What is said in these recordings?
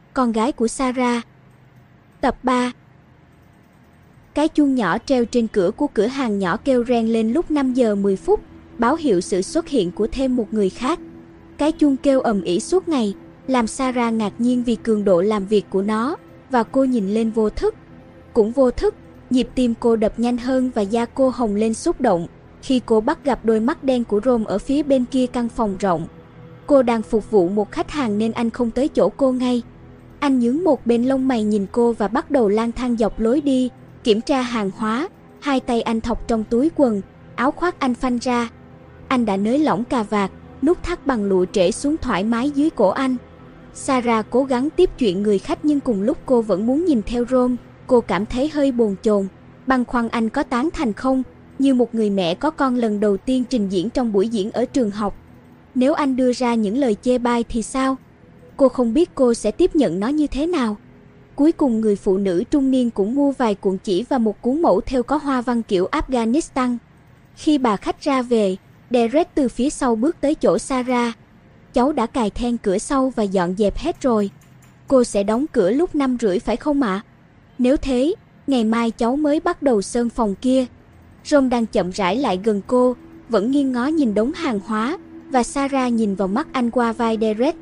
con gái của Sarah. Tập 3. Cái chuông nhỏ treo trên cửa của cửa hàng nhỏ kêu reng lên lúc 5 giờ 10 phút, báo hiệu sự xuất hiện của thêm một người khác. Cái chuông kêu ầm ĩ suốt ngày, làm Sarah ngạc nhiên vì cường độ làm việc của nó, và cô nhìn lên vô thức. Cũng vô thức, nhịp tim cô đập nhanh hơn và da cô hồng lên xúc động khi cô bắt gặp đôi mắt đen của Rome ở phía bên kia căn phòng rộng. Cô đang phục vụ một khách hàng nên anh không tới chỗ cô ngay. Anh nhướng một bên lông mày nhìn cô và bắt đầu lang thang dọc lối đi, kiểm tra hàng hóa. Hai tay anh thọc trong túi quần, áo khoác anh phanh ra. Anh đã nới lỏng cà vạt, nút thắt bằng lụa trễ xuống thoải mái dưới cổ anh. Sarah cố gắng tiếp chuyện người khách nhưng cùng lúc cô vẫn muốn nhìn theo Rome. Cô cảm thấy hơi bồn chồn, băn khoăn anh có tán thành không, như một người mẹ có con lần đầu tiên trình diễn trong buổi diễn ở trường học. Nếu anh đưa ra những lời chê bai thì sao? Cô không biết cô sẽ tiếp nhận nó như thế nào. Cuối cùng người phụ nữ trung niên cũng mua vài cuộn chỉ và một cuốn mẫu thêu có hoa văn kiểu Afghanistan. Khi bà khách ra về, Derek từ phía sau bước tới chỗ Sarah. Cháu đã cài then cửa sau và dọn dẹp hết rồi. Cô sẽ đóng cửa lúc 5:30 phải không ạ? Nếu thế, ngày mai cháu mới bắt đầu sơn phòng kia. Rome đang chậm rãi lại gần cô, vẫn nghiêng ngó nhìn đống hàng hóa, và Sarah nhìn vào mắt anh qua vai Derek.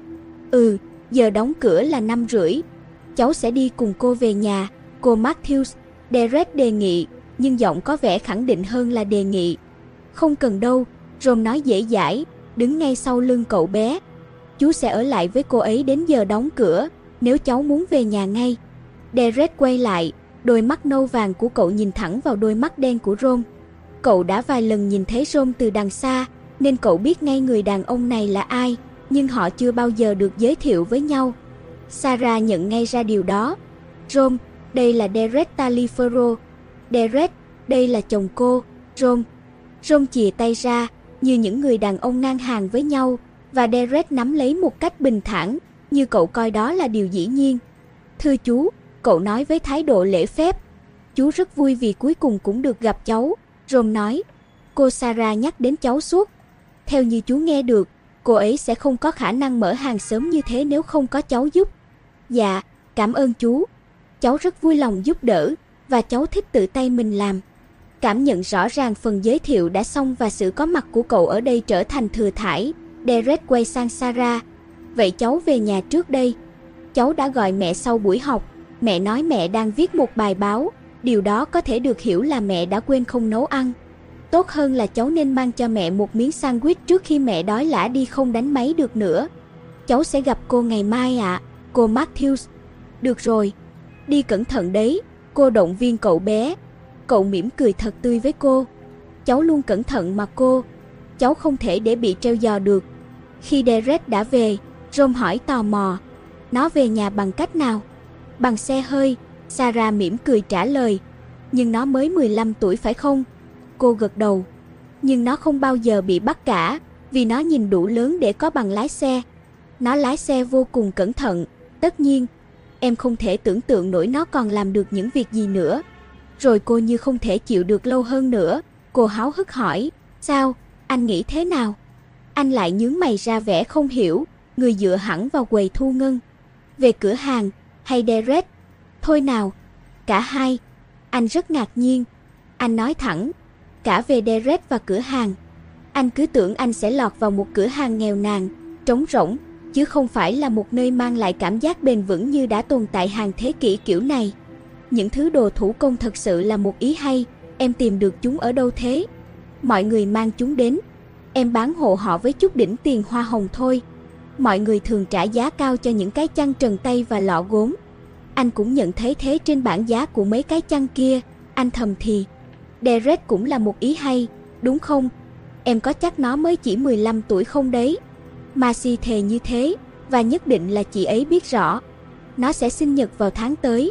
Giờ đóng cửa là 5:30. Cháu sẽ đi cùng cô về nhà, cô Matthews, Derek đề nghị, nhưng giọng có vẻ khẳng định hơn là đề nghị. Không cần đâu, Rome nói dễ dãi, đứng ngay sau lưng cậu bé. Chú sẽ ở lại với cô ấy đến giờ đóng cửa, nếu cháu muốn về nhà ngay. Derek quay lại, đôi mắt nâu vàng của cậu nhìn thẳng vào đôi mắt đen của Rome. Cậu đã vài lần nhìn thấy Rome từ đằng xa, nên cậu biết ngay người đàn ông này là ai, nhưng họ chưa bao giờ được giới thiệu với nhau. Sarah nhận ngay ra điều đó. Rome, đây là Derek Taliaferro. Derek, đây là chồng cô, Rome. Rome chìa tay ra, như những người đàn ông ngang hàng với nhau, và Derek nắm lấy một cách bình thản, như cậu coi đó là điều dĩ nhiên. Thưa chú, cậu nói với thái độ lễ phép. Chú rất vui vì cuối cùng cũng được gặp cháu, Rome nói. Cô Sarah nhắc đến cháu suốt. Theo như chú nghe được, cô ấy sẽ không có khả năng mở hàng sớm như thế nếu không có cháu giúp. Dạ, cảm ơn chú. Cháu rất vui lòng giúp đỡ, và cháu thích tự tay mình làm. Cảm nhận rõ ràng phần giới thiệu đã xong và sự có mặt của cậu ở đây trở thành thừa thãi. Derek quay sang Sarah. Vậy cháu về nhà trước đây. Cháu đã gọi mẹ sau buổi học. Mẹ nói mẹ đang viết một bài báo. Điều đó có thể được hiểu là mẹ đã quên không nấu ăn. Tốt hơn là cháu nên mang cho mẹ một miếng sandwich trước khi mẹ đói lả đi không đánh máy được nữa. Cháu sẽ gặp cô ngày mai ạ, cô Matthews. Được rồi. Đi cẩn thận đấy, cô động viên cậu bé. Cậu mỉm cười thật tươi với cô. Cháu luôn cẩn thận mà cô. Cháu không thể để bị treo giò được. Khi Derek đã về, Rome hỏi tò mò. Nó về nhà bằng cách nào? Bằng xe hơi, Sarah mỉm cười trả lời. Nhưng nó mới 15 tuổi phải không? Cô gật đầu. Nhưng nó không bao giờ bị bắt cả, vì nó nhìn đủ lớn để có bằng lái xe. Nó lái xe vô cùng cẩn thận, tất nhiên. Em không thể tưởng tượng nổi nó còn làm được những việc gì nữa. Rồi cô như không thể chịu được lâu hơn nữa. Cô háo hức hỏi, sao, anh nghĩ thế nào? Anh lại nhướng mày ra vẻ không hiểu, người dựa hẳn vào quầy thu ngân. Về cửa hàng, hay Derek? Thôi nào, cả hai. Anh rất ngạc nhiên. Anh nói thẳng, cả về Derek và cửa hàng. Anh cứ tưởng anh sẽ lọt vào một cửa hàng nghèo nàn, trống rỗng, chứ không phải là một nơi mang lại cảm giác bền vững như đã tồn tại hàng thế kỷ kiểu này. Những thứ đồ thủ công thật sự là một ý hay. Em tìm được chúng ở đâu thế? Mọi người mang chúng đến. Em bán hộ họ với chút đỉnh tiền hoa hồng thôi. Mọi người thường trả giá cao cho những cái chăn trần tay và lọ gốm. Anh cũng nhận thấy thế trên bảng giá của mấy cái chăn kia. Anh thầm thì. Derek cũng là một ý hay, đúng không? Em có chắc nó mới chỉ 15 tuổi không đấy? Marcy thề như thế, và nhất định là chị ấy biết rõ. Nó sẽ sinh nhật vào tháng tới.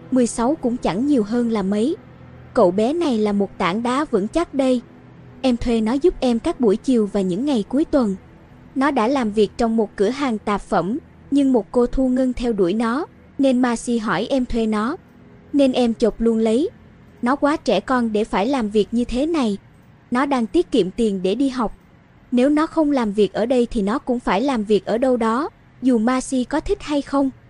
16 cũng chẳng nhiều hơn là mấy. Cậu bé này là một tảng đá vững chắc đây. Em thuê nó giúp em các buổi chiều và những ngày cuối tuần. Nó đã làm việc trong một cửa hàng tạp phẩm, nhưng một cô thu ngân theo đuổi nó, nên Marcy hỏi em thuê nó. Nên em chộp luôn lấy. Nó quá trẻ con để phải làm việc như thế này. Nó đang tiết kiệm tiền để đi học. Nếu nó không làm việc ở đây thì nó cũng phải làm việc ở đâu đó, dù Marcy có thích hay không.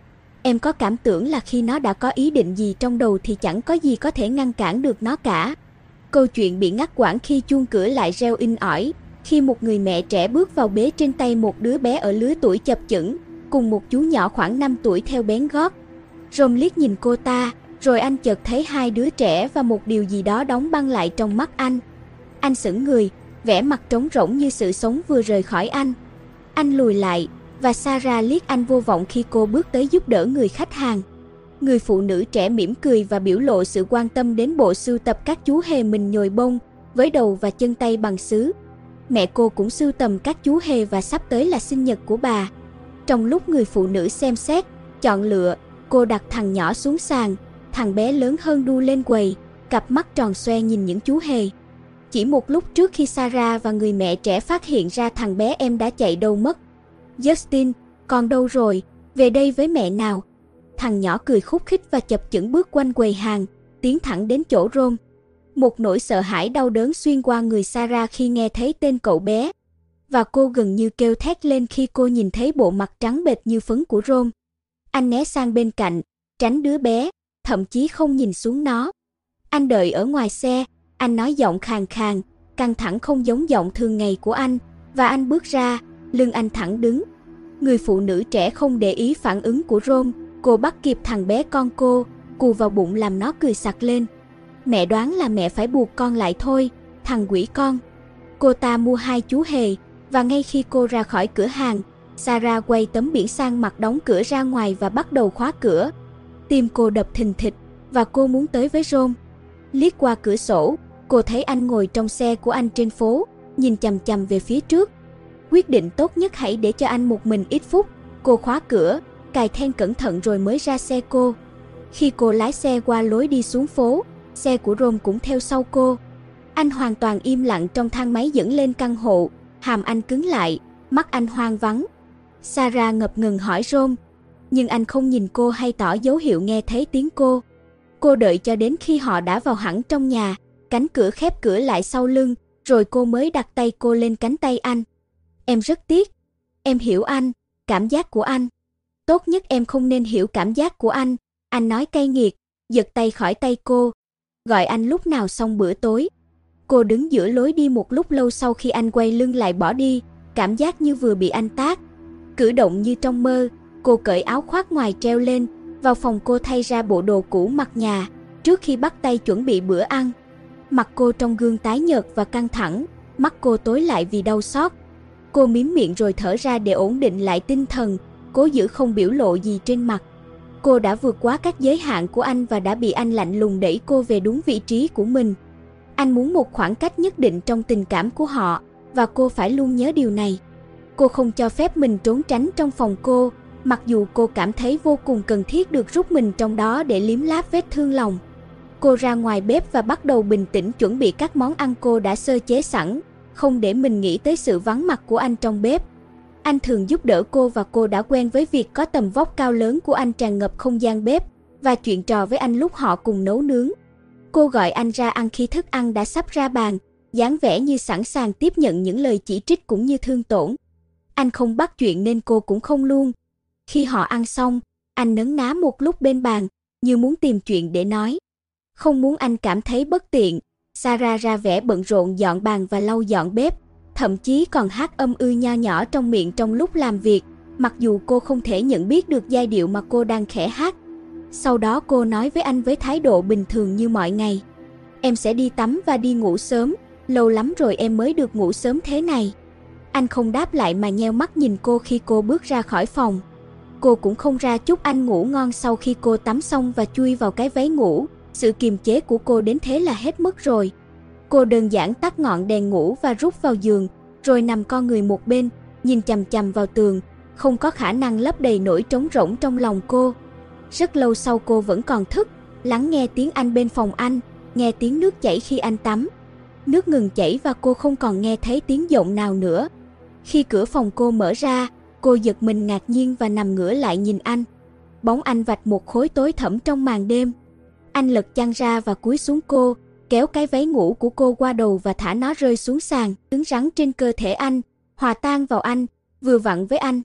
Em có cảm tưởng là khi nó đã có ý định gì trong đầu thì chẳng có gì có thể ngăn cản được nó cả. Câu chuyện bị ngắt quãng khi chuông cửa lại reo inh ỏi, khi một người mẹ trẻ bước vào bế trên tay một đứa bé ở lứa tuổi chập chững, cùng một chú nhỏ khoảng 5 tuổi theo bén gót. Rome liếc nhìn cô ta, rồi anh chợt thấy hai đứa trẻ và một điều gì đó đóng băng lại trong mắt anh. Anh sững người, vẻ mặt trống rỗng như sự sống vừa rời khỏi anh. Anh lùi lại, và Sarah liếc anh vô vọng khi cô bước tới giúp đỡ người khách hàng. Người phụ nữ trẻ mỉm cười và biểu lộ sự quan tâm đến bộ sưu tập các chú hề mình nhồi bông, với đầu và chân tay bằng sứ. Mẹ cô cũng sưu tầm các chú hề và sắp tới là sinh nhật của bà. Trong lúc người phụ nữ xem xét, chọn lựa, cô đặt thằng nhỏ xuống sàn, thằng bé lớn hơn đu lên quầy, cặp mắt tròn xoe nhìn những chú hề. Chỉ một lúc trước khi Sarah và người mẹ trẻ phát hiện ra thằng bé em đã chạy đâu mất. Justin, con đâu rồi? Về đây với mẹ nào. Thằng nhỏ cười khúc khích và chập chững bước quanh quầy hàng, tiến thẳng đến chỗ Rome. Một nỗi sợ hãi đau đớn xuyên qua người Sarah khi nghe thấy tên cậu bé. Và cô gần như kêu thét lên khi cô nhìn thấy bộ mặt trắng bệch như phấn của Rome. Anh né sang bên cạnh, tránh đứa bé, thậm chí không nhìn xuống nó. Anh đợi ở ngoài xe, anh nói giọng khàn khàn, căng thẳng không giống giọng thường ngày của anh, và anh bước ra, lưng anh thẳng đứng. Người phụ nữ trẻ không để ý phản ứng của Rome, cô bắt kịp thằng bé con cô, cù vào bụng làm nó cười sặc lên. Mẹ đoán là mẹ phải buộc con lại thôi, thằng quỷ con. Cô ta mua 2 chú hề, và ngay khi cô ra khỏi cửa hàng, Sarah quay tấm biển sang mặt đóng cửa ra ngoài và bắt đầu khóa cửa. Tim cô đập thình thịch, và cô muốn tới với Rome. Liếc qua cửa sổ, cô thấy anh ngồi trong xe của anh trên phố, nhìn chằm chằm về phía trước. Quyết định tốt nhất hãy để cho anh một mình ít phút. Cô khóa cửa, cài then cẩn thận rồi mới ra xe cô. Khi cô lái xe qua lối đi xuống phố, xe của Rome cũng theo sau cô. Anh hoàn toàn im lặng trong thang máy dẫn lên căn hộ, hàm anh cứng lại, mắt anh hoang vắng. Sarah ngập ngừng hỏi Rome, nhưng anh không nhìn cô hay tỏ dấu hiệu nghe thấy tiếng cô. Cô đợi cho đến khi họ đã vào hẳn trong nhà, cánh cửa khép cửa lại sau lưng, rồi cô mới đặt tay cô lên cánh tay anh. Em rất tiếc. Em hiểu anh, cảm giác của anh. Tốt nhất em không nên hiểu cảm giác của anh nói cay nghiệt, giật tay khỏi tay cô. Gọi anh lúc nào xong bữa tối. Cô đứng giữa lối đi một lúc lâu sau khi anh quay lưng lại bỏ đi, cảm giác như vừa bị anh tát. Cử động như trong mơ, cô cởi áo khoác ngoài treo lên, vào phòng cô thay ra bộ đồ cũ mặc nhà, trước khi bắt tay chuẩn bị bữa ăn. Mặt cô trong gương tái nhợt và căng thẳng, mắt cô tối lại vì đau xót. Cô mím miệng rồi thở ra để ổn định lại tinh thần, cố giữ không biểu lộ gì trên mặt. Cô đã vượt quá các giới hạn của anh và đã bị anh lạnh lùng đẩy cô về đúng vị trí của mình. Anh muốn một khoảng cách nhất định trong tình cảm của họ, và cô phải luôn nhớ điều này. Cô không cho phép mình trốn tránh trong phòng cô, mặc dù cô cảm thấy vô cùng cần thiết được rút mình trong đó để liếm láp vết thương lòng. Cô ra ngoài bếp và bắt đầu bình tĩnh chuẩn bị các món ăn cô đã sơ chế sẵn, không để mình nghĩ tới sự vắng mặt của anh trong bếp. Anh thường giúp đỡ cô và cô đã quen với việc có tầm vóc cao lớn của anh tràn ngập không gian bếp, và chuyện trò với anh lúc họ cùng nấu nướng. Cô gọi anh ra ăn khi thức ăn đã sắp ra bàn, dáng vẻ như sẵn sàng tiếp nhận những lời chỉ trích cũng như thương tổn. Anh không bắt chuyện nên cô cũng không luôn. Khi họ ăn xong, anh nấn ná một lúc bên bàn, như muốn tìm chuyện để nói. Không muốn anh cảm thấy bất tiện, Sarah ra vẻ bận rộn dọn bàn và lau dọn bếp, thậm chí còn hát âm ư nho nhỏ trong miệng trong lúc làm việc, mặc dù cô không thể nhận biết được giai điệu mà cô đang khẽ hát. Sau đó cô nói với anh với thái độ bình thường như mọi ngày. Em sẽ đi tắm và đi ngủ sớm, lâu lắm rồi em mới được ngủ sớm thế này. Anh không đáp lại mà nheo mắt nhìn cô khi cô bước ra khỏi phòng. Cô cũng không ra chúc anh ngủ ngon sau khi cô tắm xong và chui vào cái váy ngủ. Sự kiềm chế của cô đến thế là hết mất rồi. Cô đơn giản tắt ngọn đèn ngủ và rút vào giường, rồi nằm con người một bên, nhìn chằm chằm vào tường, không có khả năng lấp đầy nỗi trống rỗng trong lòng cô. Rất lâu sau cô vẫn còn thức, lắng nghe tiếng anh bên phòng anh, nghe tiếng nước chảy khi anh tắm. Nước ngừng chảy và cô không còn nghe thấy tiếng động nào nữa. Khi cửa phòng cô mở ra, cô giật mình ngạc nhiên và nằm ngửa lại nhìn anh. Bóng anh vạch một khối tối thẫm trong màn đêm. Anh lật chăn ra và cúi xuống cô, kéo cái váy ngủ của cô qua đầu và thả nó rơi xuống sàn, cứng rắn trên cơ thể anh, hòa tan vào anh, vừa vặn với anh.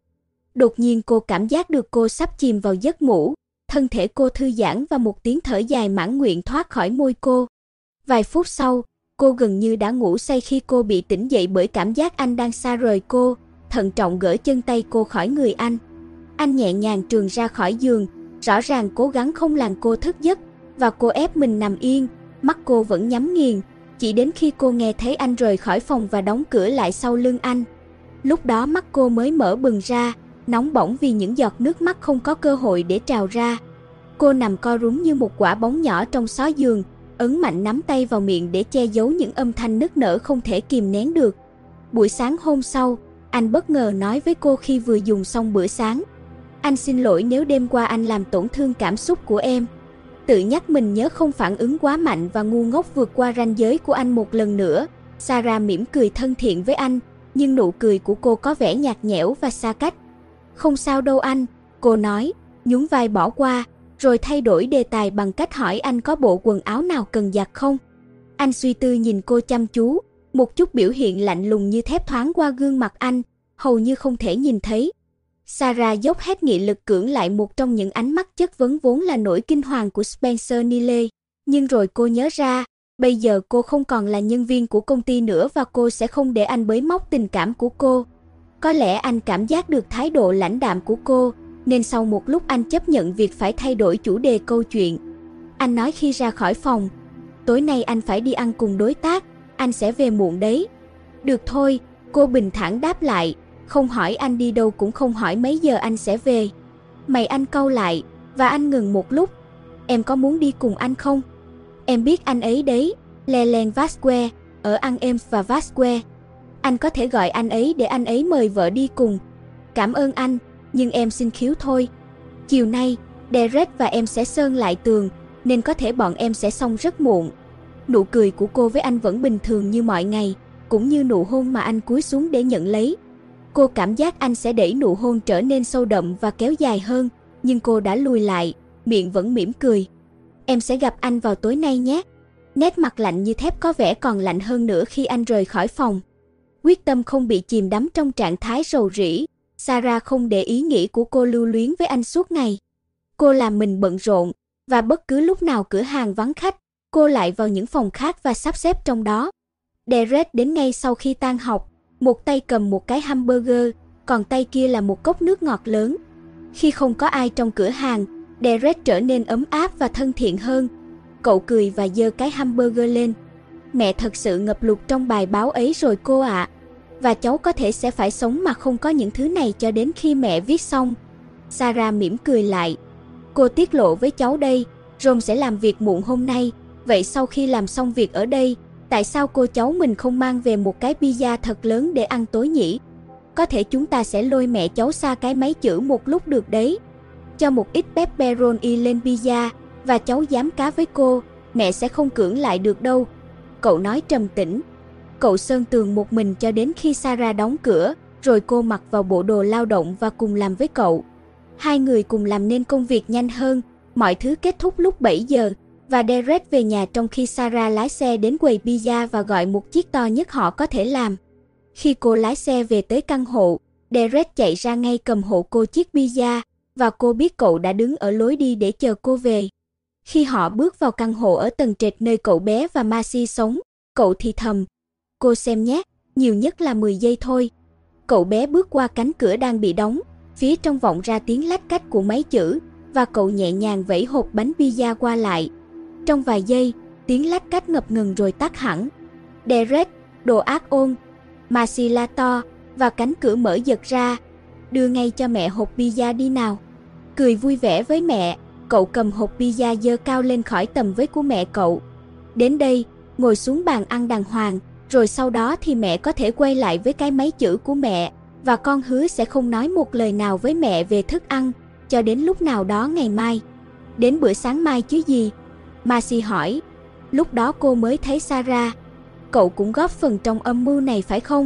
Đột nhiên cô cảm giác được cô sắp chìm vào giấc ngủ, thân thể cô thư giãn và một tiếng thở dài mãn nguyện thoát khỏi môi cô. Vài phút sau, cô gần như đã ngủ say khi cô bị tỉnh dậy bởi cảm giác anh đang xa rời cô, thận trọng gỡ chân tay cô khỏi người anh. Anh nhẹ nhàng trườn ra khỏi giường, rõ ràng cố gắng không làm cô thức giấc, và cô ép mình nằm yên, mắt cô vẫn nhắm nghiền, chỉ đến khi cô nghe thấy anh rời khỏi phòng và đóng cửa lại sau lưng anh. Lúc đó mắt cô mới mở bừng ra, nóng bỏng vì những giọt nước mắt không có cơ hội để trào ra. Cô nằm co rúm như một quả bóng nhỏ trong xó giường, ấn mạnh nắm tay vào miệng để che giấu những âm thanh nức nở không thể kìm nén được. Buổi sáng hôm sau, anh bất ngờ nói với cô khi vừa dùng xong bữa sáng. Anh xin lỗi nếu đêm qua anh làm tổn thương cảm xúc của em. Tự nhắc mình nhớ không phản ứng quá mạnh và ngu ngốc vượt qua ranh giới của anh một lần nữa. Sarah mỉm cười thân thiện với anh, nhưng nụ cười của cô có vẻ nhạt nhẽo và xa cách. Không sao đâu anh, cô nói, nhún vai bỏ qua, rồi thay đổi đề tài bằng cách hỏi anh có bộ quần áo nào cần giặt không. Anh suy tư nhìn cô chăm chú, một chút biểu hiện lạnh lùng như thép thoáng qua gương mặt anh, hầu như không thể nhìn thấy. Sarah dốc hết nghị lực cưỡng lại một trong những ánh mắt chất vấn vốn là nỗi kinh hoàng của Spencer Neely. Nhưng rồi cô nhớ ra, bây giờ cô không còn là nhân viên của công ty nữa và cô sẽ không để anh bới móc tình cảm của cô. Có lẽ anh cảm giác được thái độ lãnh đạm của cô, nên sau một lúc anh chấp nhận việc phải thay đổi chủ đề câu chuyện. Anh nói khi ra khỏi phòng, tối nay anh phải đi ăn cùng đối tác, anh sẽ về muộn đấy. Được thôi, cô bình thản đáp lại, không hỏi anh đi đâu cũng không hỏi mấy giờ anh sẽ về. Mày anh cau lại, và anh ngừng một lúc. Em có muốn đi cùng anh không? Em biết anh ấy đấy, Leland Vasquez, ở ăn em và Vasquez. Anh có thể gọi anh ấy để anh ấy mời vợ đi cùng. Cảm ơn anh, nhưng em xin khiếu thôi. Chiều nay, Derek và em sẽ sơn lại tường, nên có thể bọn em sẽ xong rất muộn. Nụ cười của cô với anh vẫn bình thường như mọi ngày, cũng như nụ hôn mà anh cúi xuống để nhận lấy. Cô cảm giác anh sẽ đẩy nụ hôn trở nên sâu đậm và kéo dài hơn, nhưng cô đã lùi lại, miệng vẫn mỉm cười. Em sẽ gặp anh vào tối nay nhé. Nét mặt lạnh như thép có vẻ còn lạnh hơn nữa khi anh rời khỏi phòng. Quyết tâm không bị chìm đắm trong trạng thái rầu rĩ, Sarah không để ý nghĩ của cô lưu luyến với anh suốt ngày. Cô làm mình bận rộn, và bất cứ lúc nào cửa hàng vắng khách, cô lại vào những phòng khác và sắp xếp trong đó. Derek đến ngay sau khi tan học, một tay cầm một cái hamburger, còn tay kia là một cốc nước ngọt lớn. Khi không có ai trong cửa hàng, Derek trở nên ấm áp và thân thiện hơn. Cậu cười và giơ cái hamburger lên. Mẹ thật sự ngập lụt trong bài báo ấy rồi cô ạ. Và cháu có thể sẽ phải sống mà không có những thứ này cho đến khi mẹ viết xong. Sarah mỉm cười lại. Cô tiết lộ với cháu đây, Rome sẽ làm việc muộn hôm nay. Vậy sau khi làm xong việc ở đây, tại sao cô cháu mình không mang về một cái pizza thật lớn để ăn tối nhỉ? Có thể chúng ta sẽ lôi mẹ cháu xa cái máy chữ một lúc được đấy. Cho một ít pepperoni lên pizza, và cháu dám cá với cô, mẹ sẽ không cưỡng lại được đâu. Cậu nói trầm tĩnh. Cậu sơn tường một mình cho đến khi Sarah đóng cửa, rồi cô mặc vào bộ đồ lao động và cùng làm với cậu. Hai người cùng làm nên công việc nhanh hơn, mọi thứ kết thúc lúc 7 giờ, và Derek về nhà trong khi Sarah lái xe đến quầy pizza và gọi một chiếc to nhất họ có thể làm. Khi cô lái xe về tới căn hộ, Derek chạy ra ngay cầm hộ cô chiếc pizza, và cô biết cậu đã đứng ở lối đi để chờ cô về. Khi họ bước vào căn hộ ở tầng trệt nơi cậu bé và Marcy sống, cậu thì thầm, cô xem nhé, nhiều nhất là 10 giây thôi. Cậu bé bước qua cánh cửa đang bị đóng, phía trong vọng ra tiếng lách cách của máy chữ, và cậu nhẹ nhàng vẫy hộp bánh pizza qua lại. Trong vài giây, tiếng lách cách ngập ngừng rồi tắt hẳn. Derek, đồ ác ôn, Marcy la to, và cánh cửa mở giật ra. Đưa ngay cho mẹ hộp pizza đi nào. Cười vui vẻ với mẹ, cậu cầm hộp pizza giơ cao lên khỏi tầm với của mẹ cậu. Đến đây, ngồi xuống bàn ăn đàng hoàng, rồi sau đó thì mẹ có thể quay lại với cái máy chữ của mẹ, và con hứa sẽ không nói một lời nào với mẹ về thức ăn, cho đến lúc nào đó ngày mai. Đến bữa sáng mai chứ gì? Marcy hỏi. Lúc đó cô mới thấy Sarah. Cậu cũng góp phần trong âm mưu này phải không?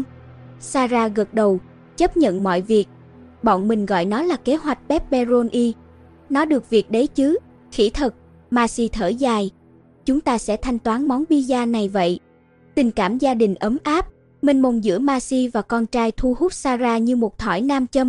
Sarah gật đầu, chấp nhận mọi việc. Bọn mình gọi nó là kế hoạch pepperoni. Nó được việc đấy chứ, khỉ thật. Marcy thở dài. Chúng ta sẽ thanh toán món pizza này vậy. Tình cảm gia đình ấm áp, mênh mông giữa Marcy và con trai thu hút Sarah như một thỏi nam châm,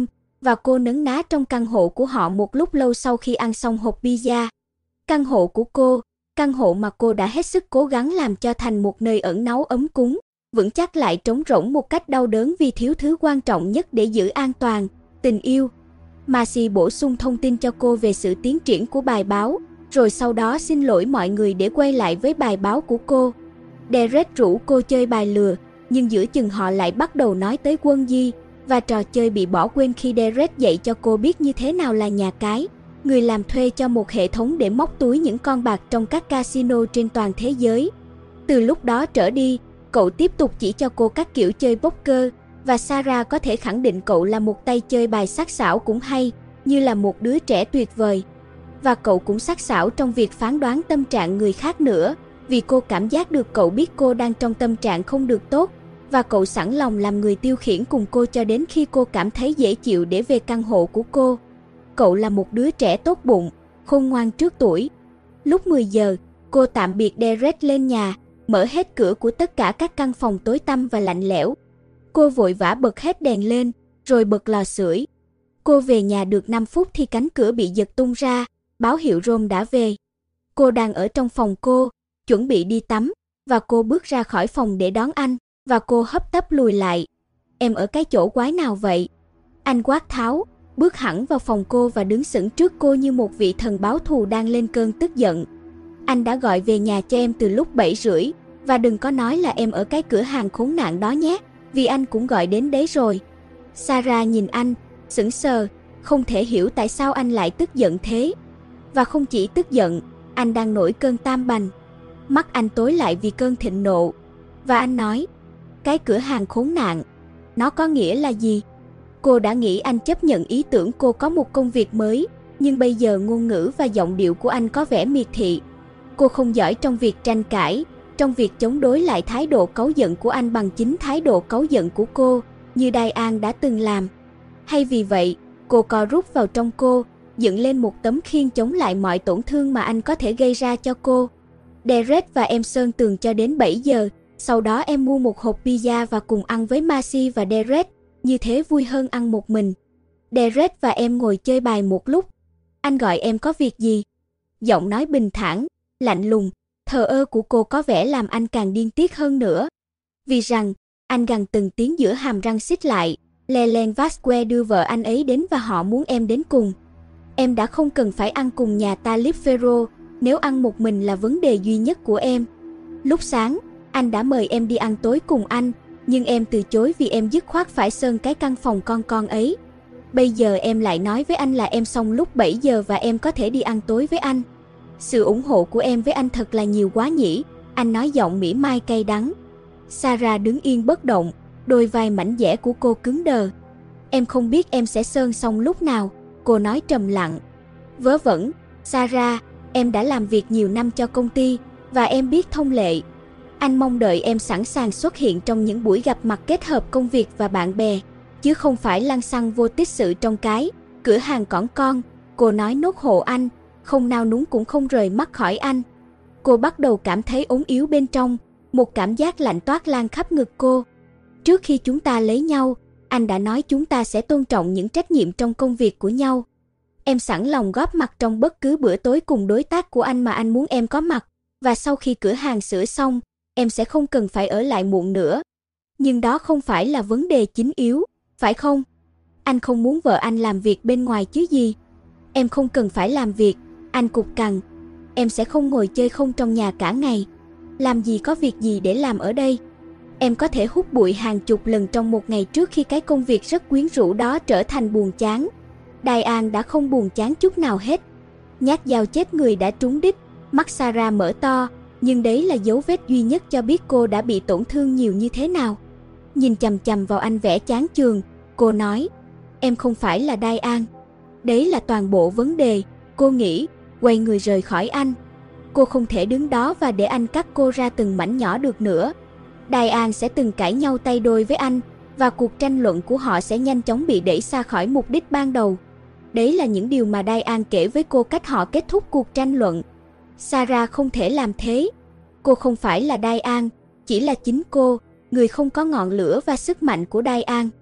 và cô nấn ná trong căn hộ của họ một lúc lâu sau khi ăn xong hộp pizza. Căn hộ của cô, căn hộ mà cô đã hết sức cố gắng làm cho thành một nơi ẩn náu ấm cúng, vững chắc lại trống rỗng một cách đau đớn vì thiếu thứ quan trọng nhất để giữ an toàn, tình yêu. Marcy bổ sung thông tin cho cô về sự tiến triển của bài báo, rồi sau đó xin lỗi mọi người để quay lại với bài báo của cô. Derek rủ cô chơi bài lừa, nhưng giữa chừng họ lại bắt đầu nói tới quân di, và trò chơi bị bỏ quên khi Derek dạy cho cô biết như thế nào là nhà cái, người làm thuê cho một hệ thống để móc túi những con bạc trong các casino trên toàn thế giới. Từ lúc đó trở đi, cậu tiếp tục chỉ cho cô các kiểu chơi poker, và Sarah có thể khẳng định cậu là một tay chơi bài sắc sảo cũng hay, như là một đứa trẻ tuyệt vời. Và cậu cũng sắc sảo trong việc phán đoán tâm trạng người khác nữa, vì cô cảm giác được cậu biết cô đang trong tâm trạng không được tốt, và cậu sẵn lòng làm người tiêu khiển cùng cô cho đến khi cô cảm thấy dễ chịu để về căn hộ của cô. Cậu là một đứa trẻ tốt bụng, khôn ngoan trước tuổi. Lúc 10 giờ, cô tạm biệt Derek lên nhà, mở hết cửa của tất cả các căn phòng tối tăm và lạnh lẽo. Cô vội vã bật hết đèn lên, rồi bật lò sưởi. Cô về nhà được 5 phút thì cánh cửa bị giật tung ra, báo hiệu Ron đã về. Cô đang ở trong phòng cô, chuẩn bị đi tắm, và cô bước ra khỏi phòng để đón anh, và cô hấp tấp lùi lại. Em ở cái chỗ quái nào vậy? Anh quát tháo, bước hẳn vào phòng cô và đứng sững trước cô như một vị thần báo thù đang lên cơn tức giận. Anh đã gọi về nhà cho em từ lúc 7:30, và đừng có nói là em ở cái cửa hàng khốn nạn đó nhé, vì anh cũng gọi đến đấy rồi. Sarah nhìn anh, sững sờ, không thể hiểu tại sao anh lại tức giận thế. Và không chỉ tức giận, anh đang nổi cơn tam bành. Mắt anh tối lại vì cơn thịnh nộ. Và anh nói, cái cửa hàng khốn nạn, nó có nghĩa là gì? Cô đã nghĩ anh chấp nhận ý tưởng cô có một công việc mới, nhưng bây giờ ngôn ngữ và giọng điệu của anh có vẻ miệt thị. Cô không giỏi trong việc tranh cãi, trong việc chống đối lại thái độ cáu giận của anh bằng chính thái độ cáu giận của cô, như Diane đã từng làm. Hay vì vậy, cô co rút vào trong cô, dựng lên một tấm khiên chống lại mọi tổn thương mà anh có thể gây ra cho cô. Derek và em sơn tường cho đến 7 giờ, sau đó em mua một hộp pizza và cùng ăn với Marcy và Derek, như thế vui hơn ăn một mình. Derek và em ngồi chơi bài một lúc. Anh gọi em có việc gì? Giọng nói bình thản, lạnh lùng, thờ ơ của cô có vẻ làm anh càng điên tiết hơn nữa. Vì rằng, anh gằn từng tiếng giữa hàm răng xít lại, Leland Vasquez đưa vợ anh ấy đến và họ muốn em đến cùng. Em đã không cần phải ăn cùng nhà Taliaferro, nếu ăn một mình là vấn đề duy nhất của em. Lúc sáng, anh đã mời em đi ăn tối cùng anh, nhưng em từ chối vì em dứt khoát phải sơn cái căn phòng con ấy. Bây giờ em lại nói với anh là em xong lúc 7 giờ và em có thể đi ăn tối với anh. Sự ủng hộ của em với anh thật là nhiều quá nhỉ, anh nói giọng mỉa mai cay đắng. Sarah đứng yên bất động, đôi vai mảnh dẻ của cô cứng đờ. Em không biết em sẽ sơn xong lúc nào, cô nói trầm lặng. Vớ vẩn, Sarah, em đã làm việc nhiều năm cho công ty, và em biết thông lệ. Anh mong đợi em sẵn sàng xuất hiện trong những buổi gặp mặt kết hợp công việc và bạn bè, chứ không phải lăng xăng vô tích sự trong cái cửa hàng cỏn con, cô nói nốt hộ anh, không nao núng cũng không rời mắt khỏi anh. Cô bắt đầu cảm thấy ốm yếu bên trong, một cảm giác lạnh toát lan khắp ngực cô. Trước khi chúng ta lấy nhau, anh đã nói chúng ta sẽ tôn trọng những trách nhiệm trong công việc của nhau. Em sẵn lòng góp mặt trong bất cứ bữa tối cùng đối tác của anh mà anh muốn em có mặt, và sau khi cửa hàng sửa xong, em sẽ không cần phải ở lại muộn nữa. Nhưng đó không phải là vấn đề chính yếu, phải không? Anh không muốn vợ anh làm việc bên ngoài chứ gì? Em không cần phải làm việc, anh cục cằn. Em sẽ không ngồi chơi không trong nhà cả ngày. Làm gì có việc gì để làm ở đây? Em có thể hút bụi hàng chục lần trong một ngày trước khi cái công việc rất quyến rũ đó trở thành buồn chán. Diane đã không buồn chán chút nào hết. Nhát dao chết người đã trúng đích, mắt Sarah mở to, nhưng đấy là dấu vết duy nhất cho biết cô đã bị tổn thương nhiều như thế nào. Nhìn chằm chằm vào anh vẻ chán chường, cô nói, em không phải là Diane. Đấy là toàn bộ vấn đề, cô nghĩ, quay người rời khỏi anh. Cô không thể đứng đó và để anh cắt cô ra từng mảnh nhỏ được nữa. Diane sẽ từng cãi nhau tay đôi với anh, và cuộc tranh luận của họ sẽ nhanh chóng bị đẩy xa khỏi mục đích ban đầu. Đấy là những điều mà Diane kể với cô cách họ kết thúc cuộc tranh luận. Sarah không thể làm thế. Cô không phải là Diane, chỉ là chính cô, người không có ngọn lửa và sức mạnh của Diane.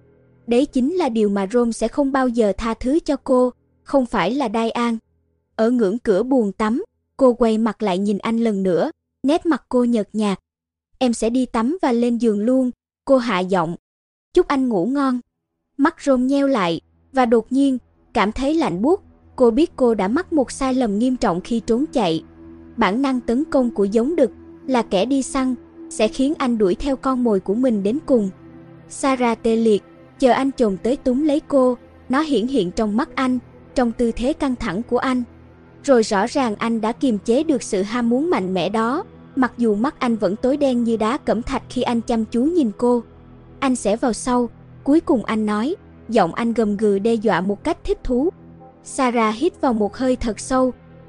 Đấy chính là điều mà Rome sẽ không bao giờ tha thứ cho cô, không phải là Diane. Ở ngưỡng cửa buồng tắm, cô quay mặt lại nhìn anh lần nữa, nét mặt cô nhợt nhạt. Em sẽ đi tắm và lên giường luôn, cô hạ giọng. Chúc anh ngủ ngon. Mắt Rome nheo lại, và đột nhiên, cảm thấy lạnh buốt. Cô biết cô đã mắc một sai lầm nghiêm trọng khi trốn chạy. Bản năng tấn công của giống đực, là kẻ đi săn, sẽ khiến anh đuổi theo con mồi của mình đến cùng. Sarah tê liệt, chờ anh chồm tới túm lấy cô, nó hiển hiện trong mắt anh, trong tư thế căng thẳng của anh. Rồi rõ ràng anh đã kiềm chế được sự ham muốn mạnh mẽ đó, mặc dù mắt anh vẫn tối đen như đá cẩm thạch khi anh chăm chú nhìn cô. Anh sẽ vào sau, cuối cùng anh nói, giọng anh gầm gừ đe dọa một cách thích thú. Sarah hít vào một hơi thật sâu.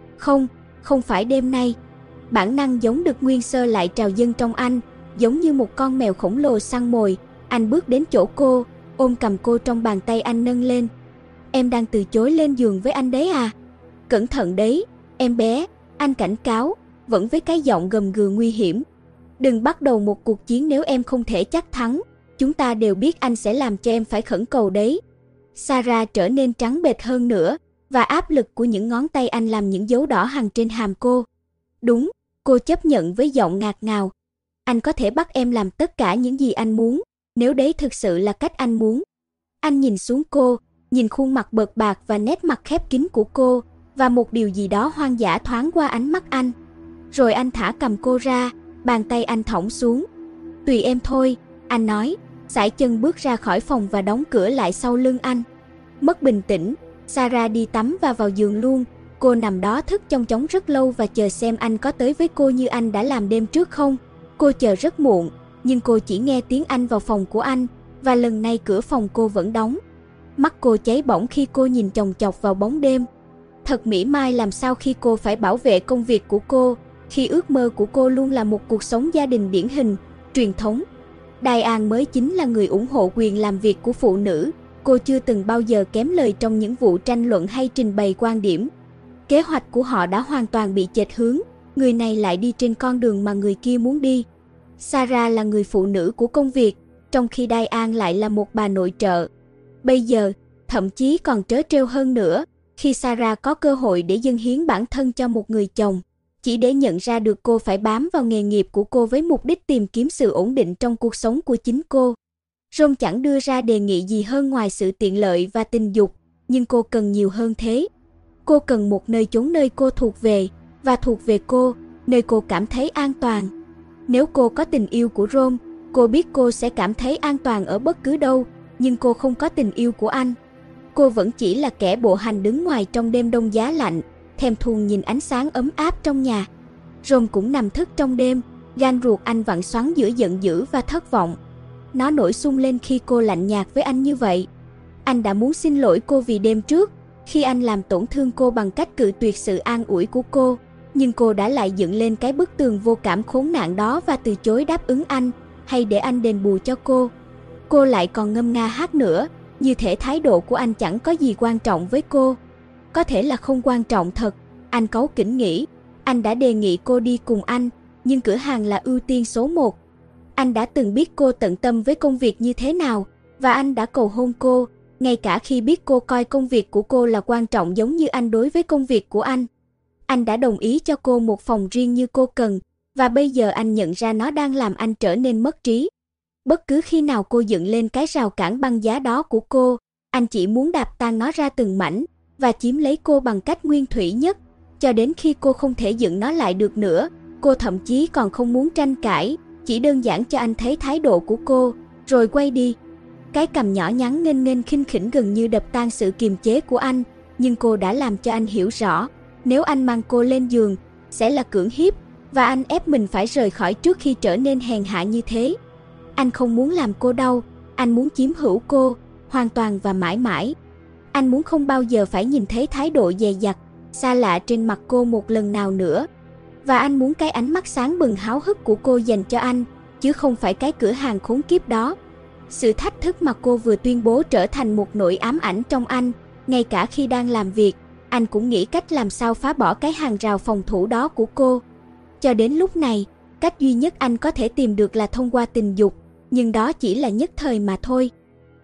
Không phải đêm nay. Bản năng giống được nguyên sơ lại trào dâng trong anh, giống như một con mèo khổng lồ săn mồi. Anh bước đến chỗ cô, ôm cầm cô trong bàn tay anh nâng lên. Em đang từ chối lên giường với anh đấy à? Cẩn thận đấy, em bé, anh cảnh cáo, vẫn với cái giọng gầm gừ nguy hiểm. Đừng bắt đầu một cuộc chiến nếu em không thể chắc thắng. Chúng ta đều biết anh sẽ làm cho em phải khẩn cầu đấy. Sarah trở nên trắng bệch hơn nữa, và áp lực của những ngón tay anh làm những dấu đỏ hằn trên hàm cô. Đúng, cô chấp nhận với giọng ngạt ngào. Anh có thể bắt em làm tất cả những gì anh muốn, nếu đấy thực sự là cách anh muốn. Anh nhìn xuống cô, nhìn khuôn mặt bợt bạc và nét mặt khép kín của cô, và một điều gì đó hoang dã thoáng qua ánh mắt anh. Rồi anh thả cầm cô ra, bàn tay anh thõng xuống. Tùy em thôi, anh nói, sải chân bước ra khỏi phòng và đóng cửa lại sau lưng anh. Mất bình tĩnh, Sarah đi tắm và vào giường luôn. Cô nằm đó thức chong chóng rất lâu và chờ xem anh có tới với cô như anh đã làm đêm trước không. Cô chờ rất muộn, nhưng cô chỉ nghe tiếng anh vào phòng của anh, và lần này cửa phòng cô vẫn đóng. Mắt cô cháy bỏng khi cô nhìn chòng chọc vào bóng đêm. Thật mỉa mai làm sao khi cô phải bảo vệ công việc của cô, khi ước mơ của cô luôn là một cuộc sống gia đình điển hình, truyền thống. Diane mới chính là người ủng hộ quyền làm việc của phụ nữ. Cô chưa từng bao giờ kém lời trong những vụ tranh luận hay trình bày quan điểm. Kế hoạch của họ đã hoàn toàn bị chệch hướng, người này lại đi trên con đường mà người kia muốn đi. Sarah là người phụ nữ của công việc, trong khi Diane lại là một bà nội trợ. Bây giờ, thậm chí còn trớ trêu hơn nữa, khi Sarah có cơ hội để dâng hiến bản thân cho một người chồng, chỉ để nhận ra được cô phải bám vào nghề nghiệp của cô với mục đích tìm kiếm sự ổn định trong cuộc sống của chính cô. Rome chẳng đưa ra đề nghị gì hơn ngoài sự tiện lợi và tình dục, nhưng cô cần nhiều hơn thế. Cô cần một nơi chốn nơi cô thuộc về, và thuộc về cô, nơi cô cảm thấy an toàn. Nếu cô có tình yêu của Rome, cô biết cô sẽ cảm thấy an toàn ở bất cứ đâu, nhưng cô không có tình yêu của anh. Cô vẫn chỉ là kẻ bộ hành đứng ngoài trong đêm đông giá lạnh, thèm thuồng nhìn ánh sáng ấm áp trong nhà. Rome cũng nằm thức trong đêm, gan ruột anh vặn xoắn giữa giận dữ và thất vọng. Nó nổi sung lên khi cô lạnh nhạt với anh như vậy. Anh đã muốn xin lỗi cô vì đêm trước, khi anh làm tổn thương cô bằng cách cự tuyệt sự an ủi của cô, nhưng cô đã lại dựng lên cái bức tường vô cảm khốn nạn đó và từ chối đáp ứng anh, hay để anh đền bù cho cô. Cô lại còn ngâm nga hát nữa, như thể thái độ của anh chẳng có gì quan trọng với cô. Có thể là không quan trọng thật, anh cáu kỉnh nghĩ. Anh đã đề nghị cô đi cùng anh, nhưng cửa hàng là ưu tiên số 1. Anh đã từng biết cô tận tâm với công việc như thế nào, và anh đã cầu hôn cô, ngay cả khi biết cô coi công việc của cô là quan trọng giống như anh đối với công việc của anh. Anh đã đồng ý cho cô một phòng riêng như cô cần, và bây giờ anh nhận ra nó đang làm anh trở nên mất trí. Bất cứ khi nào cô dựng lên cái rào cản băng giá đó của cô, anh chỉ muốn đạp tan nó ra từng mảnh, và chiếm lấy cô bằng cách nguyên thủy nhất, cho đến khi cô không thể dựng nó lại được nữa. Cô thậm chí còn không muốn tranh cãi, chỉ đơn giản cho anh thấy thái độ của cô, rồi quay đi. Cái cằm nhỏ nhắn nghênh nghênh khinh khỉnh gần như đập tan sự kiềm chế của anh, nhưng cô đã làm cho anh hiểu rõ, nếu anh mang cô lên giường, sẽ là cưỡng hiếp, và anh ép mình phải rời khỏi trước khi trở nên hèn hạ như thế. Anh không muốn làm cô đau, anh muốn chiếm hữu cô, hoàn toàn và mãi mãi. Anh muốn không bao giờ phải nhìn thấy thái độ dè dặt, xa lạ trên mặt cô một lần nào nữa. Và anh muốn cái ánh mắt sáng bừng háo hức của cô dành cho anh, chứ không phải cái cửa hàng khốn kiếp đó. Sự thách thức mà cô vừa tuyên bố trở thành một nỗi ám ảnh trong anh, ngay cả khi đang làm việc, anh cũng nghĩ cách làm sao phá bỏ cái hàng rào phòng thủ đó của cô. Cho đến lúc này, cách duy nhất anh có thể tìm được là thông qua tình dục, nhưng đó chỉ là nhất thời mà thôi.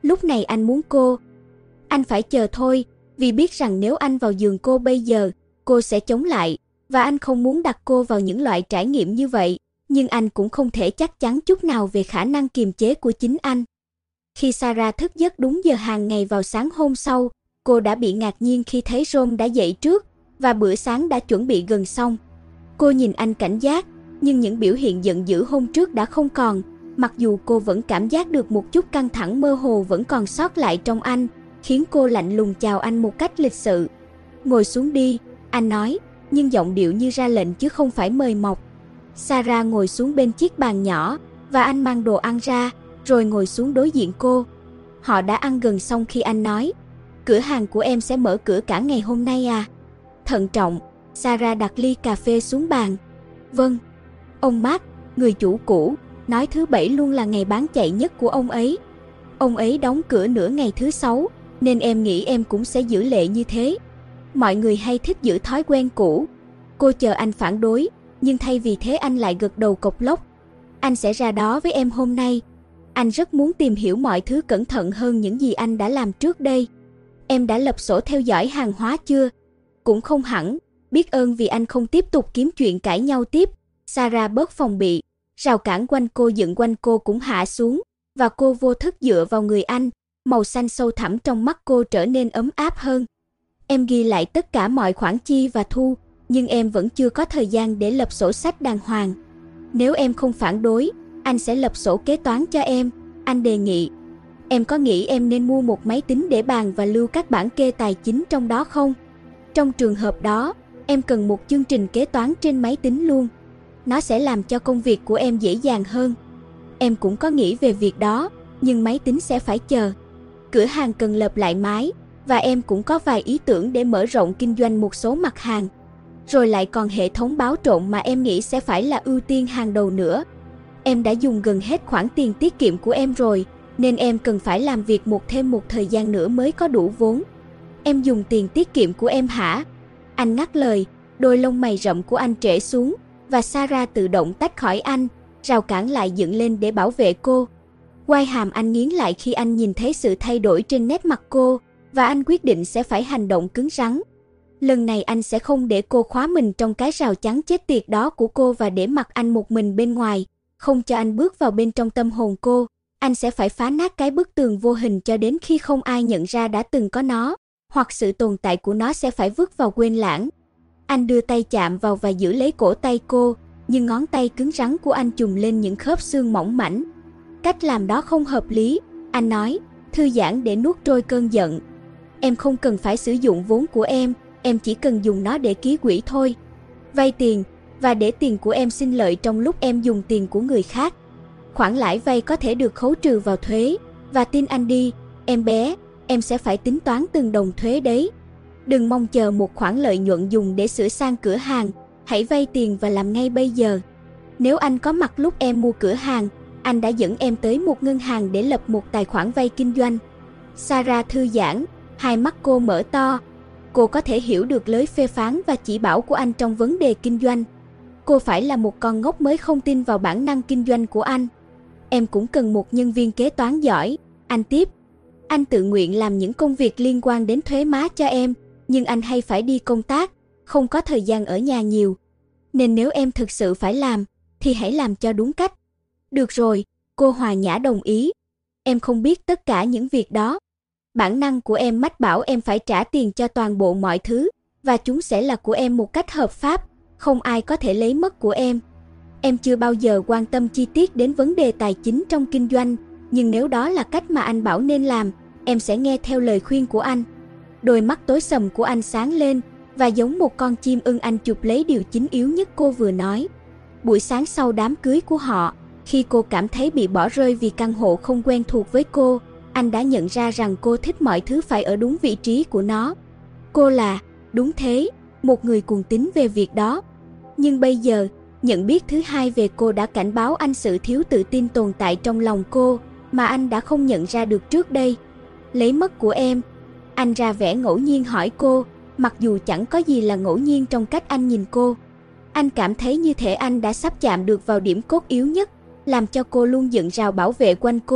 Lúc này anh muốn cô. Anh phải chờ thôi, vì biết rằng nếu anh vào giường cô bây giờ, cô sẽ chống lại, và anh không muốn đặt cô vào những loại trải nghiệm như vậy, nhưng anh cũng không thể chắc chắn chút nào về khả năng kiềm chế của chính anh. Khi Sarah thức giấc đúng giờ hàng ngày vào sáng hôm sau, cô đã bị ngạc nhiên khi thấy Ron đã dậy trước, và bữa sáng đã chuẩn bị gần xong. Cô nhìn anh cảnh giác, nhưng những biểu hiện giận dữ hôm trước đã không còn, mặc dù cô vẫn cảm giác được một chút căng thẳng mơ hồ vẫn còn sót lại trong anh, khiến cô lạnh lùng chào anh một cách lịch sự. Ngồi xuống đi, anh nói, nhưng giọng điệu như ra lệnh chứ không phải mời mọc. Sarah ngồi xuống bên chiếc bàn nhỏ, và anh mang đồ ăn ra, rồi ngồi xuống đối diện cô. Họ đã ăn gần xong khi anh nói, cửa hàng của em sẽ mở cửa cả ngày hôm nay à? Thận trọng, Sarah đặt ly cà phê xuống bàn. Vâng. Ông Mark, người chủ cũ, nói thứ Bảy luôn là ngày bán chạy nhất của ông ấy. Ông ấy đóng cửa nửa ngày thứ Sáu, nên em nghĩ em cũng sẽ giữ lệ như thế. Mọi người hay thích giữ thói quen cũ. Cô chờ anh phản đối, nhưng thay vì thế anh lại gật đầu cộc lốc. Anh sẽ ra đó với em hôm nay. Anh rất muốn tìm hiểu mọi thứ cẩn thận hơn những gì anh đã làm trước đây. Em đã lập sổ theo dõi hàng hóa chưa? Cũng không hẳn, biết ơn vì anh không tiếp tục kiếm chuyện cãi nhau tiếp. Sarah bớt phòng bị, rào cản quanh cô dựng quanh cô cũng hạ xuống, và cô vô thức dựa vào người anh, màu xanh sâu thẳm trong mắt cô trở nên ấm áp hơn. Em ghi lại tất cả mọi khoản chi và thu, nhưng em vẫn chưa có thời gian để lập sổ sách đàng hoàng. Nếu em không phản đối, anh sẽ lập sổ kế toán cho em, anh đề nghị. Em có nghĩ em nên mua một máy tính để bàn và lưu các bảng kê tài chính trong đó không? Trong trường hợp đó, em cần một chương trình kế toán trên máy tính luôn. Nó sẽ làm cho công việc của em dễ dàng hơn. Em cũng có nghĩ về việc đó, nhưng máy tính sẽ phải chờ. Cửa hàng cần lợp lại mái, và em cũng có vài ý tưởng để mở rộng kinh doanh một số mặt hàng. Rồi lại còn hệ thống báo trộn mà em nghĩ sẽ phải là ưu tiên hàng đầu nữa. Em đã dùng gần hết khoản tiền tiết kiệm của em rồi, nên em cần phải làm việc thêm một thời gian nữa mới có đủ vốn. Em dùng tiền tiết kiệm của em hả? Anh ngắt lời, đôi lông mày rậm của anh trễ xuống, và Sarah tự động tách khỏi anh, rào cản lại dựng lên để bảo vệ cô. Quai hàm anh nghiến lại khi anh nhìn thấy sự thay đổi trên nét mặt cô, và anh quyết định sẽ phải hành động cứng rắn. Lần này anh sẽ không để cô khóa mình trong cái rào chắn chết tiệt đó của cô và để mặc anh một mình bên ngoài, không cho anh bước vào bên trong tâm hồn cô. Anh sẽ phải phá nát cái bức tường vô hình cho đến khi không ai nhận ra đã từng có nó, hoặc sự tồn tại của nó sẽ phải vứt vào quên lãng. Anh đưa tay chạm vào và giữ lấy cổ tay cô, nhưng ngón tay cứng rắn của anh chùm lên những khớp xương mỏng mảnh. Cách làm đó không hợp lý, anh nói, thư giãn để nuốt trôi cơn giận. Em không cần phải sử dụng vốn của em chỉ cần dùng nó để ký quỹ thôi. Vay tiền, và để tiền của em sinh lợi trong lúc em dùng tiền của người khác. Khoản lãi vay có thể được khấu trừ vào thuế, và tin anh đi, em bé, em sẽ phải tính toán từng đồng thuế đấy. Đừng mong chờ một khoản lợi nhuận dùng để sửa sang cửa hàng, hãy vay tiền và làm ngay bây giờ. Nếu anh có mặt lúc em mua cửa hàng, anh đã dẫn em tới một ngân hàng để lập một tài khoản vay kinh doanh. Sarah thư giãn, hai mắt cô mở to. Cô có thể hiểu được lối phê phán và chỉ bảo của anh trong vấn đề kinh doanh. Cô phải là một con ngốc mới không tin vào bản năng kinh doanh của anh. Em cũng cần một nhân viên kế toán giỏi, anh tiếp. Anh tự nguyện làm những công việc liên quan đến thuế má cho em, nhưng anh hay phải đi công tác, không có thời gian ở nhà nhiều. Nên nếu em thực sự phải làm, thì hãy làm cho đúng cách. Được rồi, cô hòa nhã đồng ý. Em không biết tất cả những việc đó. Bản năng của em mách bảo em phải trả tiền cho toàn bộ mọi thứ, và chúng sẽ là của em một cách hợp pháp, không ai có thể lấy mất của em. Em chưa bao giờ quan tâm chi tiết đến vấn đề tài chính trong kinh doanh, nhưng nếu đó là cách mà anh bảo nên làm, em sẽ nghe theo lời khuyên của anh. Đôi mắt tối sầm của anh sáng lên, và giống một con chim ưng anh chụp lấy điều chính yếu nhất cô vừa nói. Buổi sáng sau đám cưới của họ, khi cô cảm thấy bị bỏ rơi vì căn hộ không quen thuộc với cô, anh đã nhận ra rằng cô thích mọi thứ phải ở đúng vị trí của nó. Cô là, đúng thế, một người cuồng tín về việc đó. Nhưng bây giờ, nhận biết thứ hai về cô đã cảnh báo anh sự thiếu tự tin tồn tại trong lòng cô, mà anh đã không nhận ra được trước đây. Lấy mất của em. Anh ra vẻ ngẫu nhiên hỏi cô, mặc dù chẳng có gì là ngẫu nhiên trong cách anh nhìn cô. Anh cảm thấy như thể anh đã sắp chạm được vào điểm cốt yếu nhất, làm cho cô luôn dựng rào bảo vệ quanh cô,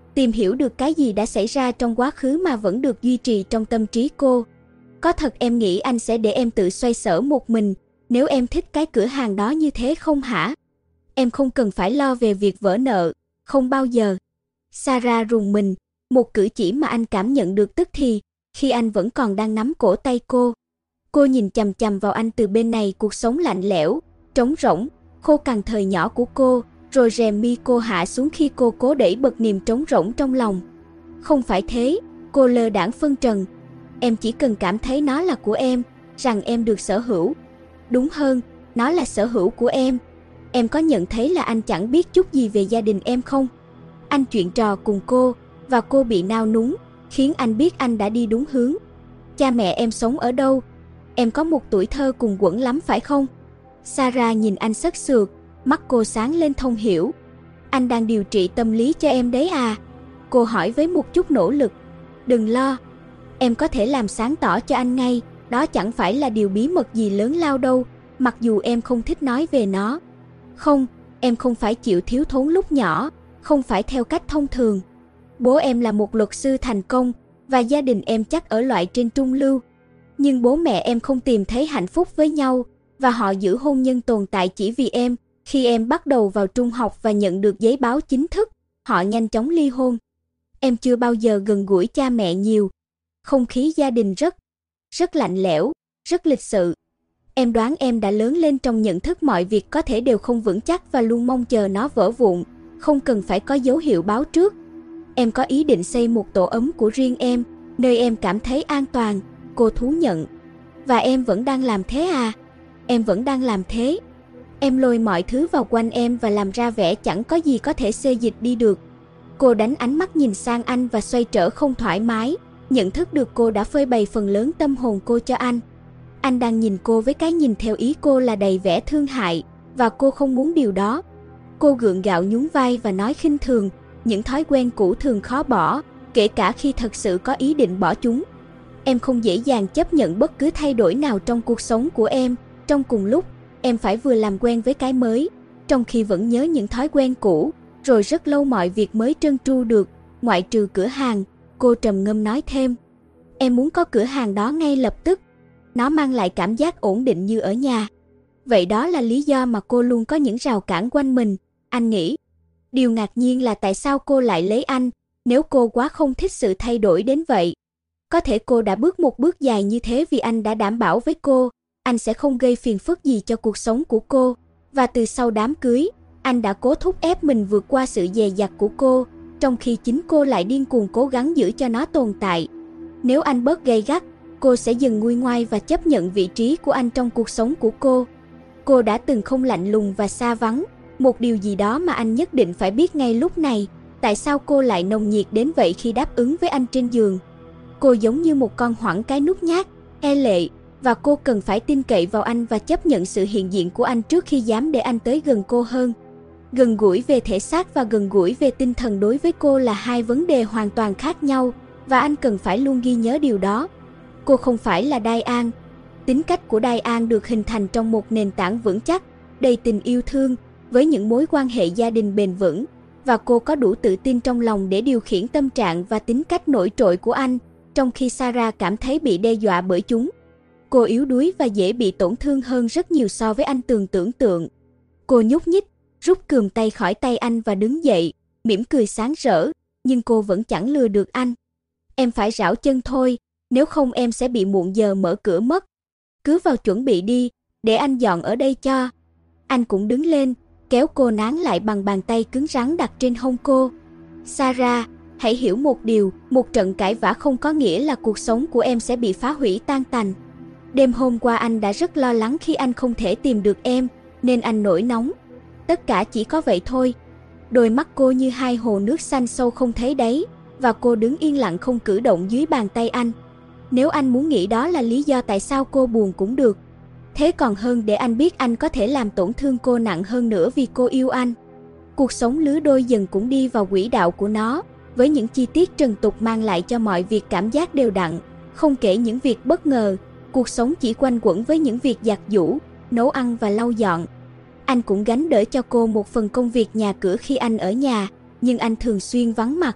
tìm hiểu được cái gì đã xảy ra trong quá khứ mà vẫn được duy trì trong tâm trí cô. Có thật em nghĩ anh sẽ để em tự xoay sở một mình, nếu em thích cái cửa hàng đó như thế không hả? Em không cần phải lo về việc vỡ nợ, không bao giờ. Sarah rùng mình, một cử chỉ mà anh cảm nhận được tức thì, khi anh vẫn còn đang nắm cổ tay cô. Cô nhìn chằm chằm vào anh từ bên này cuộc sống lạnh lẽo, trống rỗng, khô cằn thời nhỏ của cô, rồi rèm mi cô hạ xuống khi cô cố đẩy bật niềm trống rỗng trong lòng. Không phải thế, cô lơ đãng phân trần. Em chỉ cần cảm thấy nó là của em, rằng em được sở hữu. Đúng hơn, nó là sở hữu của em. Em có nhận thấy là anh chẳng biết chút gì về gia đình em không? Anh chuyện trò cùng cô, và cô bị nao núng, khiến anh biết anh đã đi đúng hướng. Cha mẹ em sống ở đâu? Em có một tuổi thơ cùng quẫn lắm phải không? Sarah nhìn anh sất sượt, mắt cô sáng lên thông hiểu. Anh đang điều trị tâm lý cho em đấy à? Cô hỏi với một chút nỗ lực. Đừng lo, em có thể làm sáng tỏ cho anh ngay, đó chẳng phải là điều bí mật gì lớn lao đâu, mặc dù em không thích nói về nó. Không, em không phải chịu thiếu thốn lúc nhỏ, không phải theo cách thông thường. Bố em là một luật sư thành công, và gia đình em chắc ở loại trên trung lưu. Nhưng bố mẹ em không tìm thấy hạnh phúc với nhau, và họ giữ hôn nhân tồn tại chỉ vì em. Khi em bắt đầu vào trung học và nhận được giấy báo chính thức, họ nhanh chóng ly hôn. Em chưa bao giờ gần gũi cha mẹ nhiều. Không khí gia đình rất lạnh lẽo, rất lịch sự. Em đoán em đã lớn lên trong nhận thức mọi việc có thể đều không vững chắc và luôn mong chờ nó vỡ vụn, không cần phải có dấu hiệu báo trước. Em có ý định xây một tổ ấm của riêng em, nơi em cảm thấy an toàn, cô thú nhận. Và em vẫn đang làm thế à? Em vẫn đang làm thế. Em lôi mọi thứ vào quanh em và làm ra vẻ chẳng có gì có thể xê dịch đi được. Cô đánh ánh mắt nhìn sang anh và xoay trở không thoải mái, nhận thức được cô đã phơi bày phần lớn tâm hồn cô cho anh. Anh đang nhìn cô với cái nhìn theo ý cô là đầy vẻ thương hại, và cô không muốn điều đó. Cô gượng gạo nhún vai và nói khinh thường, những thói quen cũ thường khó bỏ, kể cả khi thật sự có ý định bỏ chúng. Em không dễ dàng chấp nhận bất cứ thay đổi nào trong cuộc sống của em. Trong cùng lúc, em phải vừa làm quen với cái mới, trong khi vẫn nhớ những thói quen cũ, rồi rất lâu mọi việc mới trơn tru được, ngoại trừ cửa hàng. Cô trầm ngâm nói thêm, em muốn có cửa hàng đó ngay lập tức. Nó mang lại cảm giác ổn định như ở nhà. Vậy đó là lý do mà cô luôn có những rào cản quanh mình, anh nghĩ. Điều ngạc nhiên là tại sao cô lại lấy anh, nếu cô quá không thích sự thay đổi đến vậy. Có thể cô đã bước một bước dài như thế vì anh đã đảm bảo với cô, anh sẽ không gây phiền phức gì cho cuộc sống của cô. Và từ sau đám cưới, anh đã cố thúc ép mình vượt qua sự dè dặt của cô, trong khi chính cô lại điên cuồng cố gắng giữ cho nó tồn tại. Nếu anh bớt gay gắt, cô sẽ dần nguôi ngoai và chấp nhận vị trí của anh trong cuộc sống của cô. Cô đã từng không lạnh lùng và xa vắng, một điều gì đó mà anh nhất định phải biết ngay lúc này. Tại sao cô lại nồng nhiệt đến vậy khi đáp ứng với anh trên giường? Cô giống như một con hoảng cái nhút nhát, e lệ, và cô cần phải tin cậy vào anh và chấp nhận sự hiện diện của anh trước khi dám để anh tới gần cô hơn. Gần gũi về thể xác và gần gũi về tinh thần đối với cô là hai vấn đề hoàn toàn khác nhau, và anh cần phải luôn ghi nhớ điều đó. Cô không phải là Diane. Tính cách của Diane được hình thành trong một nền tảng vững chắc, đầy tình yêu thương, với những mối quan hệ gia đình bền vững, và cô có đủ tự tin trong lòng để điều khiển tâm trạng và tính cách nổi trội của anh, trong khi Sarah cảm thấy bị đe dọa bởi chúng. Cô yếu đuối và dễ bị tổn thương hơn rất nhiều so với anh tưởng tượng. Cô nhúc nhích, rút cườm tay khỏi tay anh và đứng dậy, mỉm cười sáng rỡ, nhưng cô vẫn chẳng lừa được anh. Em phải rảo chân thôi, nếu không em sẽ bị muộn giờ mở cửa mất. Cứ vào chuẩn bị đi, để anh dọn ở đây cho. Anh cũng đứng lên, kéo cô nán lại bằng bàn tay cứng rắn đặt trên hông cô. Sarah, hãy hiểu một điều, một trận cãi vã không có nghĩa là cuộc sống của em sẽ bị phá hủy tan tành. Đêm hôm qua anh đã rất lo lắng khi anh không thể tìm được em, nên anh nổi nóng. Tất cả chỉ có vậy thôi. Đôi mắt cô như hai hồ nước xanh sâu không thấy đáy, và cô đứng yên lặng không cử động dưới bàn tay anh. Nếu anh muốn nghĩ đó là lý do tại sao cô buồn cũng được. Thế còn hơn để anh biết anh có thể làm tổn thương cô nặng hơn nữa vì cô yêu anh. Cuộc sống lứa đôi dần cũng đi vào quỹ đạo của nó, với những chi tiết trần tục mang lại cho mọi việc cảm giác đều đặn, không kể những việc bất ngờ. Cuộc sống chỉ quanh quẩn với những việc giặt giũ, nấu ăn và lau dọn. Anh cũng gánh đỡ cho cô một phần công việc nhà cửa khi anh ở nhà, nhưng anh thường xuyên vắng mặt.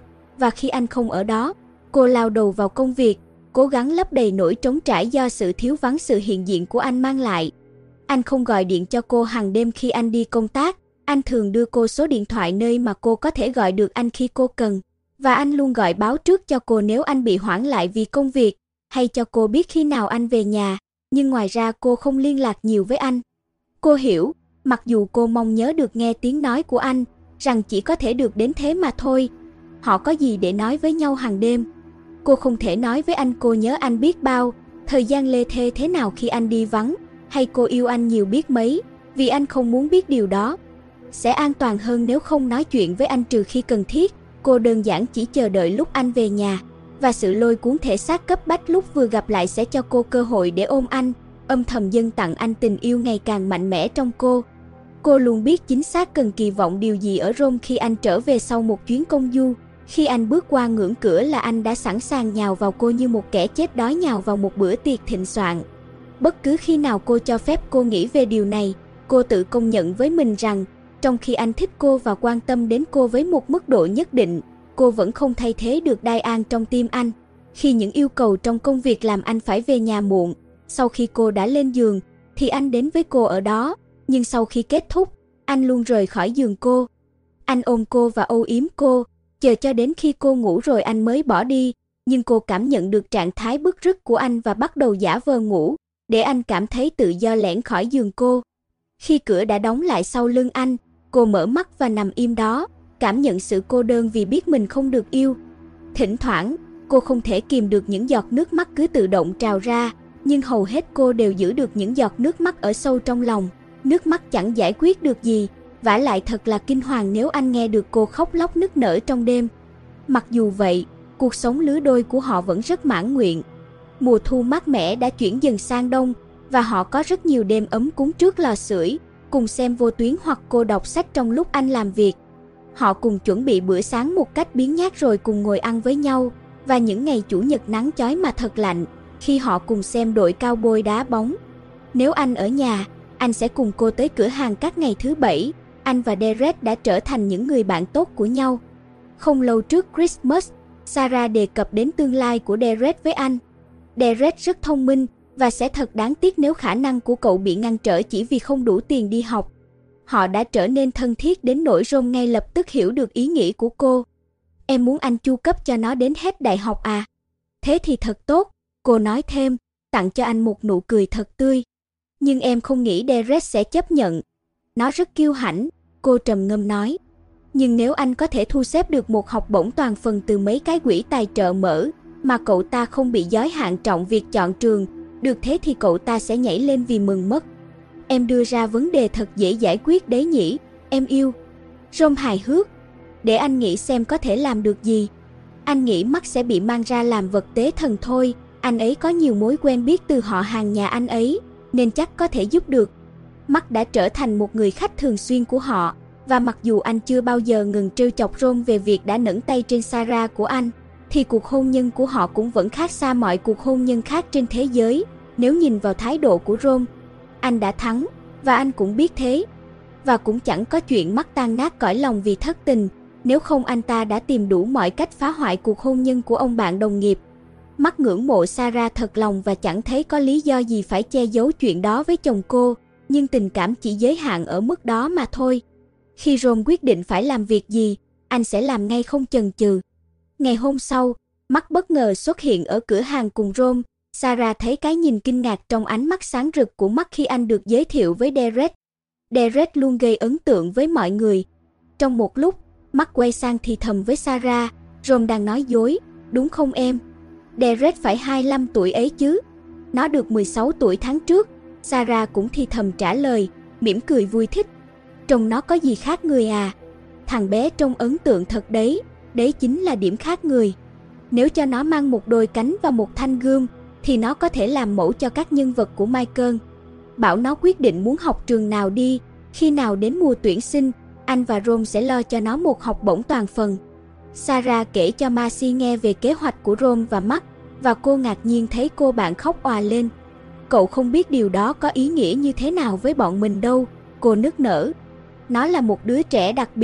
và khi anh không ở đó, cô lao đầu vào công việc, cố gắng lấp đầy nỗi trống trải do sự thiếu vắng sự hiện diện của anh mang lại. Anh không gọi điện cho cô hàng đêm khi anh đi công tác, anh thường đưa cô số điện thoại nơi mà cô có thể gọi được anh khi cô cần. Và anh luôn gọi báo trước cho cô nếu anh bị hoãn lại vì công việc, hay cho cô biết khi nào anh về nhà, nhưng ngoài ra cô không liên lạc nhiều với anh. Cô hiểu, mặc dù cô mong nhớ được nghe tiếng nói của anh, rằng chỉ có thể được đến thế mà thôi. Họ có gì để nói với nhau hàng đêm. Cô không thể nói với anh cô nhớ anh biết bao, thời gian lê thê thế nào khi anh đi vắng, hay cô yêu anh nhiều biết mấy, vì anh không muốn biết điều đó. Sẽ an toàn hơn nếu không nói chuyện với anh trừ khi cần thiết. Cô đơn giản chỉ chờ đợi lúc anh về nhà, và sự lôi cuốn thể xác cấp bách lúc vừa gặp lại sẽ cho cô cơ hội để ôm anh, âm thầm dâng tặng anh tình yêu ngày càng mạnh mẽ trong cô. Cô luôn biết chính xác cần kỳ vọng điều gì ở Rome khi anh trở về sau một chuyến công du. Khi anh bước qua ngưỡng cửa là anh đã sẵn sàng nhào vào cô như một kẻ chết đói nhào vào một bữa tiệc thịnh soạn. Bất cứ khi nào cô cho phép cô nghĩ về điều này, cô tự công nhận với mình rằng, trong khi anh thích cô và quan tâm đến cô với một mức độ nhất định, cô vẫn không thay thế được Diane trong tim anh. Khi những yêu cầu trong công việc làm anh phải về nhà muộn, sau khi cô đã lên giường, thì anh đến với cô ở đó, nhưng sau khi kết thúc, anh luôn rời khỏi giường cô. Anh ôm cô và âu yếm cô, chờ cho đến khi cô ngủ rồi anh mới bỏ đi, nhưng cô cảm nhận được trạng thái bứt rứt của anh và bắt đầu giả vờ ngủ, để anh cảm thấy tự do lẻn khỏi giường cô. Khi cửa đã đóng lại sau lưng anh, cô mở mắt và nằm im đó, cảm nhận sự cô đơn vì biết mình không được yêu. Thỉnh thoảng, cô không thể kìm được những giọt nước mắt cứ tự động trào ra, nhưng hầu hết cô đều giữ được những giọt nước mắt ở sâu trong lòng. Nước mắt chẳng giải quyết được gì, vả lại thật là kinh hoàng nếu anh nghe được cô khóc lóc nức nở trong đêm. Mặc dù vậy, cuộc sống lứa đôi của họ vẫn rất mãn nguyện. Mùa thu mát mẻ đã chuyển dần sang đông, và họ có rất nhiều đêm ấm cúng trước lò sưởi, cùng xem vô tuyến hoặc cô đọc sách trong lúc anh làm việc. Họ cùng chuẩn bị bữa sáng một cách biếng nhác rồi cùng ngồi ăn với nhau, và những ngày chủ nhật nắng chói mà thật lạnh, khi họ cùng xem đội cao bôi đá bóng. Nếu anh ở nhà, anh sẽ cùng cô tới cửa hàng các ngày thứ Bảy. Anh và Derek đã trở thành những người bạn tốt của nhau. Không lâu trước Christmas, Sarah đề cập đến tương lai của Derek với anh. Derek rất thông minh, và sẽ thật đáng tiếc nếu khả năng của cậu bị ngăn trở chỉ vì không đủ tiền đi học. Họ đã trở nên thân thiết đến nỗi Rome ngay lập tức hiểu được ý nghĩ của cô. Em muốn anh chu cấp cho nó đến hết đại học à? Thế thì thật tốt, cô nói thêm, tặng cho anh một nụ cười thật tươi. Nhưng em không nghĩ Derek sẽ chấp nhận. Nó rất kiêu hãnh, cô trầm ngâm nói. Nhưng nếu anh có thể thu xếp được một học bổng toàn phần từ mấy cái quỹ tài trợ mở, mà cậu ta không bị giới hạn trọng việc chọn trường, được thế thì cậu ta sẽ nhảy lên vì mừng mất. Em đưa ra vấn đề thật dễ giải quyết đấy nhỉ, em yêu. Rome hài hước. Để anh nghĩ xem có thể làm được gì. Anh nghĩ Mark sẽ bị mang ra làm vật tế thần thôi, anh ấy có nhiều mối quen biết từ họ hàng nhà anh ấy, nên chắc có thể giúp được. Mark đã trở thành một người khách thường xuyên của họ, và mặc dù anh chưa bao giờ ngừng trêu chọc Rome về việc đã nẫng tay trên Sarah của anh, thì cuộc hôn nhân của họ cũng vẫn khác xa mọi cuộc hôn nhân khác trên thế giới. Nếu nhìn vào thái độ của Rome, anh đã thắng, và anh cũng biết thế. Và cũng chẳng có chuyện Mark tan nát cõi lòng vì thất tình, nếu không anh ta đã tìm đủ mọi cách phá hoại cuộc hôn nhân của ông bạn đồng nghiệp. Mark ngưỡng mộ Sarah thật lòng và chẳng thấy có lý do gì phải che giấu chuyện đó với chồng cô, nhưng tình cảm chỉ giới hạn ở mức đó mà thôi. Khi Rome quyết định phải làm việc gì, anh sẽ làm ngay không chần chừ. Ngày hôm sau, Mark bất ngờ xuất hiện ở cửa hàng cùng Rome. Sarah thấy cái nhìn kinh ngạc trong ánh mắt sáng rực của Mark khi anh được giới thiệu với Derek. Derek luôn gây ấn tượng với mọi người. Trong một lúc, Mark quay sang thì thầm với Sarah, Rome đang nói dối, đúng không em? Derek phải 25 tuổi ấy chứ? Nó được 16 tuổi tháng trước. Sarah cũng thì thầm trả lời, mỉm cười vui thích. Trông nó có gì khác người à? Thằng bé trông ấn tượng thật đấy, đấy chính là điểm khác người. Nếu cho nó mang một đôi cánh và một thanh gươm, thì nó có thể làm mẫu cho các nhân vật của Michael. Bảo nó quyết định muốn học trường nào đi, khi nào đến mùa tuyển sinh, anh và Rome sẽ lo cho nó một học bổng toàn phần. Sarah kể cho Marcy nghe về kế hoạch của Rome và Mark, và cô ngạc nhiên thấy cô bạn khóc òa lên. Cậu không biết điều đó có ý nghĩa như thế nào với bọn mình đâu, cô nức nở. Nó là một đứa trẻ đặc biệt,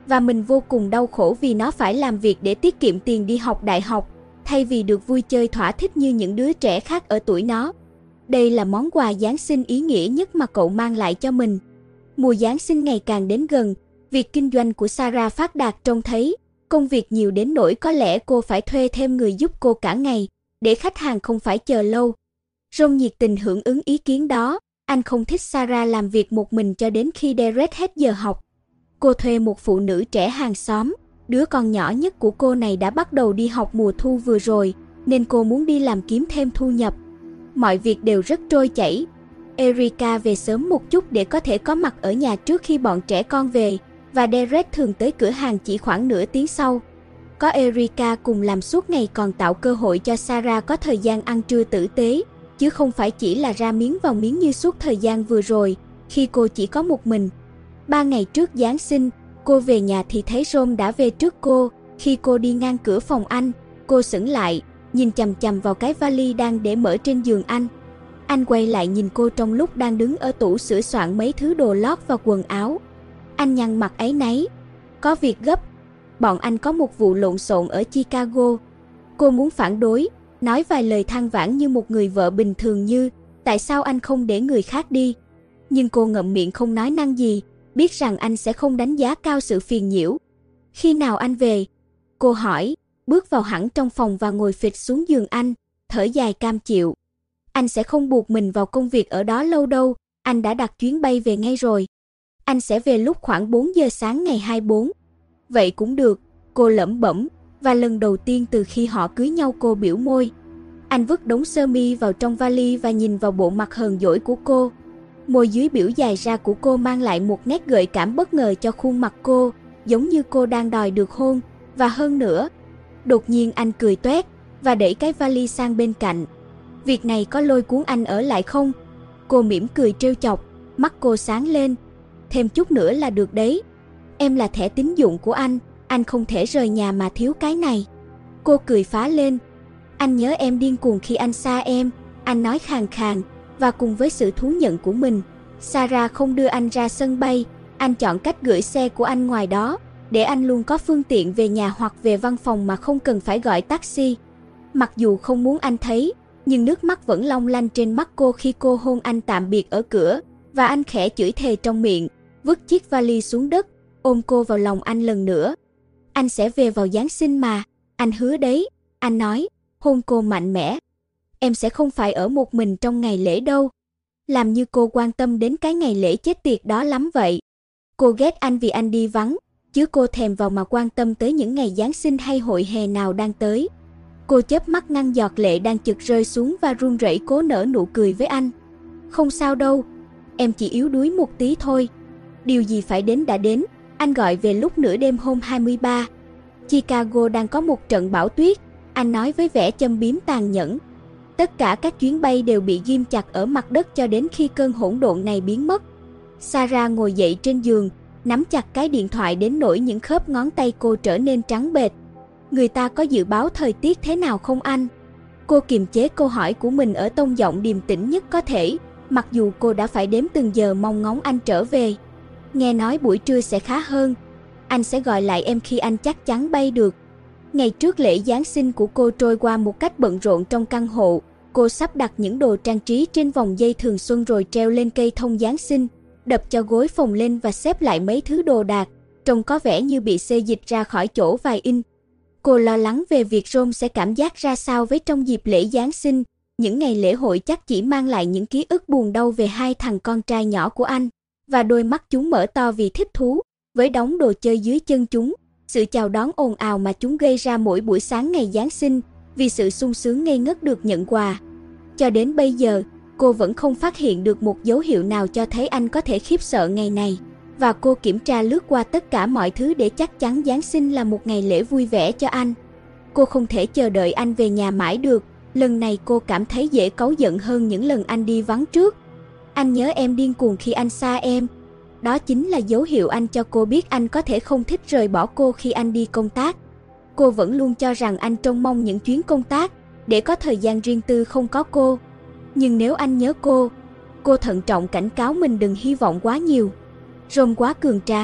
Và mình vô cùng đau khổ vì nó phải làm việc để tiết kiệm tiền đi học đại học, thay vì được vui chơi thỏa thích như những đứa trẻ khác ở tuổi nó. Đây là món quà Giáng sinh ý nghĩa nhất mà cậu mang lại cho mình. Mùa Giáng sinh ngày càng đến gần, việc kinh doanh của Sarah phát đạt trông thấy, công việc nhiều đến nỗi có lẽ cô phải thuê thêm người giúp cô cả ngày, để khách hàng không phải chờ lâu. Ron nhiệt tình hưởng ứng ý kiến đó, anh không thích Sarah làm việc một mình cho đến khi Derek hết giờ học. Cô thuê một phụ nữ trẻ hàng xóm, đứa con nhỏ nhất của cô này đã bắt đầu đi học mùa thu vừa rồi, nên cô muốn đi làm kiếm thêm thu nhập. Mọi việc đều rất trôi chảy. Erica về sớm một chút để có thể có mặt ở nhà trước khi bọn trẻ con về, và Derek thường tới cửa hàng chỉ khoảng nửa tiếng sau. Có Erica cùng làm suốt ngày còn tạo cơ hội cho Sarah có thời gian ăn trưa tử tế, chứ không phải chỉ là ra miếng vào miếng như suốt thời gian vừa rồi, khi cô chỉ có một mình. 3 ngày trước Giáng sinh, cô về nhà thì thấy Ron đã về trước cô. Khi cô đi ngang cửa phòng anh, cô sững lại, nhìn chằm chằm vào cái vali đang để mở trên giường anh. Anh quay lại nhìn cô trong lúc đang đứng ở tủ sửa soạn mấy thứ đồ lót và quần áo. Anh nhăn mặt áy náy. Có việc gấp. Bọn anh có một vụ lộn xộn ở Chicago. Cô muốn phản đối, nói vài lời than vãn như một người vợ bình thường như tại sao anh không để người khác đi. Nhưng cô ngậm miệng không nói năng gì, biết rằng anh sẽ không đánh giá cao sự phiền nhiễu. Khi nào anh về? Cô hỏi, bước vào hẳn trong phòng và ngồi phịch xuống giường anh, thở dài cam chịu. Anh sẽ không buộc mình vào công việc ở đó lâu đâu, anh đã đặt chuyến bay về ngay rồi. Anh sẽ về lúc khoảng 4 giờ sáng ngày 24. Vậy cũng được, cô lẩm bẩm, và lần đầu tiên từ khi họ cưới nhau cô biểu môi. Anh vứt đống sơ mi vào trong vali và nhìn vào bộ mặt hờn dỗi của cô. Môi dưới biểu dài ra của cô mang lại một nét gợi cảm bất ngờ cho khuôn mặt cô, giống như cô đang đòi được hôn, và hơn nữa. Đột nhiên anh cười toét và đẩy cái vali sang bên cạnh. Việc này có lôi cuốn anh ở lại không? Cô mỉm cười trêu chọc, mắt cô sáng lên. Thêm chút nữa là được đấy. Em là thẻ tín dụng của anh không thể rời nhà mà thiếu cái này. Cô cười phá lên. Anh nhớ em điên cuồng khi anh xa em, anh nói khàn khàn, và cùng với sự thú nhận của mình, Sarah không đưa anh ra sân bay, anh chọn cách gửi xe của anh ngoài đó, để anh luôn có phương tiện về nhà hoặc về văn phòng mà không cần phải gọi taxi. Mặc dù không muốn anh thấy, nhưng nước mắt vẫn long lanh trên mắt cô khi cô hôn anh tạm biệt ở cửa, và anh khẽ chửi thề trong miệng, vứt chiếc vali xuống đất, ôm cô vào lòng anh lần nữa. Anh sẽ về vào Giáng sinh mà, anh hứa đấy, anh nói, hôn cô mạnh mẽ. Em sẽ không phải ở một mình trong ngày lễ đâu. Làm như cô quan tâm đến cái ngày lễ chết tiệt đó lắm vậy. Cô ghét anh vì anh đi vắng, chứ cô thèm vào mà quan tâm tới những ngày Giáng sinh hay hội hè nào đang tới. Cô chớp mắt ngăn giọt lệ đang chực rơi xuống và run rẩy cố nở nụ cười với anh. Không sao đâu, em chỉ yếu đuối một tí thôi. Điều gì phải đến đã đến, anh gọi về lúc nửa đêm hôm 23. Chicago đang có một trận bão tuyết, anh nói với vẻ châm biếm tàn nhẫn. Tất cả các chuyến bay đều bị ghim chặt ở mặt đất cho đến khi cơn hỗn độn này biến mất. Sarah ngồi dậy trên giường, nắm chặt cái điện thoại đến nỗi những khớp ngón tay cô trở nên trắng bệch. Người ta có dự báo thời tiết thế nào không anh? Cô kiềm chế câu hỏi của mình ở tông giọng điềm tĩnh nhất có thể, mặc dù cô đã phải đếm từng giờ mong ngóng anh trở về. Nghe nói buổi trưa sẽ khá hơn. Anh sẽ gọi lại em khi anh chắc chắn bay được. Ngày trước lễ Giáng sinh của cô trôi qua một cách bận rộn trong căn hộ. Cô sắp đặt những đồ trang trí trên vòng dây thường xuân rồi treo lên cây thông Giáng sinh, đập cho gối phòng lên và xếp lại mấy thứ đồ đạc, trông có vẻ như bị xê dịch ra khỏi chỗ vài in. Cô lo lắng về việc Ron sẽ cảm giác ra sao với trong dịp lễ Giáng sinh. Những ngày lễ hội chắc chỉ mang lại những ký ức buồn đau về hai thằng con trai nhỏ của anh, và đôi mắt chúng mở to vì thích thú với đống đồ chơi dưới chân chúng, sự chào đón ồn ào mà chúng gây ra mỗi buổi sáng ngày Giáng sinh, vì sự sung sướng ngây ngất được nhận quà. Cho đến bây giờ, cô vẫn không phát hiện được một dấu hiệu nào cho thấy anh có thể khiếp sợ ngày này, và cô kiểm tra lướt qua tất cả mọi thứ để chắc chắn Giáng sinh là một ngày lễ vui vẻ cho anh. Cô không thể chờ đợi anh về nhà mãi được, lần này cô cảm thấy dễ cáu giận hơn những lần anh đi vắng trước. Anh nhớ em điên cuồng khi anh xa em. Đó chính là dấu hiệu anh cho cô biết anh có thể không thích rời bỏ cô khi anh đi công tác. Cô vẫn luôn cho rằng anh trông mong những chuyến công tác, để có thời gian riêng tư không có cô. Nhưng nếu anh nhớ cô thận trọng cảnh cáo mình đừng hy vọng quá nhiều. Ron quá cường tráng,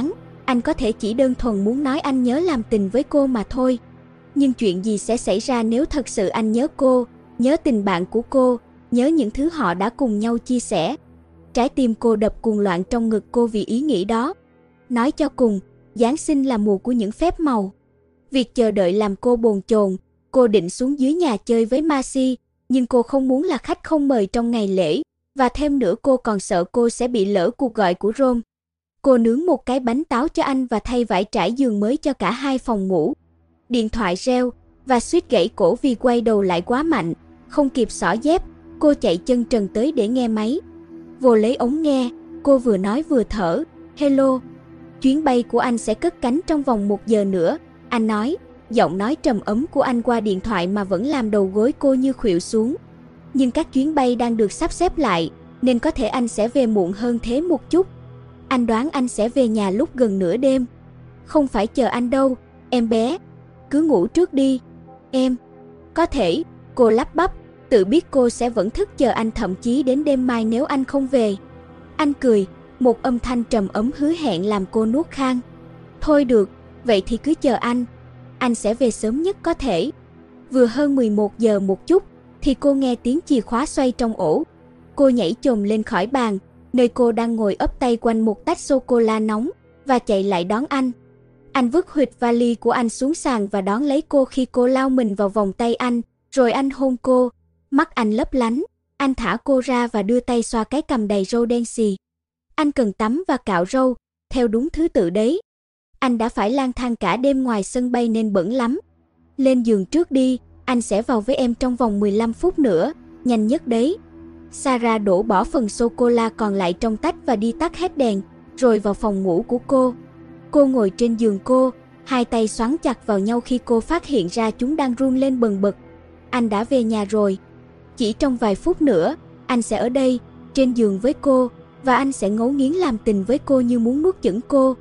Anh có thể chỉ đơn thuần muốn nói anh nhớ làm tình với cô mà thôi. Nhưng chuyện gì sẽ xảy ra nếu thật sự anh nhớ cô, nhớ tình bạn của cô, nhớ những thứ họ đã cùng nhau chia sẻ? Trái tim cô đập cuồng loạn trong ngực cô vì ý nghĩ đó. Nói cho cùng, Giáng sinh là mùa của những phép màu. Việc chờ đợi làm cô bồn chồn. Cô định xuống dưới nhà chơi với Marcy, nhưng cô không muốn là khách không mời trong ngày lễ, và thêm nữa cô còn sợ cô sẽ bị lỡ cuộc gọi của Rome. Cô nướng một cái bánh táo cho anh và thay vải trải giường mới cho cả hai phòng ngủ. Điện thoại reo, và suýt gãy cổ vì quay đầu lại quá mạnh, không kịp xỏ dép, cô chạy chân trần tới để nghe máy. Vô lấy ống nghe, cô vừa nói vừa thở, "Hello, chuyến bay của anh sẽ cất cánh trong vòng 1 giờ nữa," anh nói. Giọng nói trầm ấm của anh qua điện thoại mà vẫn làm đầu gối cô như khuỵu xuống. "Nhưng các chuyến bay đang được sắp xếp lại, nên có thể anh sẽ về muộn hơn thế một chút. Anh đoán anh sẽ về nhà lúc gần nửa đêm." "Không phải chờ anh đâu, em bé. Cứ ngủ trước đi." "Em..." "Có thể," cô lắp bắp, tự biết cô sẽ vẫn thức chờ anh thậm chí đến đêm mai nếu anh không về. Anh cười, một âm thanh trầm ấm hứa hẹn làm cô nuốt khan. "Thôi được, vậy thì cứ chờ anh sẽ về sớm nhất có thể." Vừa hơn 11 giờ một chút, thì cô nghe tiếng chìa khóa xoay trong ổ. Cô nhảy chồm lên khỏi bàn, nơi cô đang ngồi ấp tay quanh một tách sô-cô-la nóng, và chạy lại đón anh. Anh vứt huỵch vali của anh xuống sàn và đón lấy cô khi cô lao mình vào vòng tay anh, rồi anh hôn cô. Mắt anh lấp lánh, anh thả cô ra và đưa tay xoa cái cằm đầy râu đen xì. "Anh cần tắm và cạo râu, theo đúng thứ tự đấy. Anh đã phải lang thang cả đêm ngoài sân bay nên bẩn lắm. Lên giường trước đi, anh sẽ vào với em trong vòng 15 phút nữa, nhanh nhất đấy." Sarah đổ bỏ phần sô-cô-la còn lại trong tách và đi tắt hết đèn, rồi vào phòng ngủ của cô. Cô ngồi trên giường cô, hai tay xoắn chặt vào nhau khi cô phát hiện ra chúng đang run lên bần bật. Anh đã về nhà rồi. Chỉ trong vài phút nữa, anh sẽ ở đây, trên giường với cô, và anh sẽ ngấu nghiến làm tình với cô như muốn nuốt chửng cô.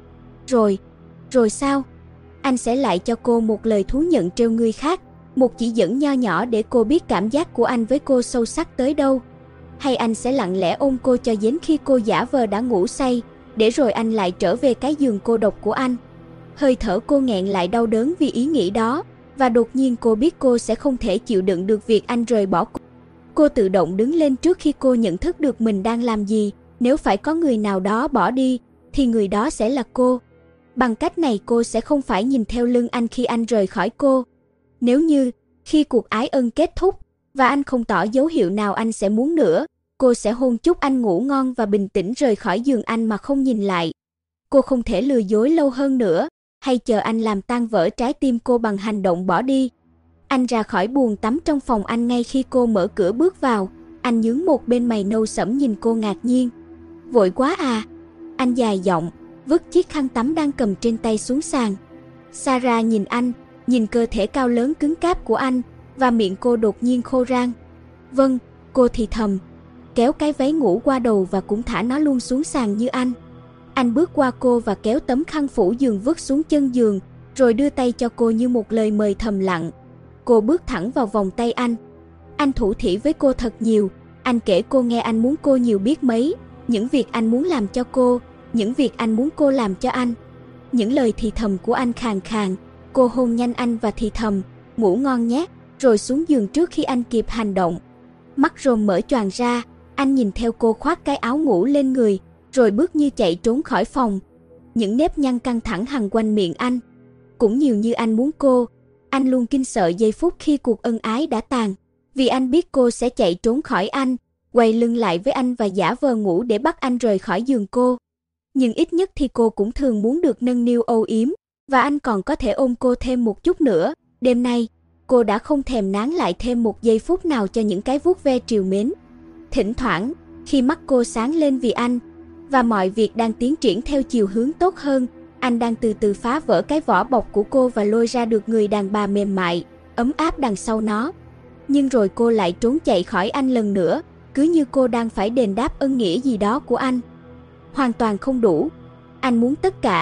Rồi sao? Anh sẽ lại cho cô một lời thú nhận trêu người khác, một chỉ dẫn nho nhỏ để cô biết cảm giác của anh với cô sâu sắc tới đâu. Hay anh sẽ lặng lẽ ôm cô cho đến khi cô giả vờ đã ngủ say, để rồi anh lại trở về cái giường cô độc của anh. Hơi thở cô nghẹn lại đau đớn vì ý nghĩ đó, và đột nhiên cô biết cô sẽ không thể chịu đựng được việc anh rời bỏ cô. Cô tự động đứng lên trước khi cô nhận thức được mình đang làm gì. Nếu phải có người nào đó bỏ đi, thì người đó sẽ là cô. Bằng cách này cô sẽ không phải nhìn theo lưng anh khi anh rời khỏi cô. Nếu như, khi cuộc ái ân kết thúc, và anh không tỏ dấu hiệu nào anh sẽ muốn nữa, cô sẽ hôn chúc anh ngủ ngon và bình tĩnh rời khỏi giường anh mà không nhìn lại. Cô không thể lừa dối lâu hơn nữa, hay chờ anh làm tan vỡ trái tim cô bằng hành động bỏ đi. Anh ra khỏi buồng tắm trong phòng anh ngay khi cô mở cửa bước vào. Anh nhướng một bên mày nâu sẫm nhìn cô ngạc nhiên. "Vội quá à?" Anh dài giọng, vứt chiếc khăn tắm đang cầm trên tay xuống sàn. Sarah nhìn anh, nhìn cơ thể cao lớn cứng cáp của anh, và miệng cô đột nhiên khô rang. "Vâng," cô thì thầm, kéo cái váy ngủ qua đầu và cũng thả nó luôn xuống sàn như anh. Anh bước qua cô và kéo tấm khăn phủ giường vứt xuống chân giường, rồi đưa tay cho cô như một lời mời thầm lặng. Cô bước thẳng vào vòng tay anh. Anh thủ thỉ với cô thật nhiều. Anh kể cô nghe anh muốn cô nhiều biết mấy, những việc anh muốn làm cho cô, những việc anh muốn cô làm cho anh. Những lời thì thầm của anh khàn khàn. Cô hôn nhanh anh và thì thầm, "Ngủ ngon nhé," rồi xuống giường trước khi anh kịp hành động. Mắt Rome mở choàng ra, anh nhìn theo cô khoác cái áo ngủ lên người, rồi bước như chạy trốn khỏi phòng. Những nếp nhăn căng thẳng hằn quanh miệng anh. Cũng nhiều như anh muốn cô, anh luôn kinh sợ giây phút khi cuộc ân ái đã tàn, vì anh biết cô sẽ chạy trốn khỏi anh, quay lưng lại với anh và giả vờ ngủ để bắt anh rời khỏi giường cô. Nhưng ít nhất thì cô cũng thường muốn được nâng niu âu yếm, và anh còn có thể ôm cô thêm một chút nữa. Đêm nay, cô đã không thèm nán lại thêm một giây phút nào cho những cái vuốt ve trìu mến. Thỉnh thoảng, khi mắt cô sáng lên vì anh, và mọi việc đang tiến triển theo chiều hướng tốt hơn, anh đang từ từ phá vỡ cái vỏ bọc của cô và lôi ra được người đàn bà mềm mại, ấm áp đằng sau nó. Nhưng rồi cô lại trốn chạy khỏi anh lần nữa, cứ như cô đang phải đền đáp ân nghĩa gì đó của anh. Hoàn toàn không đủ. Anh muốn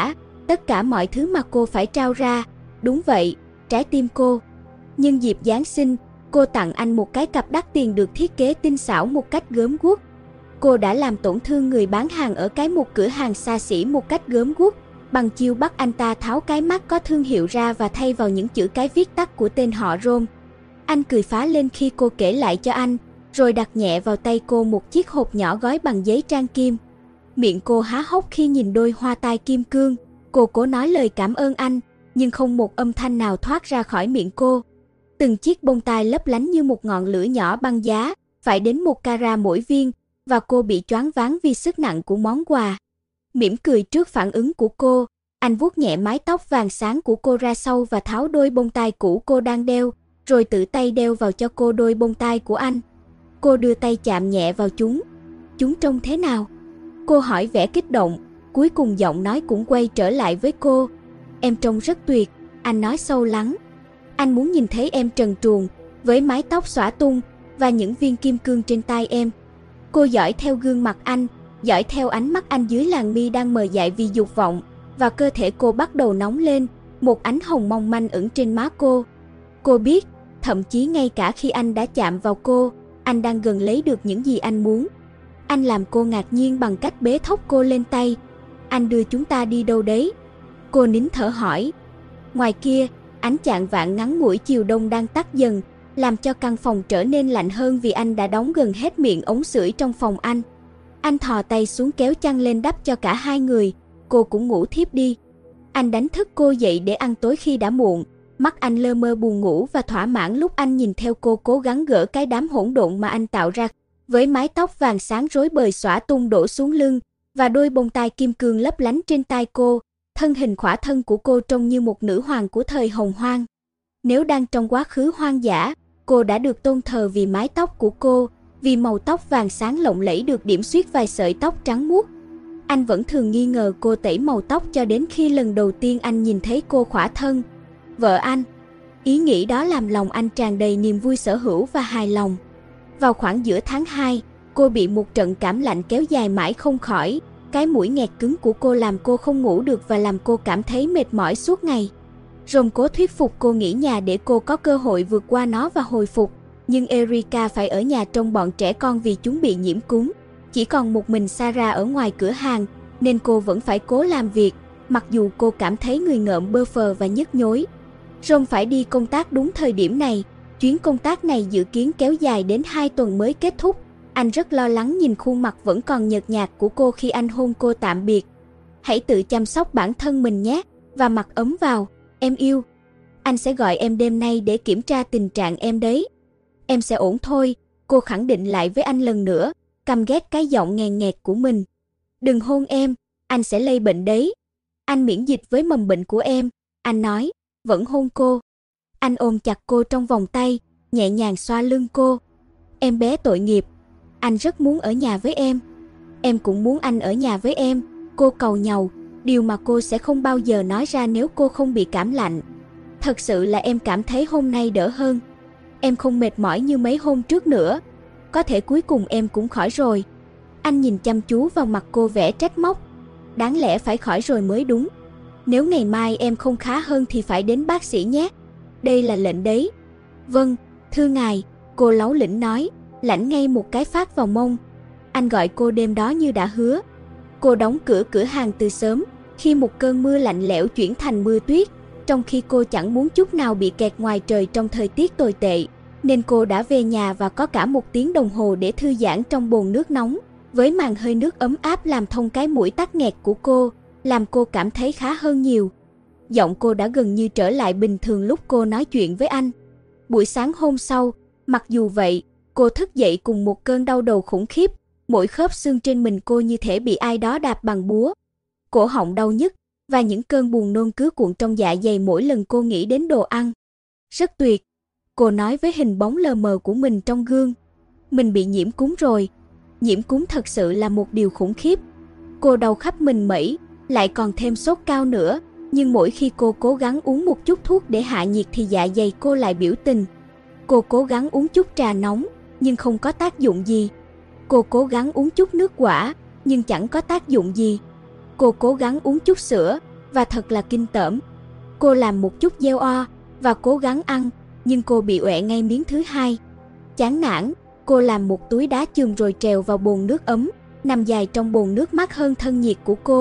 tất cả mọi thứ mà cô phải trao ra. Đúng vậy, trái tim cô. Nhưng dịp Giáng sinh, cô tặng anh một cái cặp đắt tiền được thiết kế tinh xảo một cách gớm ghiếc. Cô đã làm tổn thương người bán hàng ở một cửa hàng xa xỉ một cách gớm ghiếc. bằng chiêu bắt anh ta tháo cái mắt có thương hiệu ra và thay vào những chữ cái viết tắt của tên họ Rome. Anh cười phá lên khi cô kể lại cho anh, rồi đặt nhẹ vào tay cô một chiếc hộp nhỏ gói bằng giấy trang kim. Miệng cô há hốc khi nhìn đôi hoa tai kim cương. Cô cố nói lời cảm ơn anh, nhưng không một âm thanh nào thoát ra khỏi miệng cô. Từng chiếc bông tai lấp lánh như một ngọn lửa nhỏ băng giá, phải đến 1 carat mỗi viên, và cô bị choáng váng vì sức nặng của món quà. Mỉm cười trước phản ứng của cô, anh vuốt nhẹ mái tóc vàng sáng của cô ra sau và tháo đôi bông tai cũ cô đang đeo, rồi tự tay đeo vào cho cô đôi bông tai của anh. Cô đưa tay chạm nhẹ vào chúng. Chúng trông thế nào? Cô hỏi vẻ kích động, cuối cùng giọng nói cũng quay trở lại với cô. Em trông rất tuyệt, anh nói sâu lắng. Anh muốn nhìn thấy em trần truồng, với mái tóc xõa tung và những viên kim cương trên tai em. Cô dõi theo gương mặt anh, dõi theo ánh mắt anh dưới làn mi đang mờ dại vì dục vọng, và cơ thể cô bắt đầu nóng lên, một ánh hồng mong manh ửng trên má cô. Cô biết, thậm chí ngay cả khi anh đã chạm vào cô, anh đang gần lấy được những gì anh muốn. Anh làm cô ngạc nhiên bằng cách bế thốc cô lên tay. Anh đưa chúng ta đi đâu đấy? Cô nín thở hỏi. Ngoài kia, ánh chạng vạng ngắn ngủi chiều đông đang tắt dần, làm cho căn phòng trở nên lạnh hơn vì anh đã đóng gần hết miệng ống sưởi trong phòng anh. Anh thò tay xuống kéo chăn lên đắp cho cả hai người, cô cũng ngủ thiếp đi. Anh đánh thức cô dậy để ăn tối khi đã muộn, mắt anh lơ mơ buồn ngủ và thỏa mãn lúc anh nhìn theo cô cố gắng gỡ cái đám hỗn độn mà anh tạo ra, với mái tóc vàng sáng rối bời xõa tung đổ xuống lưng, và đôi bông tai kim cương lấp lánh trên tai cô. Thân hình khỏa thân của cô trông như một nữ hoàng của thời hồng hoang. Nếu đang trong quá khứ hoang dã, cô đã được tôn thờ vì mái tóc của cô, vì màu tóc vàng sáng lộng lẫy được điểm xuyết vài sợi tóc trắng muốt. Anh vẫn thường nghi ngờ cô tẩy màu tóc cho đến khi lần đầu tiên anh nhìn thấy cô khỏa thân. Vợ anh. Ý nghĩ đó làm lòng anh tràn đầy niềm vui sở hữu và hài lòng. Vào khoảng giữa tháng 2, cô bị một trận cảm lạnh kéo dài mãi không khỏi. Cái mũi nghẹt cứng của cô làm cô không ngủ được và làm cô cảm thấy mệt mỏi suốt ngày. Rome cố thuyết phục cô nghỉ nhà để cô có cơ hội vượt qua nó và hồi phục. Nhưng Erica phải ở nhà trông bọn trẻ con vì chúng bị nhiễm cúm. Chỉ còn một mình Sarah ở ngoài cửa hàng, nên cô vẫn phải cố làm việc, mặc dù cô cảm thấy người ngợm bơ phờ và nhức nhối. Rome phải đi công tác đúng thời điểm này. Chuyến công tác này dự kiến kéo dài đến 2 tuần mới kết thúc. Anh rất lo lắng nhìn khuôn mặt vẫn còn nhợt nhạt của cô khi anh hôn cô tạm biệt. Hãy tự chăm sóc bản thân mình nhé, và mặc ấm vào, em yêu. Anh sẽ gọi em đêm nay để kiểm tra tình trạng em đấy. Em sẽ ổn thôi, cô khẳng định lại với anh lần nữa, căm ghét cái giọng nghèn nghẹt của mình. Đừng hôn em, anh sẽ lây bệnh đấy. Anh miễn dịch với mầm bệnh của em, anh nói, vẫn hôn cô. Anh ôm chặt cô trong vòng tay, nhẹ nhàng xoa lưng cô. Em bé tội nghiệp. Anh rất muốn ở nhà với em. Em cũng muốn anh ở nhà với em, cô cầu nhàu, điều mà cô sẽ không bao giờ nói ra nếu cô không bị cảm lạnh. Thật sự là em cảm thấy hôm nay đỡ hơn. Em không mệt mỏi như mấy hôm trước nữa. Có thể cuối cùng em cũng khỏi rồi. Anh nhìn chăm chú vào mặt cô vẻ trách móc. Đáng lẽ phải khỏi rồi mới đúng. Nếu ngày mai em không khá hơn thì phải đến bác sĩ nhé. Đây là lệnh đấy. Vâng, thưa ngài, cô láu lĩnh nói, lãnh ngay một cái phát vào mông. Anh gọi cô đêm đó như đã hứa. Cô đóng cửa hàng từ sớm, khi một cơn mưa lạnh lẽo chuyển thành mưa tuyết, trong khi cô chẳng muốn chút nào bị kẹt ngoài trời trong thời tiết tồi tệ, nên cô đã về nhà và có cả 1 tiếng đồng hồ để thư giãn trong bồn nước nóng, với màn hơi nước ấm áp làm thông cái mũi tắc nghẹt của cô, làm cô cảm thấy khá hơn nhiều. Giọng cô đã gần như trở lại bình thường lúc cô nói chuyện với anh. Buổi sáng hôm sau, mặc dù vậy, cô thức dậy cùng một cơn đau đầu khủng khiếp, mỗi khớp xương trên mình cô như thể bị ai đó đạp bằng búa. Cổ họng đau nhức và những cơn buồn nôn cứ cuộn trong dạ dày mỗi lần cô nghĩ đến đồ ăn. Rất tuyệt, cô nói với hình bóng lờ mờ của mình trong gương. Mình bị nhiễm cúm rồi. Nhiễm cúm thật sự là một điều khủng khiếp. Cô đau khắp mình mẩy, lại còn thêm sốt cao nữa. Nhưng mỗi khi cô cố gắng uống một chút thuốc để hạ nhiệt thì dạ dày cô lại biểu tình. Cô cố gắng uống chút trà nóng, nhưng không có tác dụng gì. Cô cố gắng uống chút nước quả, nhưng chẳng có tác dụng gì. Cô cố gắng uống chút sữa, và thật là kinh tởm. Cô làm một chút gieo o, và cố gắng ăn, nhưng cô bị uệ ngay miếng thứ hai. Chán nản, cô làm một túi đá chườm rồi trèo vào bồn nước ấm, nằm dài trong bồn nước mát hơn thân nhiệt của cô,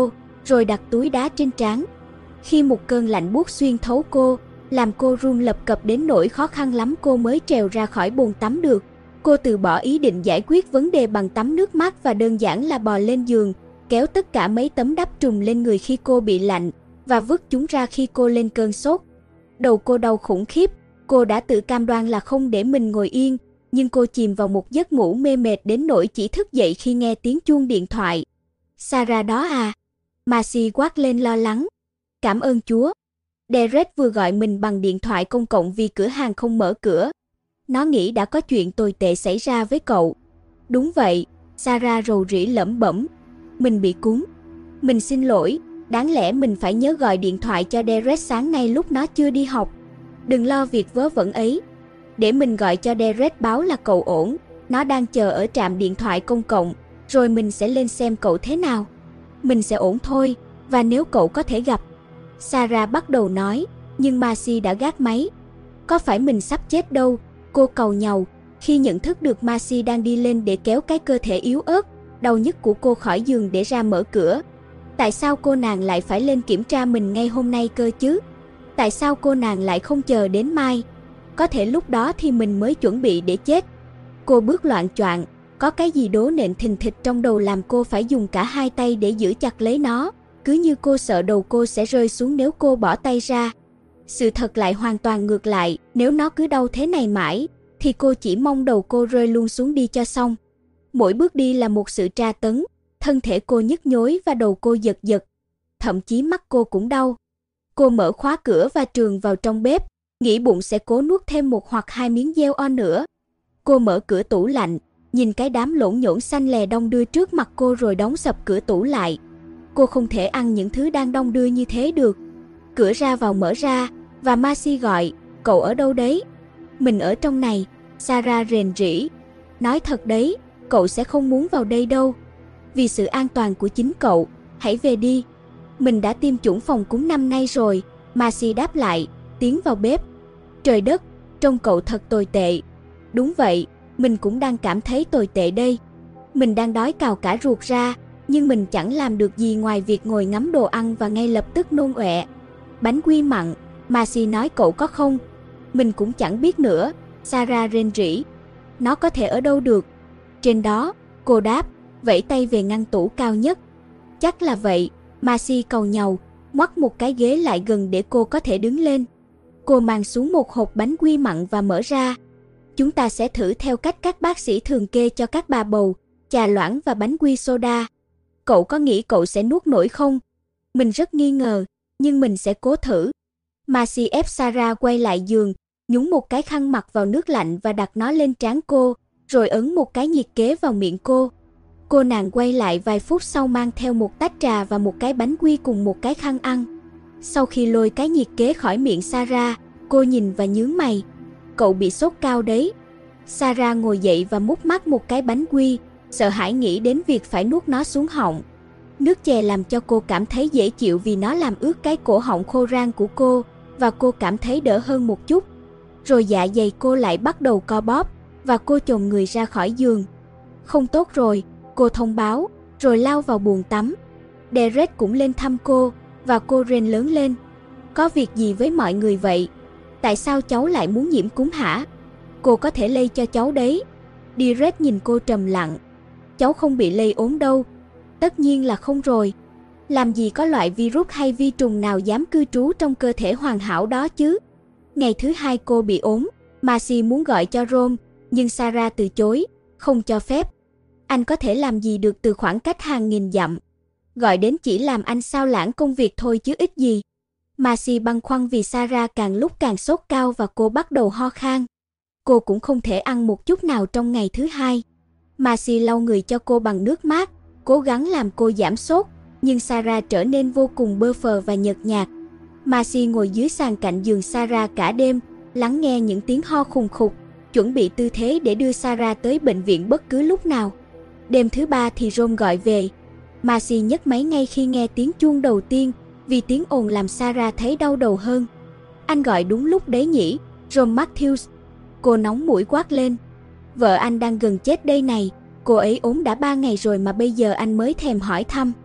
rồi đặt túi đá trên trán. Khi một cơn lạnh buốt xuyên thấu cô, làm cô run lập cập đến nỗi khó khăn lắm cô mới trèo ra khỏi bồn tắm được. Cô từ bỏ ý định giải quyết vấn đề bằng tắm nước mát và đơn giản là bò lên giường, kéo tất cả mấy tấm đắp trùm lên người khi cô bị lạnh và vứt chúng ra khi cô lên cơn sốt. Đầu cô đau khủng khiếp, cô đã tự cam đoan là không để mình ngồi yên, nhưng cô chìm vào một giấc ngủ mê mệt đến nỗi chỉ thức dậy khi nghe tiếng chuông điện thoại. Sarah đó à? Marcy quát lên lo lắng. Cảm ơn Chúa. Derek vừa gọi mình bằng điện thoại công cộng vì cửa hàng không mở cửa. Nó nghĩ đã có chuyện tồi tệ xảy ra với cậu. Đúng vậy, Sarah rầu rĩ lẩm bẩm. Mình bị cúm. Mình xin lỗi, đáng lẽ mình phải nhớ gọi điện thoại cho Derek sáng nay lúc nó chưa đi học. Đừng lo việc vớ vẩn ấy. Để mình gọi cho Derek báo là cậu ổn, nó đang chờ ở trạm điện thoại công cộng, rồi mình sẽ lên xem cậu thế nào. Mình sẽ ổn thôi, và nếu cậu có thể gặp. Sarah bắt đầu nói, nhưng Marcy đã gác máy. Có phải mình sắp chết đâu, cô cầu nhàu, khi nhận thức được Marcy đang đi lên để kéo cái cơ thể yếu ớt, đau nhức của cô khỏi giường để ra mở cửa. Tại sao cô nàng lại phải lên kiểm tra mình ngay hôm nay cơ chứ? Tại sao cô nàng lại không chờ đến mai? Có thể lúc đó thì mình mới chuẩn bị để chết. Cô bước loạng choạng, có cái gì đố nện thình thịch trong đầu làm cô phải dùng cả hai tay để giữ chặt lấy nó, cứ như cô sợ đầu cô sẽ rơi xuống nếu cô bỏ tay ra. Sự thật lại hoàn toàn ngược lại, nếu nó cứ đau thế này mãi, thì cô chỉ mong đầu cô rơi luôn xuống đi cho xong. Mỗi bước đi là một sự tra tấn, thân thể cô nhức nhối và đầu cô giật giật. Thậm chí mắt cô cũng đau. Cô mở khóa cửa và trườn vào trong bếp, nghĩ bụng sẽ cố nuốt thêm một hoặc hai miếng gieo on nữa. Cô mở cửa tủ lạnh, nhìn cái đám lộn nhổn xanh lè đong đưa trước mặt cô rồi đóng sập cửa tủ lại. Cô không thể ăn những thứ đang đong đưa như thế được. Cửa ra vào mở ra, và Marcy gọi, cậu ở đâu đấy? Mình ở trong này, Sarah rền rĩ. Nói thật đấy, cậu sẽ không muốn vào đây đâu. Vì sự an toàn của chính cậu, hãy về đi. Mình đã tiêm chủng phòng cúm năm nay rồi, Marcy đáp lại, tiến vào bếp. Trời đất, trông cậu thật tồi tệ. Đúng vậy, mình cũng đang cảm thấy tồi tệ đây. Mình đang đói cào cả ruột ra, nhưng mình chẳng làm được gì ngoài việc ngồi ngắm đồ ăn và ngay lập tức nôn ọe. Bánh quy mặn, Marcy nói cậu có không? Mình cũng chẳng biết nữa, Sarah rên rỉ. Nó có thể ở đâu được? Trên đó, cô đáp, vẫy tay về ngăn tủ cao nhất. Chắc là vậy, Marcy cầu nhàu, ngoắt một cái ghế lại gần để cô có thể đứng lên. Cô mang xuống một hộp bánh quy mặn và mở ra. Chúng ta sẽ thử theo cách các bác sĩ thường kê cho các bà bầu, trà loãng và bánh quy soda. Cậu có nghĩ cậu sẽ nuốt nổi không? Mình rất nghi ngờ, nhưng mình sẽ cố thử. Marcy ép Sarah quay lại giường, nhúng một cái khăn mặt vào nước lạnh và đặt nó lên trán cô, rồi ấn một cái nhiệt kế vào miệng cô. Cô nàng quay lại vài phút sau mang theo một tách trà và một cái bánh quy cùng một cái khăn ăn. Sau khi lôi cái nhiệt kế khỏi miệng Sarah, cô nhìn và nhướng mày. Cậu bị sốt cao đấy. Sarah ngồi dậy và múc mắt một cái bánh quy, sợ hãi nghĩ đến việc phải nuốt nó xuống họng. Nước chè làm cho cô cảm thấy dễ chịu vì nó làm ướt cái cổ họng khô rang của cô, và cô cảm thấy đỡ hơn một chút. Rồi dạ dày cô lại bắt đầu co bóp, và cô chồm người ra khỏi giường. Không tốt rồi, cô thông báo, rồi lao vào buồng tắm. Derek cũng lên thăm cô, và cô rên lớn lên. Có việc gì với mọi người vậy? Tại sao cháu lại muốn nhiễm cúm hả? Cô có thể lây cho cháu đấy. Derek nhìn cô trầm lặng. Cháu không bị lây ốm đâu. Tất nhiên là không rồi. Làm gì có loại virus hay vi trùng nào dám cư trú trong cơ thể hoàn hảo đó chứ? Ngày thứ hai cô bị ốm, Marcy muốn gọi cho Rome, nhưng Sarah từ chối, không cho phép. Anh có thể làm gì được từ khoảng cách hàng nghìn dặm. Gọi đến chỉ làm anh sao lãng công việc thôi chứ ích gì. Marcy băn khoăn vì Sarah càng lúc càng sốt cao và cô bắt đầu ho khan. Cô cũng không thể ăn một chút nào trong ngày thứ hai. Marcy lau người cho cô bằng nước mát, cố gắng làm cô giảm sốt, nhưng Sarah trở nên vô cùng bơ phờ và nhợt nhạt. Marcy ngồi dưới sàn cạnh giường Sarah cả đêm, lắng nghe những tiếng ho khùng khục, chuẩn bị tư thế để đưa Sarah tới bệnh viện bất cứ lúc nào. Đêm thứ ba thì Rome gọi về. Marcy nhấc máy ngay khi nghe tiếng chuông đầu tiên, vì tiếng ồn làm Sarah thấy đau đầu hơn. Anh gọi đúng lúc đấy nhỉ, Rome Matthews. Cô nóng mũi quát lên. Vợ anh đang gần chết đây này, cô ấy ốm đã 3 ngày rồi mà bây giờ anh mới thèm hỏi thăm.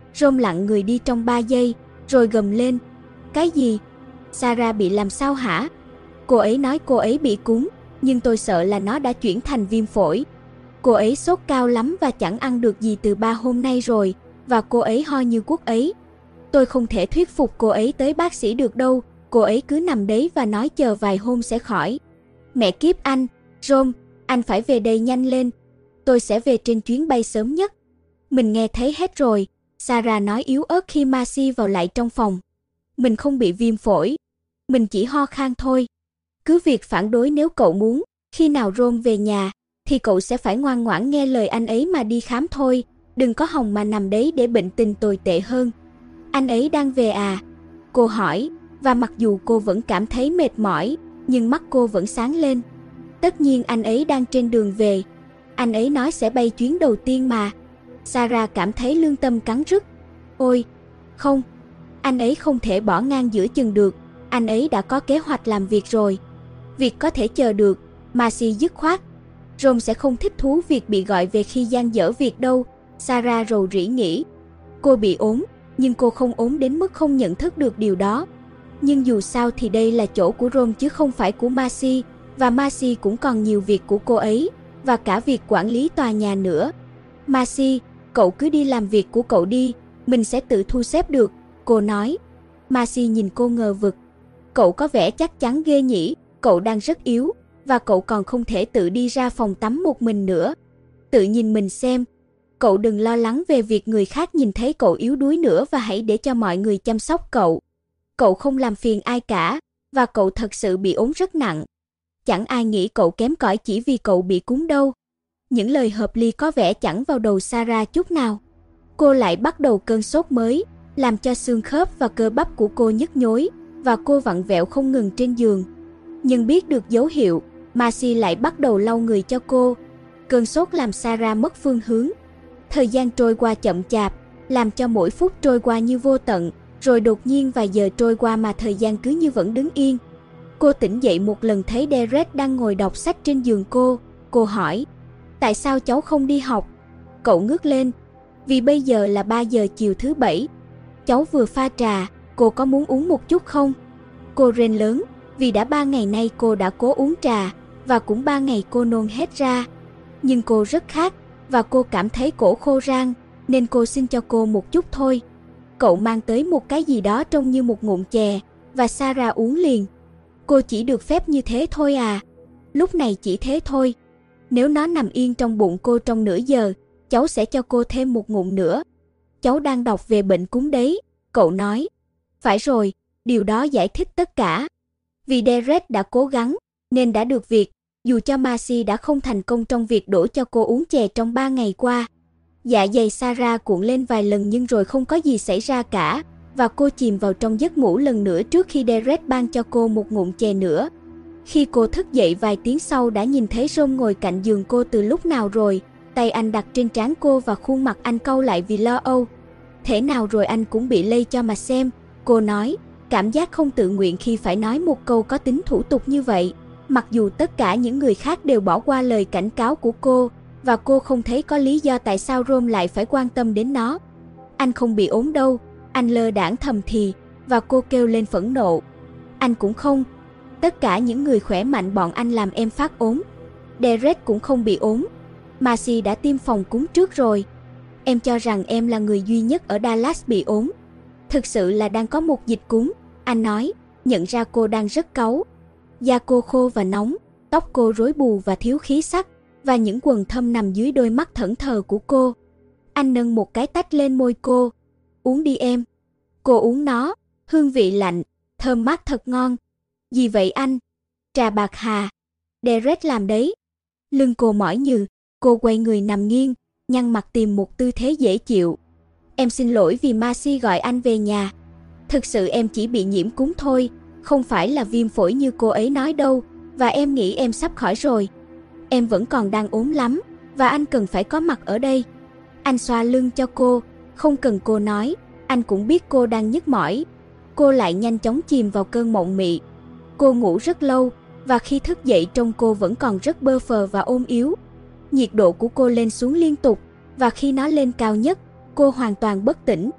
Rome lặng người đi trong 3 giây, rồi gầm lên. Cái gì? Sarah bị làm sao hả? Cô ấy nói cô ấy bị cúm, nhưng tôi sợ là nó đã chuyển thành viêm phổi. Cô ấy sốt cao lắm và chẳng ăn được gì từ 3 hôm nay rồi, và cô ấy ho như guốc ấy. Tôi không thể thuyết phục cô ấy tới bác sĩ được đâu, cô ấy cứ nằm đấy và nói chờ vài hôm sẽ khỏi. Mẹ kiếp anh, Rome, anh phải về đây nhanh lên. Tôi sẽ về trên chuyến bay sớm nhất. Mình nghe thấy hết rồi, Sarah nói yếu ớt khi Marcy vào lại trong phòng. Mình không bị viêm phổi, mình chỉ ho khan thôi. Cứ việc phản đối nếu cậu muốn, khi nào Rome về nhà, thì cậu sẽ phải ngoan ngoãn nghe lời anh ấy mà đi khám thôi, đừng có hòng mà nằm đấy để bệnh tình tồi tệ hơn. Anh ấy đang về à? Cô hỏi, và mặc dù cô vẫn cảm thấy mệt mỏi, nhưng mắt cô vẫn sáng lên. Tất nhiên anh ấy đang trên đường về. Anh ấy nói sẽ bay chuyến đầu tiên mà. Sarah cảm thấy lương tâm cắn rứt. Ôi, không, anh ấy không thể bỏ ngang giữa chừng được, anh ấy đã có kế hoạch làm việc rồi. Việc có thể chờ được, Marcy dứt khoát. Rome sẽ không thích thú việc bị gọi về khi dang dở việc đâu, Sarah rầu rĩ nghĩ. Cô bị ốm, nhưng cô không ốm đến mức không nhận thức được điều đó. Nhưng dù sao thì đây là chỗ của Rome chứ không phải của Marcy, và Marcy cũng còn nhiều việc của cô ấy, và cả việc quản lý tòa nhà nữa. Marcy, cậu cứ đi làm việc của cậu đi, mình sẽ tự thu xếp được, cô nói. Marcy nhìn cô ngờ vực. Cậu có vẻ chắc chắn ghê nhỉ, cậu đang rất yếu, và cậu còn không thể tự đi ra phòng tắm một mình nữa. Tự nhìn mình xem. Cậu đừng lo lắng về việc người khác nhìn thấy cậu yếu đuối nữa và hãy để cho mọi người chăm sóc cậu. Cậu không làm phiền ai cả, và cậu thật sự bị ốm rất nặng. Chẳng ai nghĩ cậu kém cỏi chỉ vì cậu bị cúm đâu. Những lời hợp lý có vẻ chẳng vào đầu Sarah chút nào. Cô lại bắt đầu cơn sốt mới, làm cho xương khớp và cơ bắp của cô nhức nhối, và cô vặn vẹo không ngừng trên giường. Nhưng biết được dấu hiệu, Marcy lại bắt đầu lau người cho cô. Cơn sốt làm Sarah mất phương hướng. Thời gian trôi qua chậm chạp, làm cho mỗi phút trôi qua như vô tận, rồi đột nhiên vài giờ trôi qua mà thời gian cứ như vẫn đứng yên. Cô tỉnh dậy một lần thấy Derek đang ngồi đọc sách trên giường cô. Cô hỏi, tại sao cháu không đi học? Cậu ngước lên, vì bây giờ là 3 giờ chiều thứ Bảy. Cháu vừa pha trà, cô có muốn uống một chút không? Cô rên lớn, vì đã 3 ngày nay cô đã cố uống trà, và cũng 3 ngày cô nôn hết ra. Nhưng cô rất khát, và cô cảm thấy cổ khô rang, nên cô xin cho cô một chút thôi. Cậu mang tới một cái gì đó trông như một ngụm chè, và Sarah uống liền. Cô chỉ được phép như thế thôi à? Lúc này chỉ thế thôi. Nếu nó nằm yên trong bụng cô trong nửa giờ, cháu sẽ cho cô thêm một ngụm nữa. Cháu đang đọc về bệnh cúm đấy, cậu nói. Phải rồi, điều đó giải thích tất cả. Vì Derek đã cố gắng, nên đã được việc, dù cho Marcy đã không thành công trong việc đổ cho cô uống chè trong 3 ngày qua. Dạ dày Sarah cuộn lên vài lần nhưng rồi không có gì xảy ra cả, và cô chìm vào trong giấc ngủ lần nữa trước khi Derek ban cho cô một ngụm chè nữa. Khi cô thức dậy vài tiếng sau đã nhìn thấy Rome ngồi cạnh giường cô từ lúc nào rồi, tay anh đặt trên trán cô và khuôn mặt anh cau lại vì lo âu. Thế nào rồi anh cũng bị lây cho mà xem, cô nói, cảm giác không tự nguyện khi phải nói một câu có tính thủ tục như vậy, mặc dù tất cả những người khác đều bỏ qua lời cảnh cáo của cô, và cô không thấy có lý do tại sao Rome lại phải quan tâm đến nó. Anh không bị ốm đâu, anh lơ đãng thầm thì, và cô kêu lên phẫn nộ. Anh cũng không. Tất cả những người khỏe mạnh bọn anh làm em phát ốm. Derek cũng không bị ốm. Marcy đã tiêm phòng cúm trước rồi. Em cho rằng em là người duy nhất ở Dallas bị ốm. Thực sự là đang có một dịch cúm, anh nói, nhận ra cô đang rất cáu. Da cô khô và nóng, tóc cô rối bù và thiếu khí sắc, và những quầng thâm nằm dưới đôi mắt thẫn thờ của cô. Anh nâng một cái tách lên môi cô. Uống đi em. Cô uống nó, hương vị lạnh, thơm mát thật ngon. Gì vậy anh? Trà bạc hà. Derek làm đấy. Lưng cô mỏi nhừ, cô quay người nằm nghiêng, nhăn mặt tìm một tư thế dễ chịu. Em xin lỗi vì Marcy gọi anh về nhà. Thực sự em chỉ bị nhiễm cúm thôi, không phải là viêm phổi như cô ấy nói đâu, và em nghĩ em sắp khỏi rồi. Em vẫn còn đang ốm lắm, và anh cần phải có mặt ở đây. Anh xoa lưng cho cô, không cần cô nói, anh cũng biết cô đang nhức mỏi. Cô lại nhanh chóng chìm vào cơn mộng mị. Cô ngủ rất lâu, và khi thức dậy trông cô vẫn còn rất bơ phờ và ôm yếu. Nhiệt độ của cô lên xuống liên tục, và khi nó lên cao nhất, cô hoàn toàn bất tỉnh,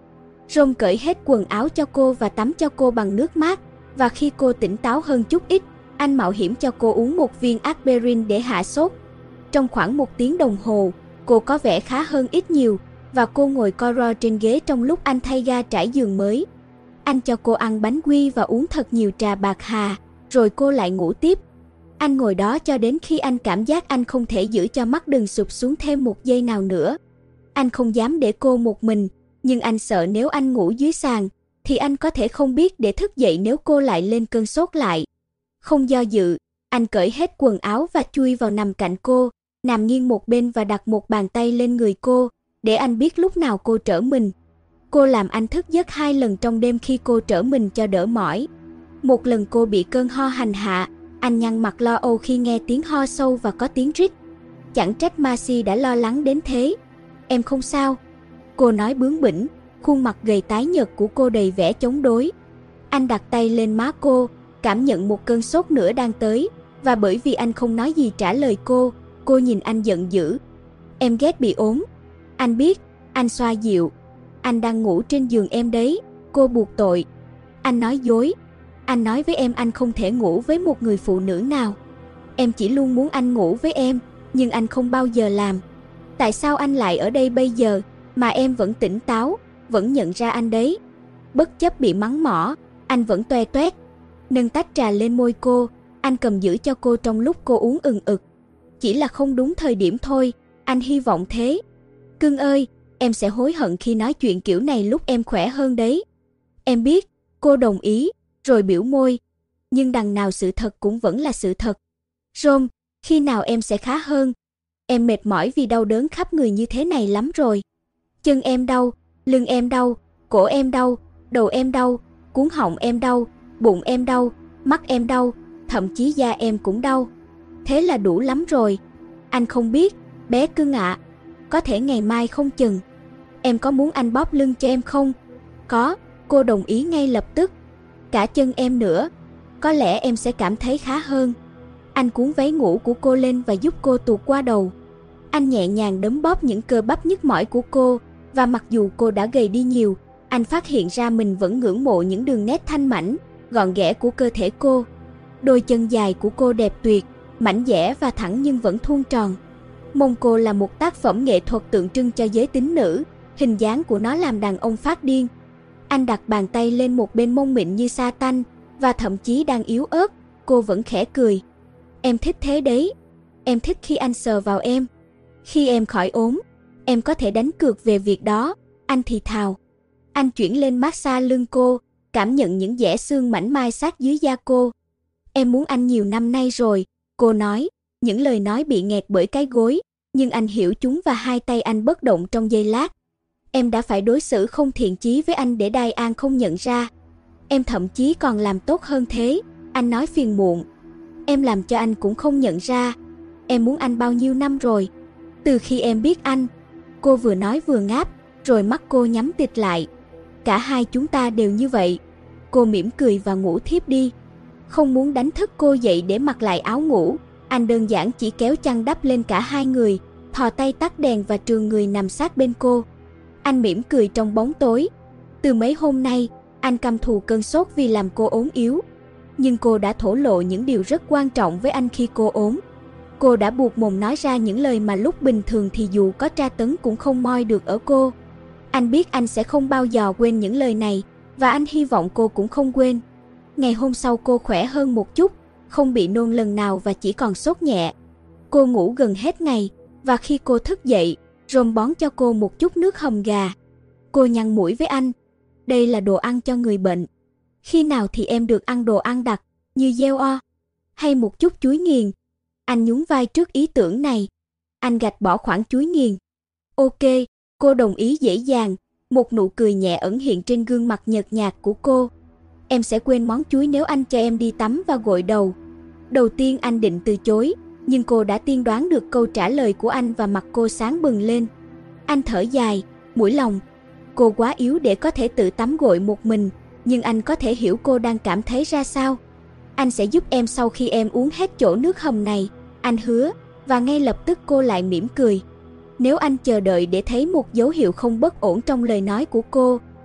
Ron cởi hết quần áo cho cô và tắm cho cô bằng nước mát, và khi cô tỉnh táo hơn chút ít, anh mạo hiểm cho cô uống một viên aspirin để hạ sốt. Trong khoảng 1 tiếng đồng hồ, cô có vẻ khá hơn ít nhiều, và cô ngồi co ro trên ghế trong lúc anh thay ga trải giường mới. Anh cho cô ăn bánh quy và uống thật nhiều trà bạc hà, rồi cô lại ngủ tiếp. Anh ngồi đó cho đến khi anh cảm giác anh không thể giữ cho mắt đừng sụp xuống thêm một giây nào nữa. Anh không dám để cô một mình, nhưng anh sợ nếu anh ngủ dưới sàn, thì anh có thể không biết để thức dậy nếu cô lại lên cơn sốt lại. Không do dự, anh cởi hết quần áo và chui vào nằm cạnh cô, nằm nghiêng một bên và đặt một bàn tay lên người cô, để anh biết lúc nào cô trở mình. Cô làm anh thức giấc 2 lần trong đêm khi cô trở mình cho đỡ mỏi. Một lần cô bị cơn ho hành hạ, anh nhăn mặt lo âu khi nghe tiếng ho sâu và có tiếng rít. Chẳng trách Marcy đã lo lắng đến thế. Em không sao, cô nói bướng bỉnh, khuôn mặt gầy tái nhợt của cô đầy vẻ chống đối. Anh đặt tay lên má cô, cảm nhận một cơn sốt nữa đang tới, và bởi vì anh không nói gì trả lời cô nhìn anh giận dữ. Em ghét bị ốm. Anh biết, anh xoa dịu. Anh đang ngủ trên giường em đấy, cô buộc tội. Anh nói dối. Anh nói với em anh không thể ngủ với một người phụ nữ nào. Em chỉ luôn muốn anh ngủ với em, nhưng anh không bao giờ làm. Tại sao anh lại ở đây bây giờ, mà em vẫn tỉnh táo, vẫn nhận ra anh đấy? Bất chấp bị mắng mỏ, anh vẫn toe toét. Nâng tách trà lên môi cô, anh cầm giữ cho cô trong lúc cô uống ừng ực. Chỉ là không đúng thời điểm thôi, anh hy vọng thế. Cưng ơi, em sẽ hối hận khi nói chuyện kiểu này lúc em khỏe hơn đấy. Em biết, cô đồng ý, rồi biểu môi. Nhưng đằng nào sự thật cũng vẫn là sự thật. Ron, khi nào em sẽ khá hơn? Em mệt mỏi vì đau đớn khắp người như thế này lắm rồi. Chân em đau, lưng em đau, cổ em đau, đầu em đau, cuống họng em đau, bụng em đau, mắt em đau, thậm chí da em cũng đau. Thế là đủ lắm rồi. Anh không biết, bé cưng ạ. Có thể ngày mai không chừng. Em có muốn anh bóp lưng cho em không? Có, cô đồng ý ngay lập tức. Cả chân em nữa. Có lẽ em sẽ cảm thấy khá hơn. Anh cuốn váy ngủ của cô lên và giúp cô tuột qua đầu. Anh nhẹ nhàng đấm bóp những cơ bắp nhức mỏi của cô, và mặc dù cô đã gầy đi nhiều, anh phát hiện ra mình vẫn ngưỡng mộ những đường nét thanh mảnh, gọn ghẽ của cơ thể cô. Đôi chân dài của cô đẹp tuyệt, mảnh dẻ và thẳng nhưng vẫn thuôn tròn. Mông cô là một tác phẩm nghệ thuật tượng trưng cho giới tính nữ, hình dáng của nó làm đàn ông phát điên. Anh đặt bàn tay lên một bên mông mịn như sa tanh, và thậm chí đang yếu ớt, cô vẫn khẽ cười. Em thích thế đấy. Em thích khi anh sờ vào em. Khi em khỏi ốm, em có thể đánh cược về việc đó, anh thì thào. Anh chuyển lên massage lưng cô, cảm nhận những dẻ xương mảnh mai sát dưới da cô. Em muốn anh nhiều năm nay rồi, cô nói, những lời nói bị nghẹt bởi cái gối, nhưng anh hiểu chúng và hai tay anh bất động trong giây lát. Em đã phải đối xử không thiện chí với anh để Diane không nhận ra. Em thậm chí còn làm tốt hơn thế, anh nói phiền muộn. Em làm cho anh cũng không nhận ra. Em muốn anh bao nhiêu năm rồi? Từ khi em biết anh. Cô vừa nói vừa ngáp, rồi mắt cô nhắm tịt lại. Cả hai chúng ta đều như vậy. Cô mỉm cười và ngủ thiếp đi. Không muốn đánh thức cô dậy để mặc lại áo ngủ, anh đơn giản chỉ kéo chăn đắp lên cả hai người, thò tay tắt đèn và trườn người nằm sát bên cô. Anh mỉm cười trong bóng tối. Từ mấy hôm nay, anh căm thù cơn sốt vì làm cô ốm yếu. Nhưng cô đã thổ lộ những điều rất quan trọng với anh khi cô ốm. Cô đã buộc mồm nói ra những lời mà lúc bình thường thì dù có tra tấn cũng không moi được ở cô. Anh biết anh sẽ không bao giờ quên những lời này, và anh hy vọng cô cũng không quên. Ngày hôm sau cô khỏe hơn một chút, không bị nôn lần nào và chỉ còn sốt nhẹ. Cô ngủ gần hết ngày, và khi cô thức dậy, Ron bón cho cô một chút nước hầm gà. Cô nhăn mũi với anh. Đây là đồ ăn cho người bệnh. Khi nào thì em được ăn đồ ăn đặc, như gieo o, hay một chút chuối nghiền? Anh nhún vai trước ý tưởng này. Anh gạch bỏ khoản chuối nghiền. Ok, cô đồng ý dễ dàng, một nụ cười nhẹ ẩn hiện trên gương mặt nhợt nhạt của cô. Em sẽ quên món chuối nếu anh cho em đi tắm và gội đầu. Đầu tiên anh định từ chối, nhưng cô đã tiên đoán được câu trả lời của anh và mặt cô sáng bừng lên. Anh thở dài, mũi lòng. Cô quá yếu để có thể tự tắm gội một mình, nhưng anh có thể hiểu cô đang cảm thấy ra sao. Anh sẽ giúp em sau khi em uống hết chỗ nước hầm này, anh hứa, và ngay lập tức cô lại mỉm cười. Nếu anh chờ đợi để thấy một dấu hiệu không bất ổn trong lời nói của cô,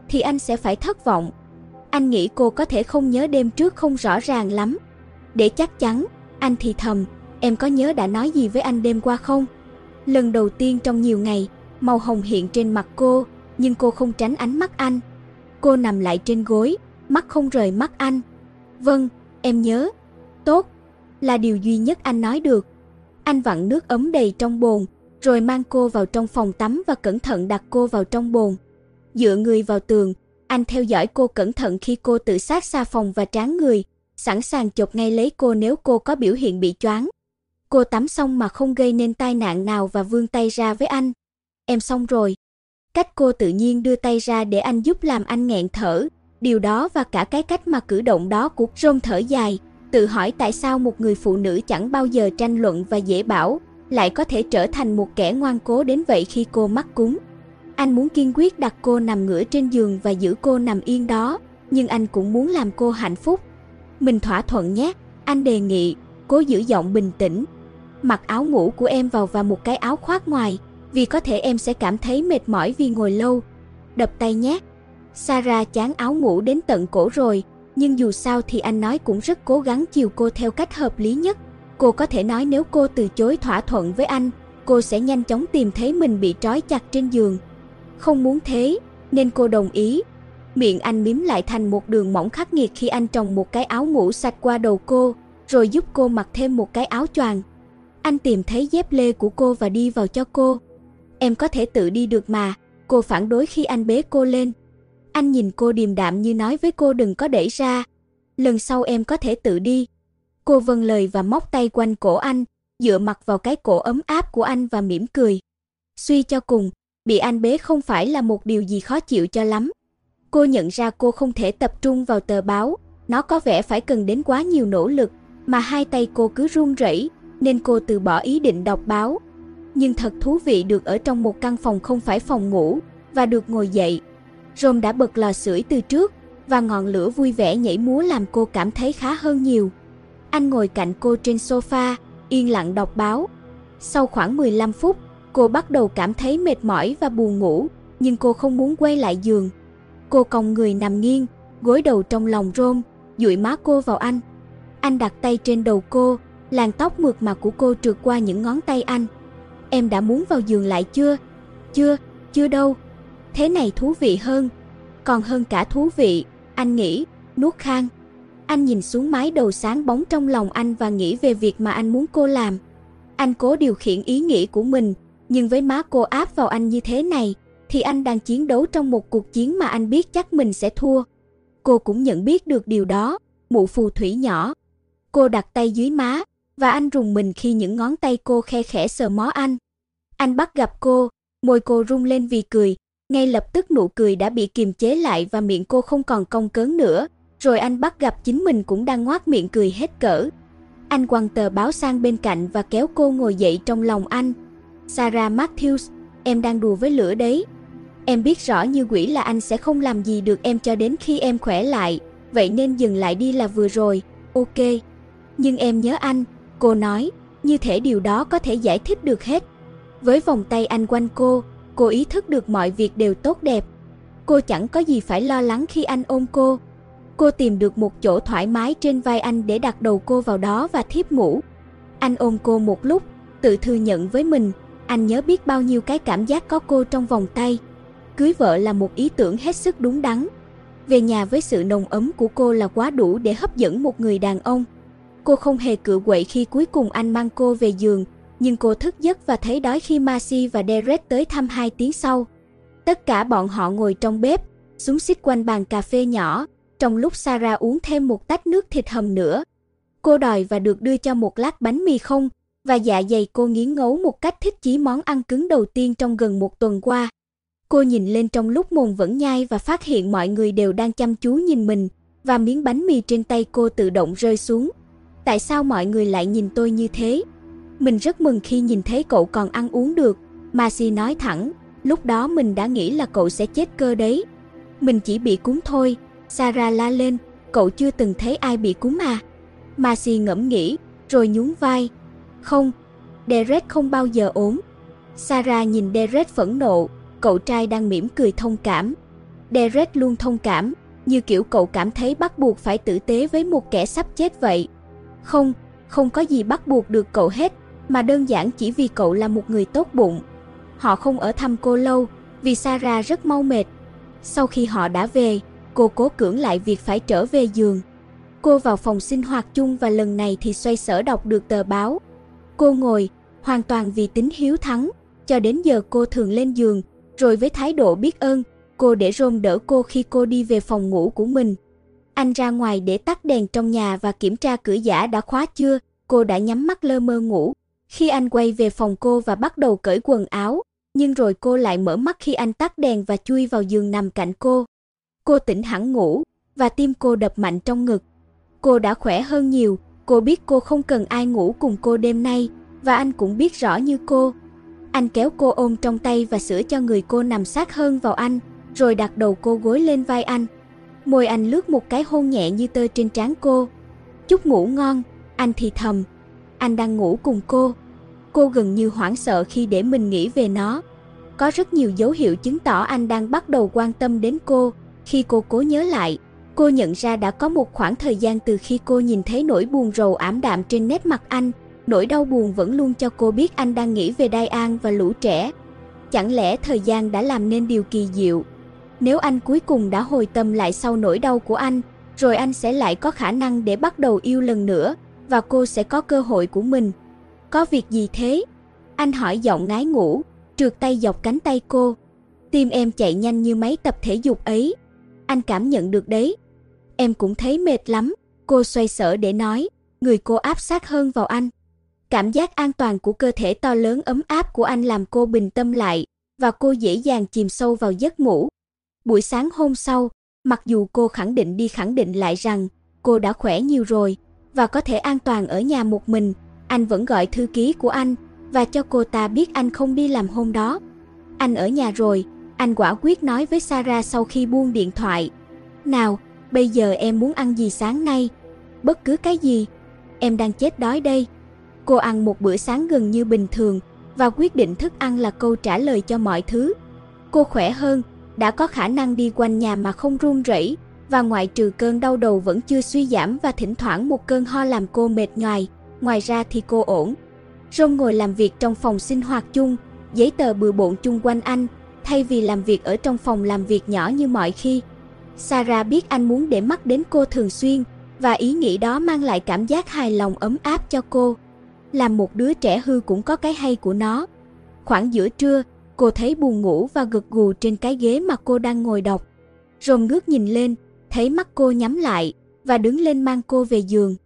thì anh sẽ phải thất vọng. Anh nghĩ cô có thể không nhớ đêm trước không rõ ràng lắm. Để chắc chắn, anh thì thầm, em có nhớ đã nói gì với anh đêm qua không? Lần đầu tiên trong nhiều ngày, màu hồng hiện trên mặt cô, nhưng cô không tránh ánh mắt anh. Cô nằm lại trên gối, mắt không rời mắt anh. Vâng, em nhớ. Tốt, là điều duy nhất anh nói được. Anh vặn nước ấm đầy trong bồn, rồi mang cô vào trong phòng tắm và cẩn thận đặt cô vào trong bồn. Dựa người vào tường, anh theo dõi cô cẩn thận khi cô tự sát xà phòng và trán người, sẵn sàng chộp ngay lấy cô nếu cô có biểu hiện bị choáng. Cô tắm xong mà không gây nên tai nạn nào và vươn tay ra với anh. Em xong rồi. Cách cô tự nhiên đưa tay ra để anh giúp làm anh nghẹn thở. Điều đó và cả cái cách mà cử động đó của Rome thở dài, tự hỏi tại sao một người phụ nữ chẳng bao giờ tranh luận và dễ bảo, lại có thể trở thành một kẻ ngoan cố đến vậy khi cô mắc cúm. Anh muốn kiên quyết đặt cô nằm ngửa trên giường và giữ cô nằm yên đó, nhưng anh cũng muốn làm cô hạnh phúc. Mình thỏa thuận nhé, anh đề nghị, cố giữ giọng bình tĩnh. Mặc áo ngủ của em vào và một cái áo khoác ngoài, vì có thể em sẽ cảm thấy mệt mỏi vì ngồi lâu. Đập tay nhé. Sarah chán áo ngủ đến tận cổ rồi, nhưng dù sao thì anh nói cũng rất cố gắng chiều cô theo cách hợp lý nhất. Cô có thể nói nếu cô từ chối thỏa thuận với anh, cô sẽ nhanh chóng tìm thấy mình bị trói chặt trên giường. Không muốn thế, nên cô đồng ý. Miệng anh mím lại thành một đường mỏng khắc nghiệt khi anh trồng một cái áo ngủ sạch qua đầu cô, rồi giúp cô mặc thêm một cái áo choàng. Anh tìm thấy dép lê của cô và đi vào cho cô. Em có thể tự đi được mà, cô phản đối khi anh bế cô lên. Anh nhìn cô điềm đạm như nói với cô đừng có đẩy ra. Lần sau em có thể tự đi. Cô vâng lời và móc tay quanh cổ anh, dựa mặt vào cái cổ ấm áp của anh và mỉm cười. Suy cho cùng, bị anh bế không phải là một điều gì khó chịu cho lắm. Cô nhận ra cô không thể tập trung vào tờ báo, nó có vẻ phải cần đến quá nhiều nỗ lực, mà hai tay cô cứ run rẩy, nên cô từ bỏ ý định đọc báo. Nhưng thật thú vị được ở trong một căn phòng không phải phòng ngủ, và được ngồi dậy. Rome đã bật lò sưởi từ trước, và ngọn lửa vui vẻ nhảy múa làm cô cảm thấy khá hơn nhiều. Anh ngồi cạnh cô trên sofa, yên lặng đọc báo. Sau khoảng 15 phút, cô bắt đầu cảm thấy mệt mỏi và buồn ngủ, nhưng cô không muốn quay lại giường. Cô còng người nằm nghiêng, gối đầu trong lòng Rome, dụi má cô vào anh. Anh đặt tay trên đầu cô, làn tóc mượt mà của cô trượt qua những ngón tay anh. Em đã muốn vào giường lại chưa? Chưa đâu. Thế này thú vị hơn. Còn hơn cả thú vị, anh nghĩ, nuốt khan. Anh nhìn xuống mái đầu sáng bóng trong lòng anh và nghĩ về việc mà anh muốn cô làm. Anh cố điều khiển ý nghĩ của mình, nhưng với má cô áp vào anh như thế này, thì anh đang chiến đấu trong một cuộc chiến mà anh biết chắc mình sẽ thua. Cô cũng nhận biết được điều đó, mụ phù thủy nhỏ. Cô đặt tay dưới má, và anh rùng mình khi những ngón tay cô khe khẽ sờ mó anh. Anh bắt gặp cô, môi cô rung lên vì cười, ngay lập tức nụ cười đã bị kiềm chế lại và miệng cô không còn cong cớn nữa, rồi anh bắt gặp chính mình cũng đang ngoác miệng cười hết cỡ. Anh quăng tờ báo sang bên cạnh và kéo cô ngồi dậy trong lòng anh. Sarah Matthews, em đang đùa với lửa đấy. Em biết rõ như quỷ là anh sẽ không làm gì được em cho đến khi em khỏe lại, vậy nên dừng lại đi là vừa rồi, ok. Nhưng em nhớ anh, cô nói, như thể điều đó có thể giải thích được hết. Với vòng tay anh quanh cô ý thức được mọi việc đều tốt đẹp. Cô chẳng có gì phải lo lắng khi anh ôm cô. Cô tìm được một chỗ thoải mái trên vai anh để đặt đầu cô vào đó và thiếp ngủ. Anh ôm cô một lúc, tự thừa nhận với mình, anh nhớ biết bao nhiêu cái cảm giác có cô trong vòng tay. Cưới vợ là một ý tưởng hết sức đúng đắn. Về nhà với sự nồng ấm của cô là quá đủ để hấp dẫn một người đàn ông. Cô không hề cựa quậy khi cuối cùng anh mang cô về giường, nhưng cô thức giấc và thấy đói khi Marcy và Derek tới thăm 2 tiếng sau. Tất cả bọn họ ngồi trong bếp, xúm xít quanh bàn cà phê nhỏ, trong lúc Sarah uống thêm một tách nước thịt hầm nữa. Cô đòi và được đưa cho một lát bánh mì không, và dạ dày cô nghiến ngấu một cách thích chí món ăn cứng đầu tiên trong gần một tuần qua. Cô nhìn lên trong lúc mồm vẫn nhai và phát hiện mọi người đều đang chăm chú nhìn mình, và miếng bánh mì trên tay cô tự động rơi xuống. Tại sao mọi người lại nhìn tôi như thế? Mình rất mừng khi nhìn thấy cậu còn ăn uống được, Marcy nói thẳng, lúc đó mình đã nghĩ là cậu sẽ chết cơ đấy. Mình chỉ bị cúm thôi, Sarah la lên, cậu chưa từng thấy ai bị cúm à? Marcy ngẫm nghĩ, rồi nhún vai. Không, Derek không bao giờ ốm. Sarah nhìn Derek phẫn nộ, cậu trai đang mỉm cười thông cảm. Derek luôn thông cảm, như kiểu cậu cảm thấy bắt buộc phải tử tế với một kẻ sắp chết vậy. Không có gì bắt buộc được cậu hết, mà đơn giản chỉ vì cậu là một người tốt bụng. Họ không ở thăm cô lâu, vì Sarah rất mau mệt. Sau khi họ đã về, cô cố cưỡng lại việc phải trở về giường. Cô vào phòng sinh hoạt chung và lần này thì xoay sở đọc được tờ báo. Cô ngồi, hoàn toàn vì tính hiếu thắng, cho đến giờ cô thường lên giường, rồi với thái độ biết ơn, cô để Ron đỡ cô khi cô đi về phòng ngủ của mình. Anh ra ngoài để tắt đèn trong nhà và kiểm tra cửa giã đã khóa chưa, cô đã nhắm mắt lơ mơ ngủ. Khi anh quay về phòng cô và bắt đầu cởi quần áo, nhưng rồi cô lại mở mắt khi anh tắt đèn và chui vào giường nằm cạnh cô. Cô tỉnh hẳn ngủ, và tim cô đập mạnh trong ngực. Cô đã khỏe hơn nhiều, cô biết cô không cần ai ngủ cùng cô đêm nay, và anh cũng biết rõ như cô. Anh kéo cô ôm trong tay và sửa cho người cô nằm sát hơn vào anh, rồi đặt đầu cô gối lên vai anh. Môi anh lướt một cái hôn nhẹ như tơ trên trán cô. Chúc ngủ ngon, anh thì thầm. Anh đang ngủ cùng cô. Cô gần như hoảng sợ khi để mình nghĩ về nó. Có rất nhiều dấu hiệu chứng tỏ anh đang bắt đầu quan tâm đến cô. Khi cô cố nhớ lại, cô nhận ra đã có một khoảng thời gian từ khi cô nhìn thấy nỗi buồn rầu ảm đạm trên nét mặt anh, nỗi đau buồn vẫn luôn cho cô biết anh đang nghĩ về Diane và lũ trẻ. Chẳng lẽ thời gian đã làm nên điều kỳ diệu? Nếu anh cuối cùng đã hồi tâm lại sau nỗi đau của anh, rồi anh sẽ lại có khả năng để bắt đầu yêu lần nữa, và cô sẽ có cơ hội của mình. Có việc gì thế? Anh hỏi giọng ngái ngủ, trượt tay dọc cánh tay cô. Tim em chạy nhanh như máy tập thể dục ấy. Anh cảm nhận được đấy. Em cũng thấy mệt lắm, cô xoay sở để nói, người cô áp sát hơn vào anh. Cảm giác an toàn của cơ thể to lớn ấm áp của anh làm cô bình tâm lại, và cô dễ dàng chìm sâu vào giấc ngủ. Buổi sáng hôm sau, mặc dù cô khẳng định lại rằng cô đã khỏe nhiều rồi và có thể an toàn ở nhà một mình, anh vẫn gọi thư ký của anh và cho cô ta biết anh không đi làm hôm đó. Anh ở nhà rồi, anh quả quyết nói với Sarah sau khi buông điện thoại. Nào, bây giờ em muốn ăn gì sáng nay? Bất cứ cái gì. Em đang chết đói đây. Cô ăn một bữa sáng gần như bình thường và quyết định thức ăn là câu trả lời cho mọi thứ. Cô khỏe hơn, đã có khả năng đi quanh nhà mà không run rẩy, và ngoại trừ cơn đau đầu vẫn chưa suy giảm và thỉnh thoảng một cơn ho làm cô mệt nhoài, ngoài ra thì cô ổn. Ron ngồi làm việc trong phòng sinh hoạt chung, giấy tờ bừa bộn chung quanh anh, thay vì làm việc ở trong phòng làm việc nhỏ như mọi khi. Sarah biết anh muốn để mắt đến cô thường xuyên, và ý nghĩ đó mang lại cảm giác hài lòng ấm áp cho cô. Làm một đứa trẻ hư cũng có cái hay của nó. Khoảng giữa trưa, cô thấy buồn ngủ và gật gù trên cái ghế mà cô đang ngồi đọc. Ron ngước nhìn lên, thấy mắt cô nhắm lại, và đứng lên mang cô về giường.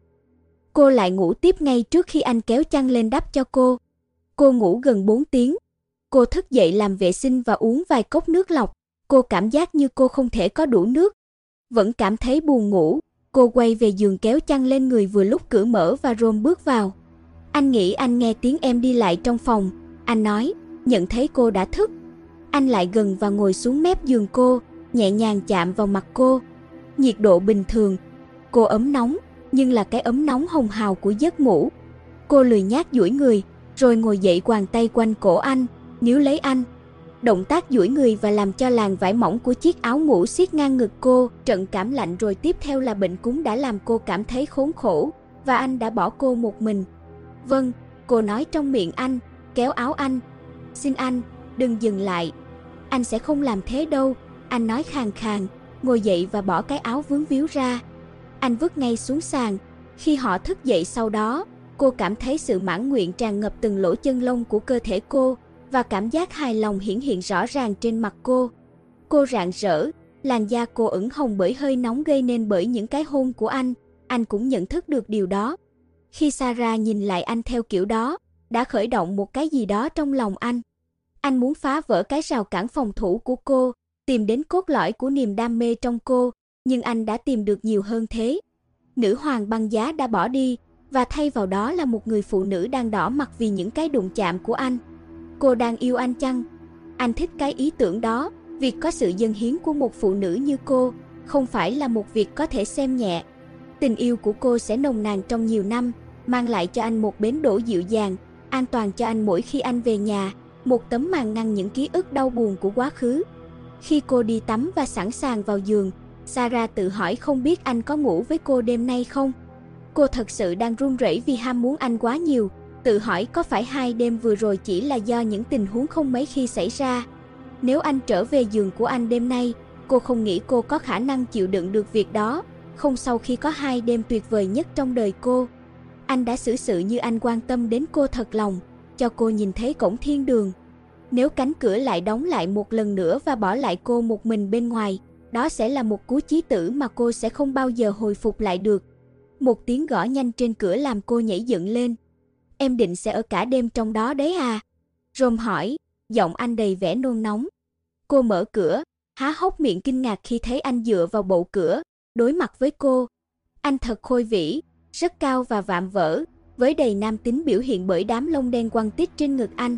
Cô lại ngủ tiếp ngay trước khi anh kéo chăn lên đắp cho cô. Cô ngủ gần 4 tiếng. Cô thức dậy làm vệ sinh và uống vài cốc nước lọc. Cô cảm giác như cô không thể có đủ nước. Vẫn cảm thấy buồn ngủ, cô quay về giường kéo chăn lên người vừa lúc cửa mở và Ron bước vào. Anh nghĩ anh nghe tiếng em đi lại trong phòng, anh nói, nhận thấy cô đã thức. Anh lại gần và ngồi xuống mép giường cô, nhẹ nhàng chạm vào mặt cô. Nhiệt độ bình thường, cô ấm nóng, nhưng là cái ấm nóng hồng hào của giấc ngủ. Cô lười nhác duỗi người, rồi ngồi dậy quàng tay quanh cổ anh, níu lấy anh. Động tác duỗi người và làm cho làn vải mỏng của chiếc áo ngủ siết ngang ngực cô, trận cảm lạnh rồi tiếp theo là bệnh cúm đã làm cô cảm thấy khốn khổ, và anh đã bỏ cô một mình. Vâng, cô nói trong miệng anh, kéo áo anh. Xin anh, đừng dừng lại. Anh sẽ không làm thế đâu, anh nói khàn khàn, ngồi dậy và bỏ cái áo vướng víu ra. Anh vứt ngay xuống sàn. Khi họ thức dậy sau đó, cô cảm thấy sự mãn nguyện tràn ngập từng lỗ chân lông của cơ thể cô, và cảm giác hài lòng hiển hiện rõ ràng trên mặt cô. Cô rạng rỡ, làn da cô ửng hồng bởi hơi nóng gây nên bởi những cái hôn của anh cũng nhận thức được điều đó. Khi Sarah nhìn lại anh theo kiểu đó, đã khởi động một cái gì đó trong lòng anh. Anh muốn phá vỡ cái rào cản phòng thủ của cô, tìm đến cốt lõi của niềm đam mê trong cô, nhưng anh đã tìm được nhiều hơn thế. Nữ hoàng băng giá đã bỏ đi, và thay vào đó là một người phụ nữ đang đỏ mặt vì những cái đụng chạm của anh. Cô đang yêu anh chăng? Anh thích cái ý tưởng đó, việc có sự dâng hiến của một phụ nữ như cô, không phải là một việc có thể xem nhẹ. Tình yêu của cô sẽ nồng nàn trong nhiều năm, mang lại cho anh một bến đỗ dịu dàng, an toàn cho anh mỗi khi anh về nhà, một tấm màn ngăn những ký ức đau buồn của quá khứ. Khi cô đi tắm và sẵn sàng vào giường, Sarah tự hỏi không biết anh có ngủ với cô đêm nay không. Cô thật sự đang run rẩy vì ham muốn anh quá nhiều, tự hỏi có phải 2 đêm vừa rồi chỉ là do những tình huống không mấy khi xảy ra. Nếu anh trở về giường của anh đêm nay, cô không nghĩ cô có khả năng chịu đựng được việc đó, không sau khi có 2 đêm tuyệt vời nhất trong đời cô. Anh đã xử sự như anh quan tâm đến cô thật lòng, cho cô nhìn thấy cổng thiên đường. Nếu cánh cửa lại đóng lại một lần nữa và bỏ lại cô một mình bên ngoài, đó sẽ là một cú chí tử mà cô sẽ không bao giờ hồi phục lại được. Một tiếng gõ nhanh trên cửa làm cô nhảy dựng lên. Em định sẽ ở cả đêm trong đó đấy à? Rome hỏi, giọng anh đầy vẻ nôn nóng. Cô mở cửa, há hốc miệng kinh ngạc khi thấy anh dựa vào bậu cửa, đối mặt với cô. Anh thật khôi vĩ, rất cao và vạm vỡ, với đầy nam tính biểu hiện bởi đám lông đen quăn tít trên ngực anh.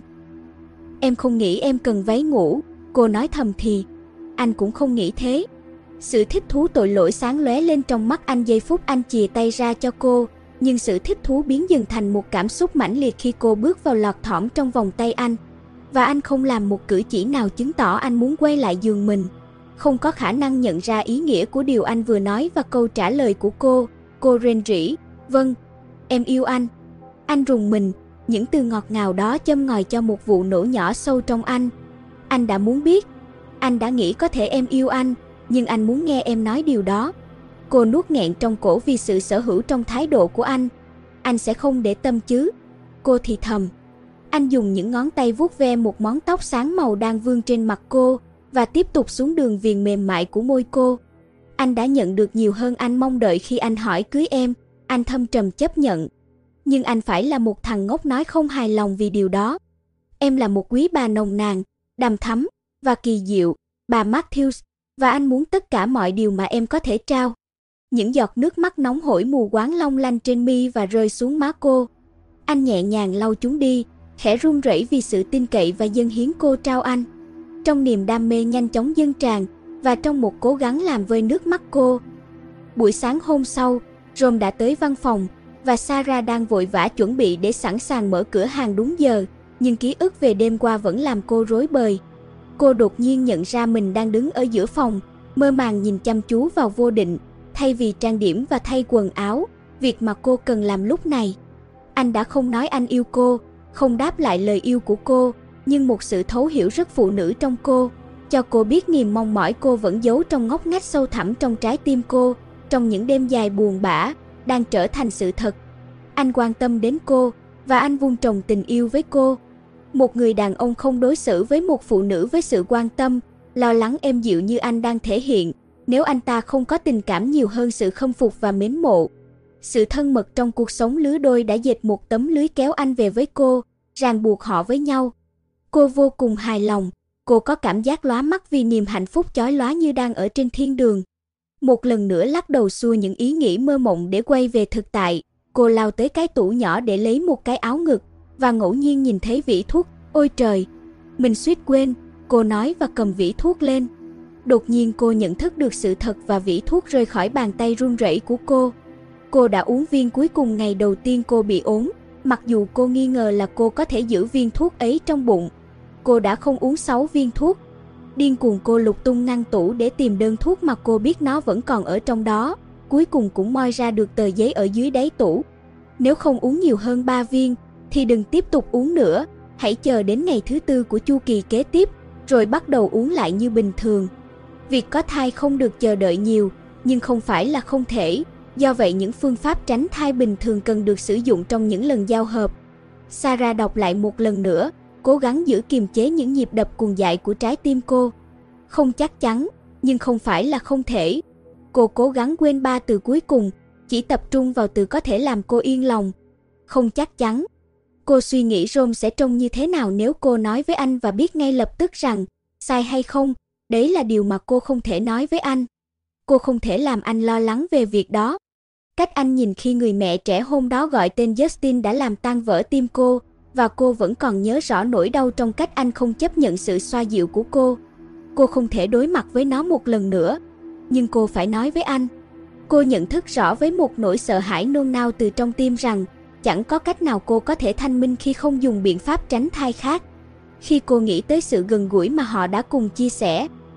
Em không nghĩ em cần váy ngủ, cô nói thầm thì. Anh cũng không nghĩ thế. Sự thích thú tội lỗi sáng lóe lên trong mắt anh giây phút anh chìa tay ra cho cô, nhưng sự thích thú biến dần thành một cảm xúc mãnh liệt khi cô bước vào lọt thỏm trong vòng tay anh. Và anh không làm một cử chỉ nào chứng tỏ anh muốn quay lại giường mình. Không có khả năng nhận ra ý nghĩa của điều anh vừa nói và câu trả lời của cô rên rỉ, vâng, em yêu anh. Anh rùng mình, những từ ngọt ngào đó châm ngòi cho một vụ nổ nhỏ sâu trong anh. Anh đã muốn biết, anh đã nghĩ có thể em yêu anh, nhưng anh muốn nghe em nói điều đó. Cô nuốt nghẹn trong cổ vì sự sở hữu trong thái độ của anh. Anh sẽ không để tâm chứ? Cô thì thầm. Anh dùng những ngón tay vuốt ve một món tóc sáng màu đang vương trên mặt cô và tiếp tục xuống đường viền mềm mại của môi cô. Anh đã nhận được nhiều hơn anh mong đợi khi anh hỏi cưới em, anh thâm trầm chấp nhận. Nhưng anh phải là một thằng ngốc nói không hài lòng vì điều đó. Em là một quý bà nồng nàn, đằm thắm và kỳ diệu, bà Matthews, và anh muốn tất cả mọi điều mà em có thể trao. Những giọt nước mắt nóng hổi mù quáng long lanh trên mi và rơi xuống má cô. Anh nhẹ nhàng lau chúng đi, khẽ run rẩy vì sự tin cậy và dâng hiến cô trao anh. Trong niềm đam mê nhanh chóng dâng tràn và trong một cố gắng làm vơi nước mắt cô. Buổi sáng hôm sau, Rome đã tới văn phòng và Sarah đang vội vã chuẩn bị để sẵn sàng mở cửa hàng đúng giờ, nhưng ký ức về đêm qua vẫn làm cô rối bời. Cô đột nhiên nhận ra mình đang đứng ở giữa phòng, mơ màng nhìn chăm chú vào Vô Định, thay vì trang điểm và thay quần áo, việc mà cô cần làm lúc này. Anh đã không nói anh yêu cô, không đáp lại lời yêu của cô, nhưng một sự thấu hiểu rất phụ nữ trong cô, cho cô biết niềm mong mỏi cô vẫn giấu trong ngóc ngách sâu thẳm trong trái tim cô, trong những đêm dài buồn bã, đang trở thành sự thật. Anh quan tâm đến cô, và anh vun trồng tình yêu với cô. Một người đàn ông không đối xử với một phụ nữ với sự quan tâm, lo lắng êm dịu như anh đang thể hiện, nếu anh ta không có tình cảm nhiều hơn sự khâm phục và mến mộ. Sự thân mật trong cuộc sống lứa đôi đã dệt một tấm lưới kéo anh về với cô, ràng buộc họ với nhau. Cô vô cùng hài lòng, cô có cảm giác lóa mắt vì niềm hạnh phúc chói lóa như đang ở trên thiên đường. Một lần nữa lắc đầu xua những ý nghĩ mơ mộng để quay về thực tại, cô lao tới cái tủ nhỏ để lấy một cái áo ngực, và ngẫu nhiên nhìn thấy vỉ thuốc. Ôi trời, mình suýt quên, cô nói và cầm vỉ thuốc lên. Đột nhiên cô nhận thức được sự thật và vỉ thuốc rơi khỏi bàn tay run rẩy của cô. Cô đã uống viên cuối cùng ngày đầu tiên cô bị ốm, mặc dù cô nghi ngờ là cô có thể giữ viên thuốc ấy trong bụng. Cô đã không uống 6 viên thuốc. Điên cuồng cô lục tung ngăn tủ để tìm đơn thuốc mà cô biết nó vẫn còn ở trong đó, cuối cùng cũng moi ra được tờ giấy ở dưới đáy tủ. Nếu không uống nhiều hơn 3 viên, thì đừng tiếp tục uống nữa, hãy chờ đến ngày thứ 4 của chu kỳ kế tiếp, rồi bắt đầu uống lại như bình thường. Việc có thai không được chờ đợi nhiều, nhưng không phải là không thể, do vậy những phương pháp tránh thai bình thường cần được sử dụng trong những lần giao hợp. Sarah đọc lại một lần nữa, cố gắng giữ kiềm chế những nhịp đập cuồng dại của trái tim cô. Không chắc chắn, nhưng không phải là không thể. Cô cố gắng quên 3 từ cuối cùng, chỉ tập trung vào từ có thể làm cô yên lòng. Không chắc chắn. Cô suy nghĩ Rome sẽ trông như thế nào nếu cô nói với anh và biết ngay lập tức rằng, sai hay không, đấy là điều mà cô không thể nói với anh. Cô không thể làm anh lo lắng về việc đó. Cách anh nhìn khi người mẹ trẻ hôm đó gọi tên Justin đã làm tan vỡ tim cô, và cô vẫn còn nhớ rõ nỗi đau trong cách anh không chấp nhận sự xoa dịu của cô. Cô không thể đối mặt với nó một lần nữa, nhưng cô phải nói với anh. Cô nhận thức rõ với một nỗi sợ hãi nôn nao từ trong tim rằng chẳng có cách nào cô có thể thanh minh khi không dùng biện pháp tránh thai khác. Khi cô nghĩ tới sự gần gũi mà họ đã cùng chia sẻ,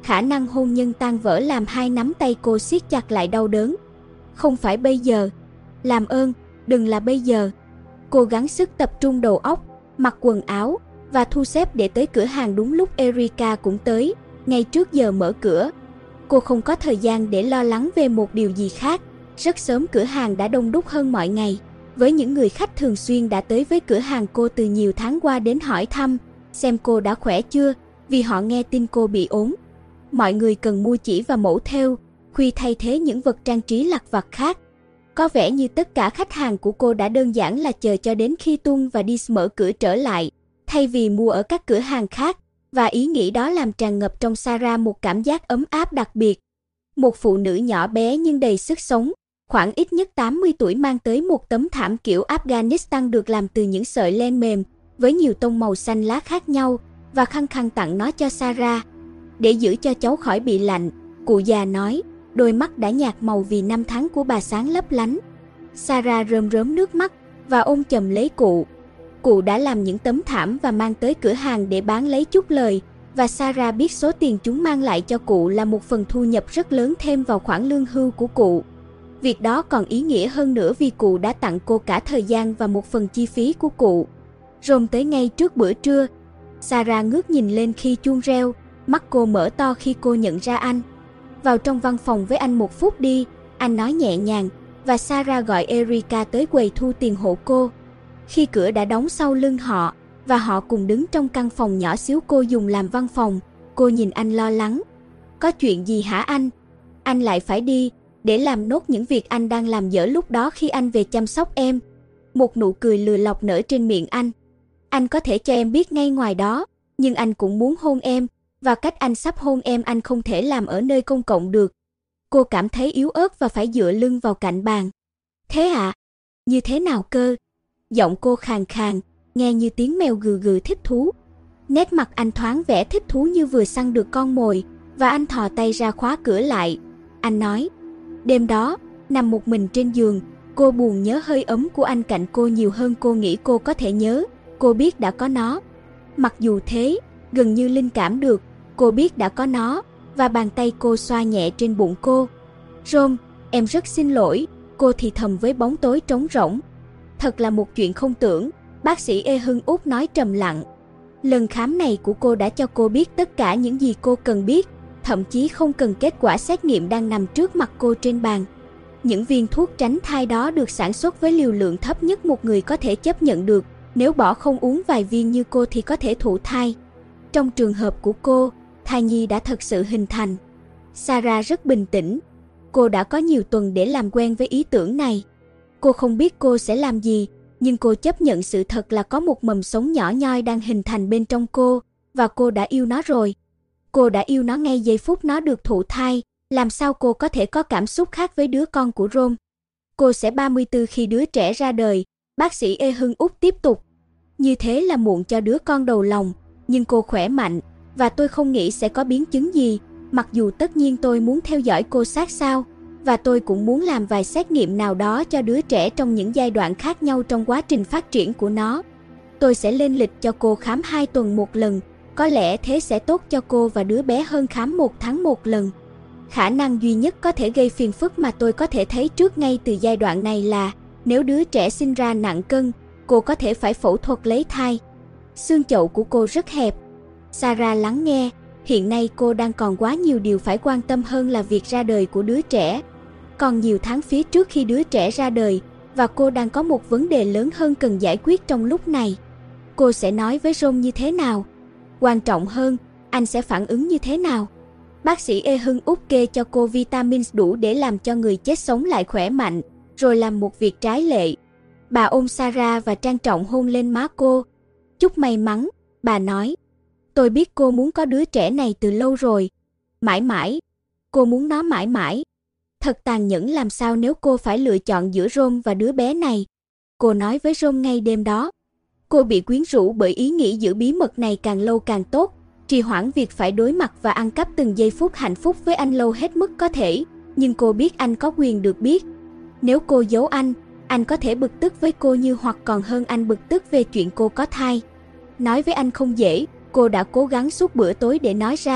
Khả năng hôn nhân tan vỡ làm hai nắm tay cô siết chặt lại đau đớn. Không phải bây giờ. Làm ơn, đừng là bây giờ. Cô gắng sức tập trung đầu óc, mặc quần áo và thu xếp để tới cửa hàng đúng lúc Erika cũng tới, ngay trước giờ mở cửa. Cô không có thời gian để lo lắng về một điều gì khác. Rất sớm cửa hàng đã đông đúc hơn mọi ngày, với những người khách thường xuyên đã tới với cửa hàng cô từ nhiều tháng qua đến hỏi thăm xem cô đã khỏe chưa, vì họ nghe tin cô bị ốm. Mọi người cần mua chỉ và mẫu thêu, khuy thay thế những vật trang trí lặt vặt khác. Có vẻ như tất cả khách hàng của cô đã đơn giản là chờ cho đến khi Tuân và Dis mở cửa trở lại, thay vì mua ở các cửa hàng khác, và ý nghĩ đó làm tràn ngập trong Sarah một cảm giác ấm áp đặc biệt. Một phụ nữ nhỏ bé nhưng đầy sức sống, khoảng ít nhất 80 tuổi, mang tới một tấm thảm kiểu Afghanistan được làm từ những sợi len mềm, với nhiều tông màu xanh lá khác nhau, và khăng khăng tặng nó cho Sarah. Để giữ cho cháu khỏi bị lạnh, cụ già nói, đôi mắt đã nhạt màu vì năm tháng của bà sáng lấp lánh. Sarah rơm rớm nước mắt và ôm chầm lấy cụ. Cụ đã làm những tấm thảm và mang tới cửa hàng để bán lấy chút lời, và Sarah biết số tiền chúng mang lại cho cụ là một phần thu nhập rất lớn thêm vào khoản lương hưu của cụ. Việc đó còn ý nghĩa hơn nữa vì cụ đã tặng cô cả thời gian và một phần chi phí của cụ. Rome tới ngay trước bữa trưa. Sarah ngước nhìn lên khi chuông reo, mắt cô mở to khi cô nhận ra anh. Vào trong văn phòng với anh 1 phút đi, anh nói nhẹ nhàng, và Sarah gọi Erika tới quầy thu tiền hộ cô. Khi cửa đã đóng sau lưng họ, và họ cùng đứng trong căn phòng nhỏ xíu cô dùng làm văn phòng, cô nhìn anh lo lắng. Có chuyện gì hả anh? Anh lại phải đi, để làm nốt những việc anh đang làm dở lúc đó khi anh về chăm sóc em. Một nụ cười lừa lọc nở trên miệng anh. Anh có thể cho em biết ngay ngoài đó, nhưng anh cũng muốn hôn em, và cách anh sắp hôn em anh không thể làm ở nơi công cộng được. Cô cảm thấy yếu ớt và phải dựa lưng vào cạnh bàn. Thế ạ? Như thế nào cơ? Giọng cô khàn khàn, nghe như tiếng mèo gừ gừ thích thú. Nét mặt anh thoáng vẻ thích thú như vừa săn được con mồi, và anh thò tay ra khóa cửa lại. Anh nói, đêm đó, nằm một mình trên giường, cô buồn nhớ hơi ấm của anh cạnh cô nhiều hơn cô nghĩ cô có thể nhớ. Cô biết đã có nó. Mặc dù thế, gần như linh cảm được, cô biết đã có nó, và bàn tay cô xoa nhẹ trên bụng cô. Rome, em rất xin lỗi, cô thì thầm với bóng tối trống rỗng. Thật là một chuyện không tưởng, bác sĩ E Hưng Út nói trầm lặng. Lần khám này của cô đã cho cô biết tất cả những gì cô cần biết, thậm chí không cần kết quả xét nghiệm đang nằm trước mặt cô trên bàn. Những viên thuốc tránh thai đó được sản xuất với liều lượng thấp nhất một người có thể chấp nhận được. Nếu bỏ không uống vài viên như cô thì có thể thụ thai. Trong trường hợp của cô, thai nhi đã thật sự hình thành. Sarah rất bình tĩnh. Cô đã có nhiều tuần để làm quen với ý tưởng này. Cô không biết cô sẽ làm gì, nhưng cô chấp nhận sự thật là có một mầm sống nhỏ nhoi đang hình thành bên trong cô, và cô đã yêu nó rồi. Cô đã yêu nó ngay giây phút nó được thụ thai, làm sao cô có thể có cảm xúc khác với đứa con của Rome. Cô sẽ 34 khi đứa trẻ ra đời, bác sĩ E Hưng Út tiếp tục. Như thế là muộn cho đứa con đầu lòng, nhưng cô khỏe mạnh, và tôi không nghĩ sẽ có biến chứng gì, mặc dù tất nhiên tôi muốn theo dõi cô sát sao, và tôi cũng muốn làm vài xét nghiệm nào đó cho đứa trẻ trong những giai đoạn khác nhau trong quá trình phát triển của nó. Tôi sẽ lên lịch cho cô khám 2 tuần một lần, có lẽ thế sẽ tốt cho cô và đứa bé hơn khám 1 tháng một lần. Khả năng duy nhất có thể gây phiền phức mà tôi có thể thấy trước ngay từ giai đoạn này là nếu đứa trẻ sinh ra nặng cân, cô có thể phải phẫu thuật lấy thai. Xương chậu của cô rất hẹp. Sarah lắng nghe, hiện nay cô đang còn quá nhiều điều phải quan tâm hơn là việc ra đời của đứa trẻ. Còn nhiều tháng phía trước khi đứa trẻ ra đời, và cô đang có một vấn đề lớn hơn cần giải quyết trong lúc này. Cô sẽ nói với Rome như thế nào? Quan trọng hơn, anh sẽ phản ứng như thế nào? Bác sĩ E Hưng Út kê cho cô vitamin đủ để làm cho người chết sống lại khỏe mạnh, rồi làm một việc trái lệ. Bà ôm Sarah và trang trọng hôn lên má cô. Chúc may mắn, bà nói. Tôi biết cô muốn có đứa trẻ này từ lâu rồi. Mãi mãi. Cô muốn nó mãi mãi. Thật tàn nhẫn làm sao nếu cô phải lựa chọn giữa Rome và đứa bé này. Cô nói với Rome ngay đêm đó. Cô bị quyến rũ bởi ý nghĩ giữ bí mật này càng lâu càng tốt, trì hoãn việc phải đối mặt và ăn cắp từng giây phút hạnh phúc với anh lâu hết mức có thể, nhưng cô biết anh có quyền được biết. Nếu cô giấu anh có thể bực tức với cô như hoặc còn hơn anh bực tức về chuyện cô có thai. Nói với anh không dễ, cô đã cố gắng suốt bữa tối để nói ra,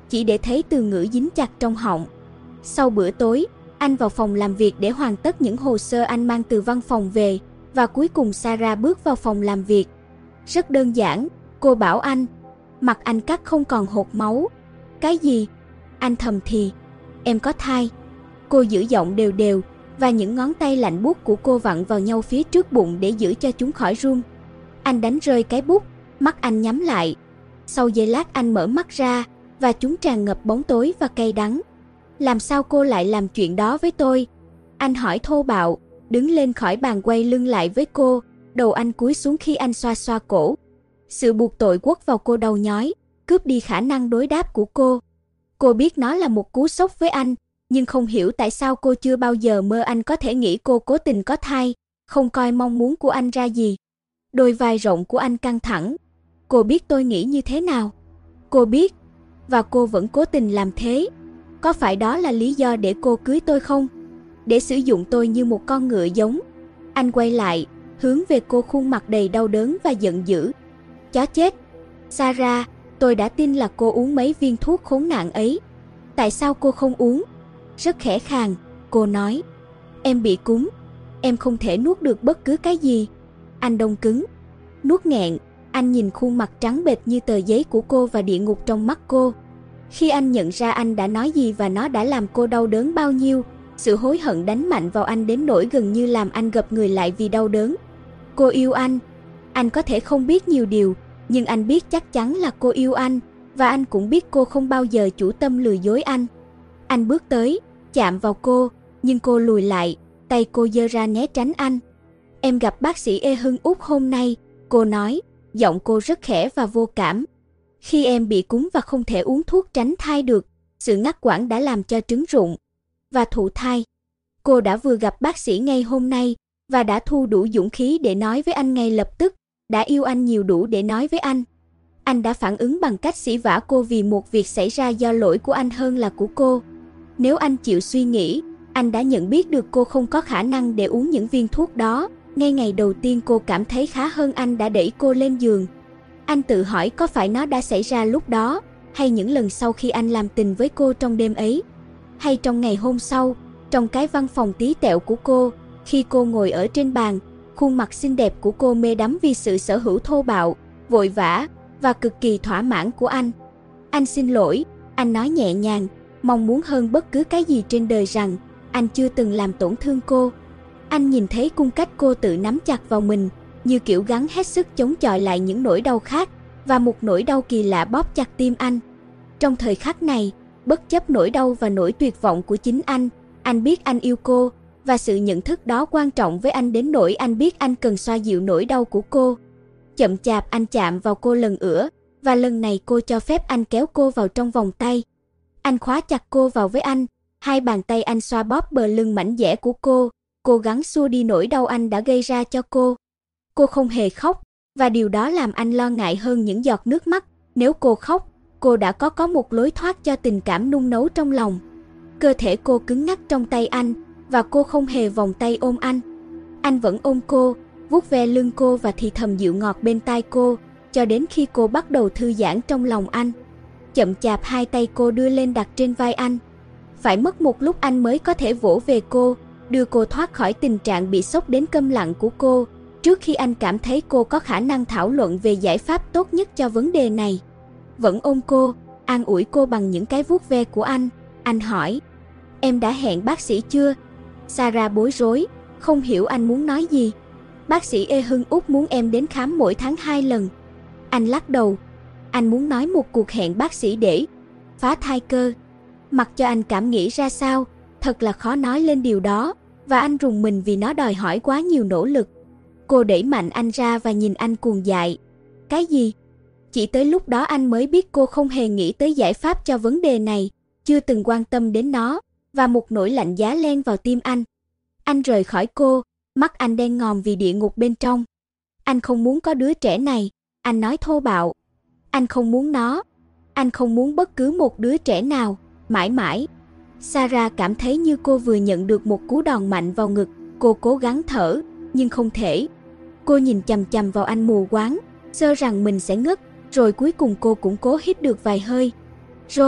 chỉ để thấy từ ngữ dính chặt trong họng. Sau bữa tối, anh vào phòng làm việc để hoàn tất những hồ sơ anh mang từ văn phòng về, và cuối cùng Sarah bước vào phòng làm việc. Rất đơn giản, cô bảo anh. Mặt anh cắt không còn hột máu. Cái gì? Anh thầm thì. Em có thai. Cô giữ giọng đều đều, và những ngón tay lạnh buốt của cô vặn vào nhau phía trước bụng để giữ cho chúng khỏi run. Anh đánh rơi cái bút, mắt anh nhắm lại. Sau giây lát anh mở mắt ra, và chúng tràn ngập bóng tối và cay đắng. Làm sao cô lại làm chuyện đó với tôi? Anh hỏi thô bạo, đứng lên khỏi bàn quay lưng lại với cô, đầu anh cúi xuống khi anh xoa xoa cổ. Sự buộc tội quất vào cô đau nhói, cướp đi khả năng đối đáp của cô. Cô biết nó là một cú sốc với anh, nhưng không hiểu tại sao cô chưa bao giờ mơ anh có thể nghĩ cô cố tình có thai, không coi mong muốn của anh ra gì. Đôi vai rộng của anh căng thẳng. Cô biết tôi nghĩ như thế nào. Cô biết, và cô vẫn cố tình làm thế. Có phải đó là lý do để cô cưới tôi không? Để sử dụng tôi như một con ngựa giống. Anh quay lại, hướng về cô khuôn mặt đầy đau đớn và giận dữ. Chó chết! Sarah, tôi đã tin là cô uống mấy viên thuốc khốn nạn ấy. Tại sao cô không uống? Rất khẽ khàng, cô nói. Em bị cúm. Em không thể nuốt được bất cứ cái gì. Anh đông cứng. Nuốt nghẹn, anh nhìn khuôn mặt trắng bệch như tờ giấy của cô và địa ngục trong mắt cô. Khi anh nhận ra anh đã nói gì và nó đã làm cô đau đớn bao nhiêu, sự hối hận đánh mạnh vào anh đến nỗi gần như làm anh gập người lại vì đau đớn. Cô yêu anh. Anh có thể không biết nhiều điều, nhưng anh biết chắc chắn là cô yêu anh, và anh cũng biết cô không bao giờ chủ tâm lừa dối anh. Anh bước tới, chạm vào cô, nhưng cô lùi lại, tay cô giơ ra né tránh anh. Em gặp bác sĩ E Hưng Úc hôm nay, cô nói, giọng cô rất khẽ và vô cảm. Khi em bị cúm và không thể uống thuốc tránh thai được, sự ngắt quãng đã làm cho trứng rụng và thụ thai. Cô đã vừa gặp bác sĩ ngay hôm nay và đã thu đủ dũng khí để nói với anh ngay lập tức, đã yêu anh nhiều đủ để nói với anh. Anh đã phản ứng bằng cách sỉ vả cô vì một việc xảy ra do lỗi của anh hơn là của cô. Nếu anh chịu suy nghĩ, anh đã nhận biết được cô không có khả năng để uống những viên thuốc đó. Ngay ngày đầu tiên cô cảm thấy khá hơn, anh đã đẩy cô lên giường. Anh tự hỏi có phải nó đã xảy ra lúc đó, hay những lần sau khi anh làm tình với cô trong đêm ấy, hay trong ngày hôm sau, trong cái văn phòng tí tẹo của cô, khi cô ngồi ở trên bàn, khuôn mặt xinh đẹp của cô mê đắm vì sự sở hữu thô bạo, vội vã và cực kỳ thỏa mãn của anh. Anh xin lỗi, anh nói nhẹ nhàng, mong muốn hơn bất cứ cái gì trên đời rằng anh chưa từng làm tổn thương cô. Anh nhìn thấy cung cách cô tự nắm chặt vào mình, như kiểu gắng hết sức chống chọi lại những nỗi đau khác, và một nỗi đau kỳ lạ bóp chặt tim anh. Trong thời khắc này, bất chấp nỗi đau và nỗi tuyệt vọng của chính anh biết anh yêu cô, và sự nhận thức đó quan trọng với anh đến nỗi anh biết anh cần xoa dịu nỗi đau của cô. Chậm chạp anh chạm vào cô lần nữa, và lần này cô cho phép anh kéo cô vào trong vòng tay. Anh khóa chặt cô vào với anh, hai bàn tay anh xoa bóp bờ lưng mảnh dẻ của cô, cố gắng xua đi nỗi đau anh đã gây ra cho cô. Cô không hề khóc, và điều đó làm anh lo ngại hơn những giọt nước mắt. Nếu cô khóc, cô đã có một lối thoát cho tình cảm nung nấu trong lòng. Cơ thể cô cứng ngắc trong tay anh, và cô không hề vòng tay ôm anh. Anh vẫn ôm cô, vuốt ve lưng cô và thì thầm dịu ngọt bên tai cô, cho đến khi cô bắt đầu thư giãn trong lòng anh. Chậm chạp hai tay cô đưa lên đặt trên vai anh. Phải mất một lúc anh mới có thể vỗ về cô, đưa cô thoát khỏi tình trạng bị sốc đến câm lặng của cô, trước khi anh cảm thấy cô có khả năng thảo luận về giải pháp tốt nhất cho vấn đề này. Vẫn ôm cô, an ủi cô bằng những cái vuốt ve của anh hỏi, em đã hẹn bác sĩ chưa? Sarah bối rối, không hiểu anh muốn nói gì. Bác sĩ E Hưng Úc muốn em đến khám mỗi tháng 2 lần. Anh lắc đầu, anh muốn nói một cuộc hẹn bác sĩ để phá thai cơ. Mặc cho anh cảm nghĩ ra sao, thật là khó nói lên điều đó, và anh rùng mình vì nó đòi hỏi quá nhiều nỗ lực. Cô đẩy mạnh anh ra và nhìn anh cuồng dại. Cái gì? Chỉ tới lúc đó anh mới biết cô không hề nghĩ tới giải pháp cho vấn đề này, chưa từng quan tâm đến nó, và một nỗi lạnh giá len vào tim anh. Anh rời khỏi cô, mắt anh đen ngòm vì địa ngục bên trong. Anh không muốn có đứa trẻ này, anh nói thô bạo. Anh không muốn nó. Anh không muốn bất cứ một đứa trẻ nào, mãi mãi. Sarah cảm thấy như cô vừa nhận được một cú đòn mạnh vào ngực. Cô cố gắng thở, nhưng không thể. Cô nhìn chằm chằm vào anh mù quáng, sợ rằng mình sẽ ngất, rồi cuối cùng cô cũng cố hít được vài hơi. Rôm,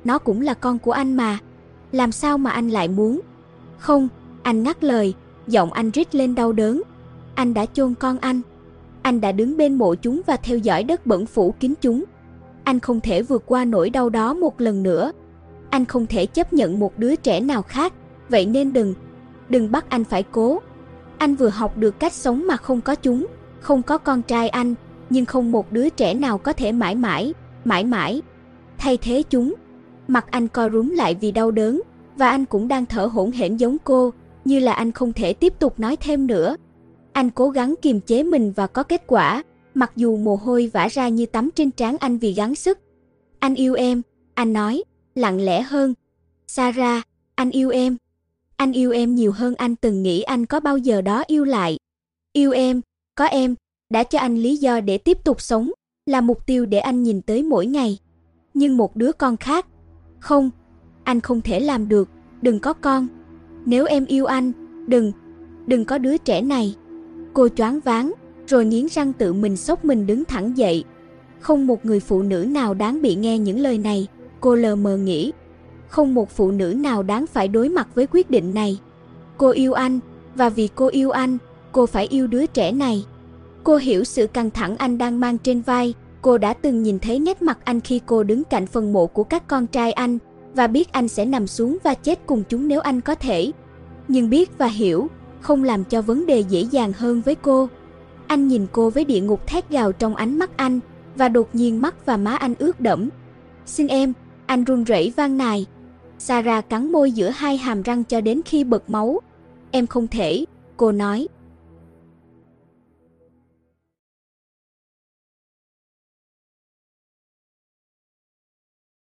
Nó cũng là con của anh mà. Làm sao mà anh lại muốn? Không, anh ngắt lời, giọng anh rít lên đau đớn. Anh đã chôn con anh. Anh đã đứng bên mộ chúng và theo dõi đất bẩn phủ kín chúng. Anh không thể vượt qua nỗi đau đó một lần nữa. Anh không thể chấp nhận một đứa trẻ nào khác. Vậy nên đừng bắt anh phải cố. Anh vừa học được cách sống mà không có chúng, không có con trai anh, nhưng không một đứa trẻ nào có thể mãi mãi thay thế chúng. Mặt anh co rúm lại vì đau đớn, và anh cũng đang thở hổn hển giống cô, như là anh không thể tiếp tục nói thêm nữa. Anh cố gắng kiềm chế mình và có kết quả, mặc dù mồ hôi vã ra như tắm trên trán anh vì gắng sức. Anh yêu em, anh nói, lặng lẽ hơn. Sarah, anh yêu em. Anh yêu em nhiều hơn anh từng nghĩ anh có bao giờ đó yêu lại. Yêu em, có em, đã cho anh lý do để tiếp tục sống, là mục tiêu để anh nhìn tới mỗi ngày. Nhưng một đứa con khác, không, anh không thể làm được, đừng có con. Nếu em yêu anh, đừng có đứa trẻ này. Cô choáng váng, rồi nghiến răng tự mình xốc mình đứng thẳng dậy. Không một người phụ nữ nào đáng bị nghe những lời này, cô lờ mờ nghĩ. Không một phụ nữ nào đáng phải đối mặt với quyết định này. Cô yêu anh, và vì cô yêu anh, cô phải yêu đứa trẻ này. Cô hiểu sự căng thẳng anh đang mang trên vai. Cô đã từng nhìn thấy nét mặt anh khi cô đứng cạnh phần mộ của các con trai anh, và biết anh sẽ nằm xuống và chết cùng chúng nếu anh có thể. Nhưng biết và hiểu không làm cho vấn đề dễ dàng hơn với cô. Anh nhìn cô với địa ngục thét gào trong ánh mắt anh, và đột nhiên mắt và má anh ướt đẫm. Xin em, anh run rẩy van nài. Sarah cắn môi giữa hai hàm răng cho đến khi bật máu. Em không thể, cô nói.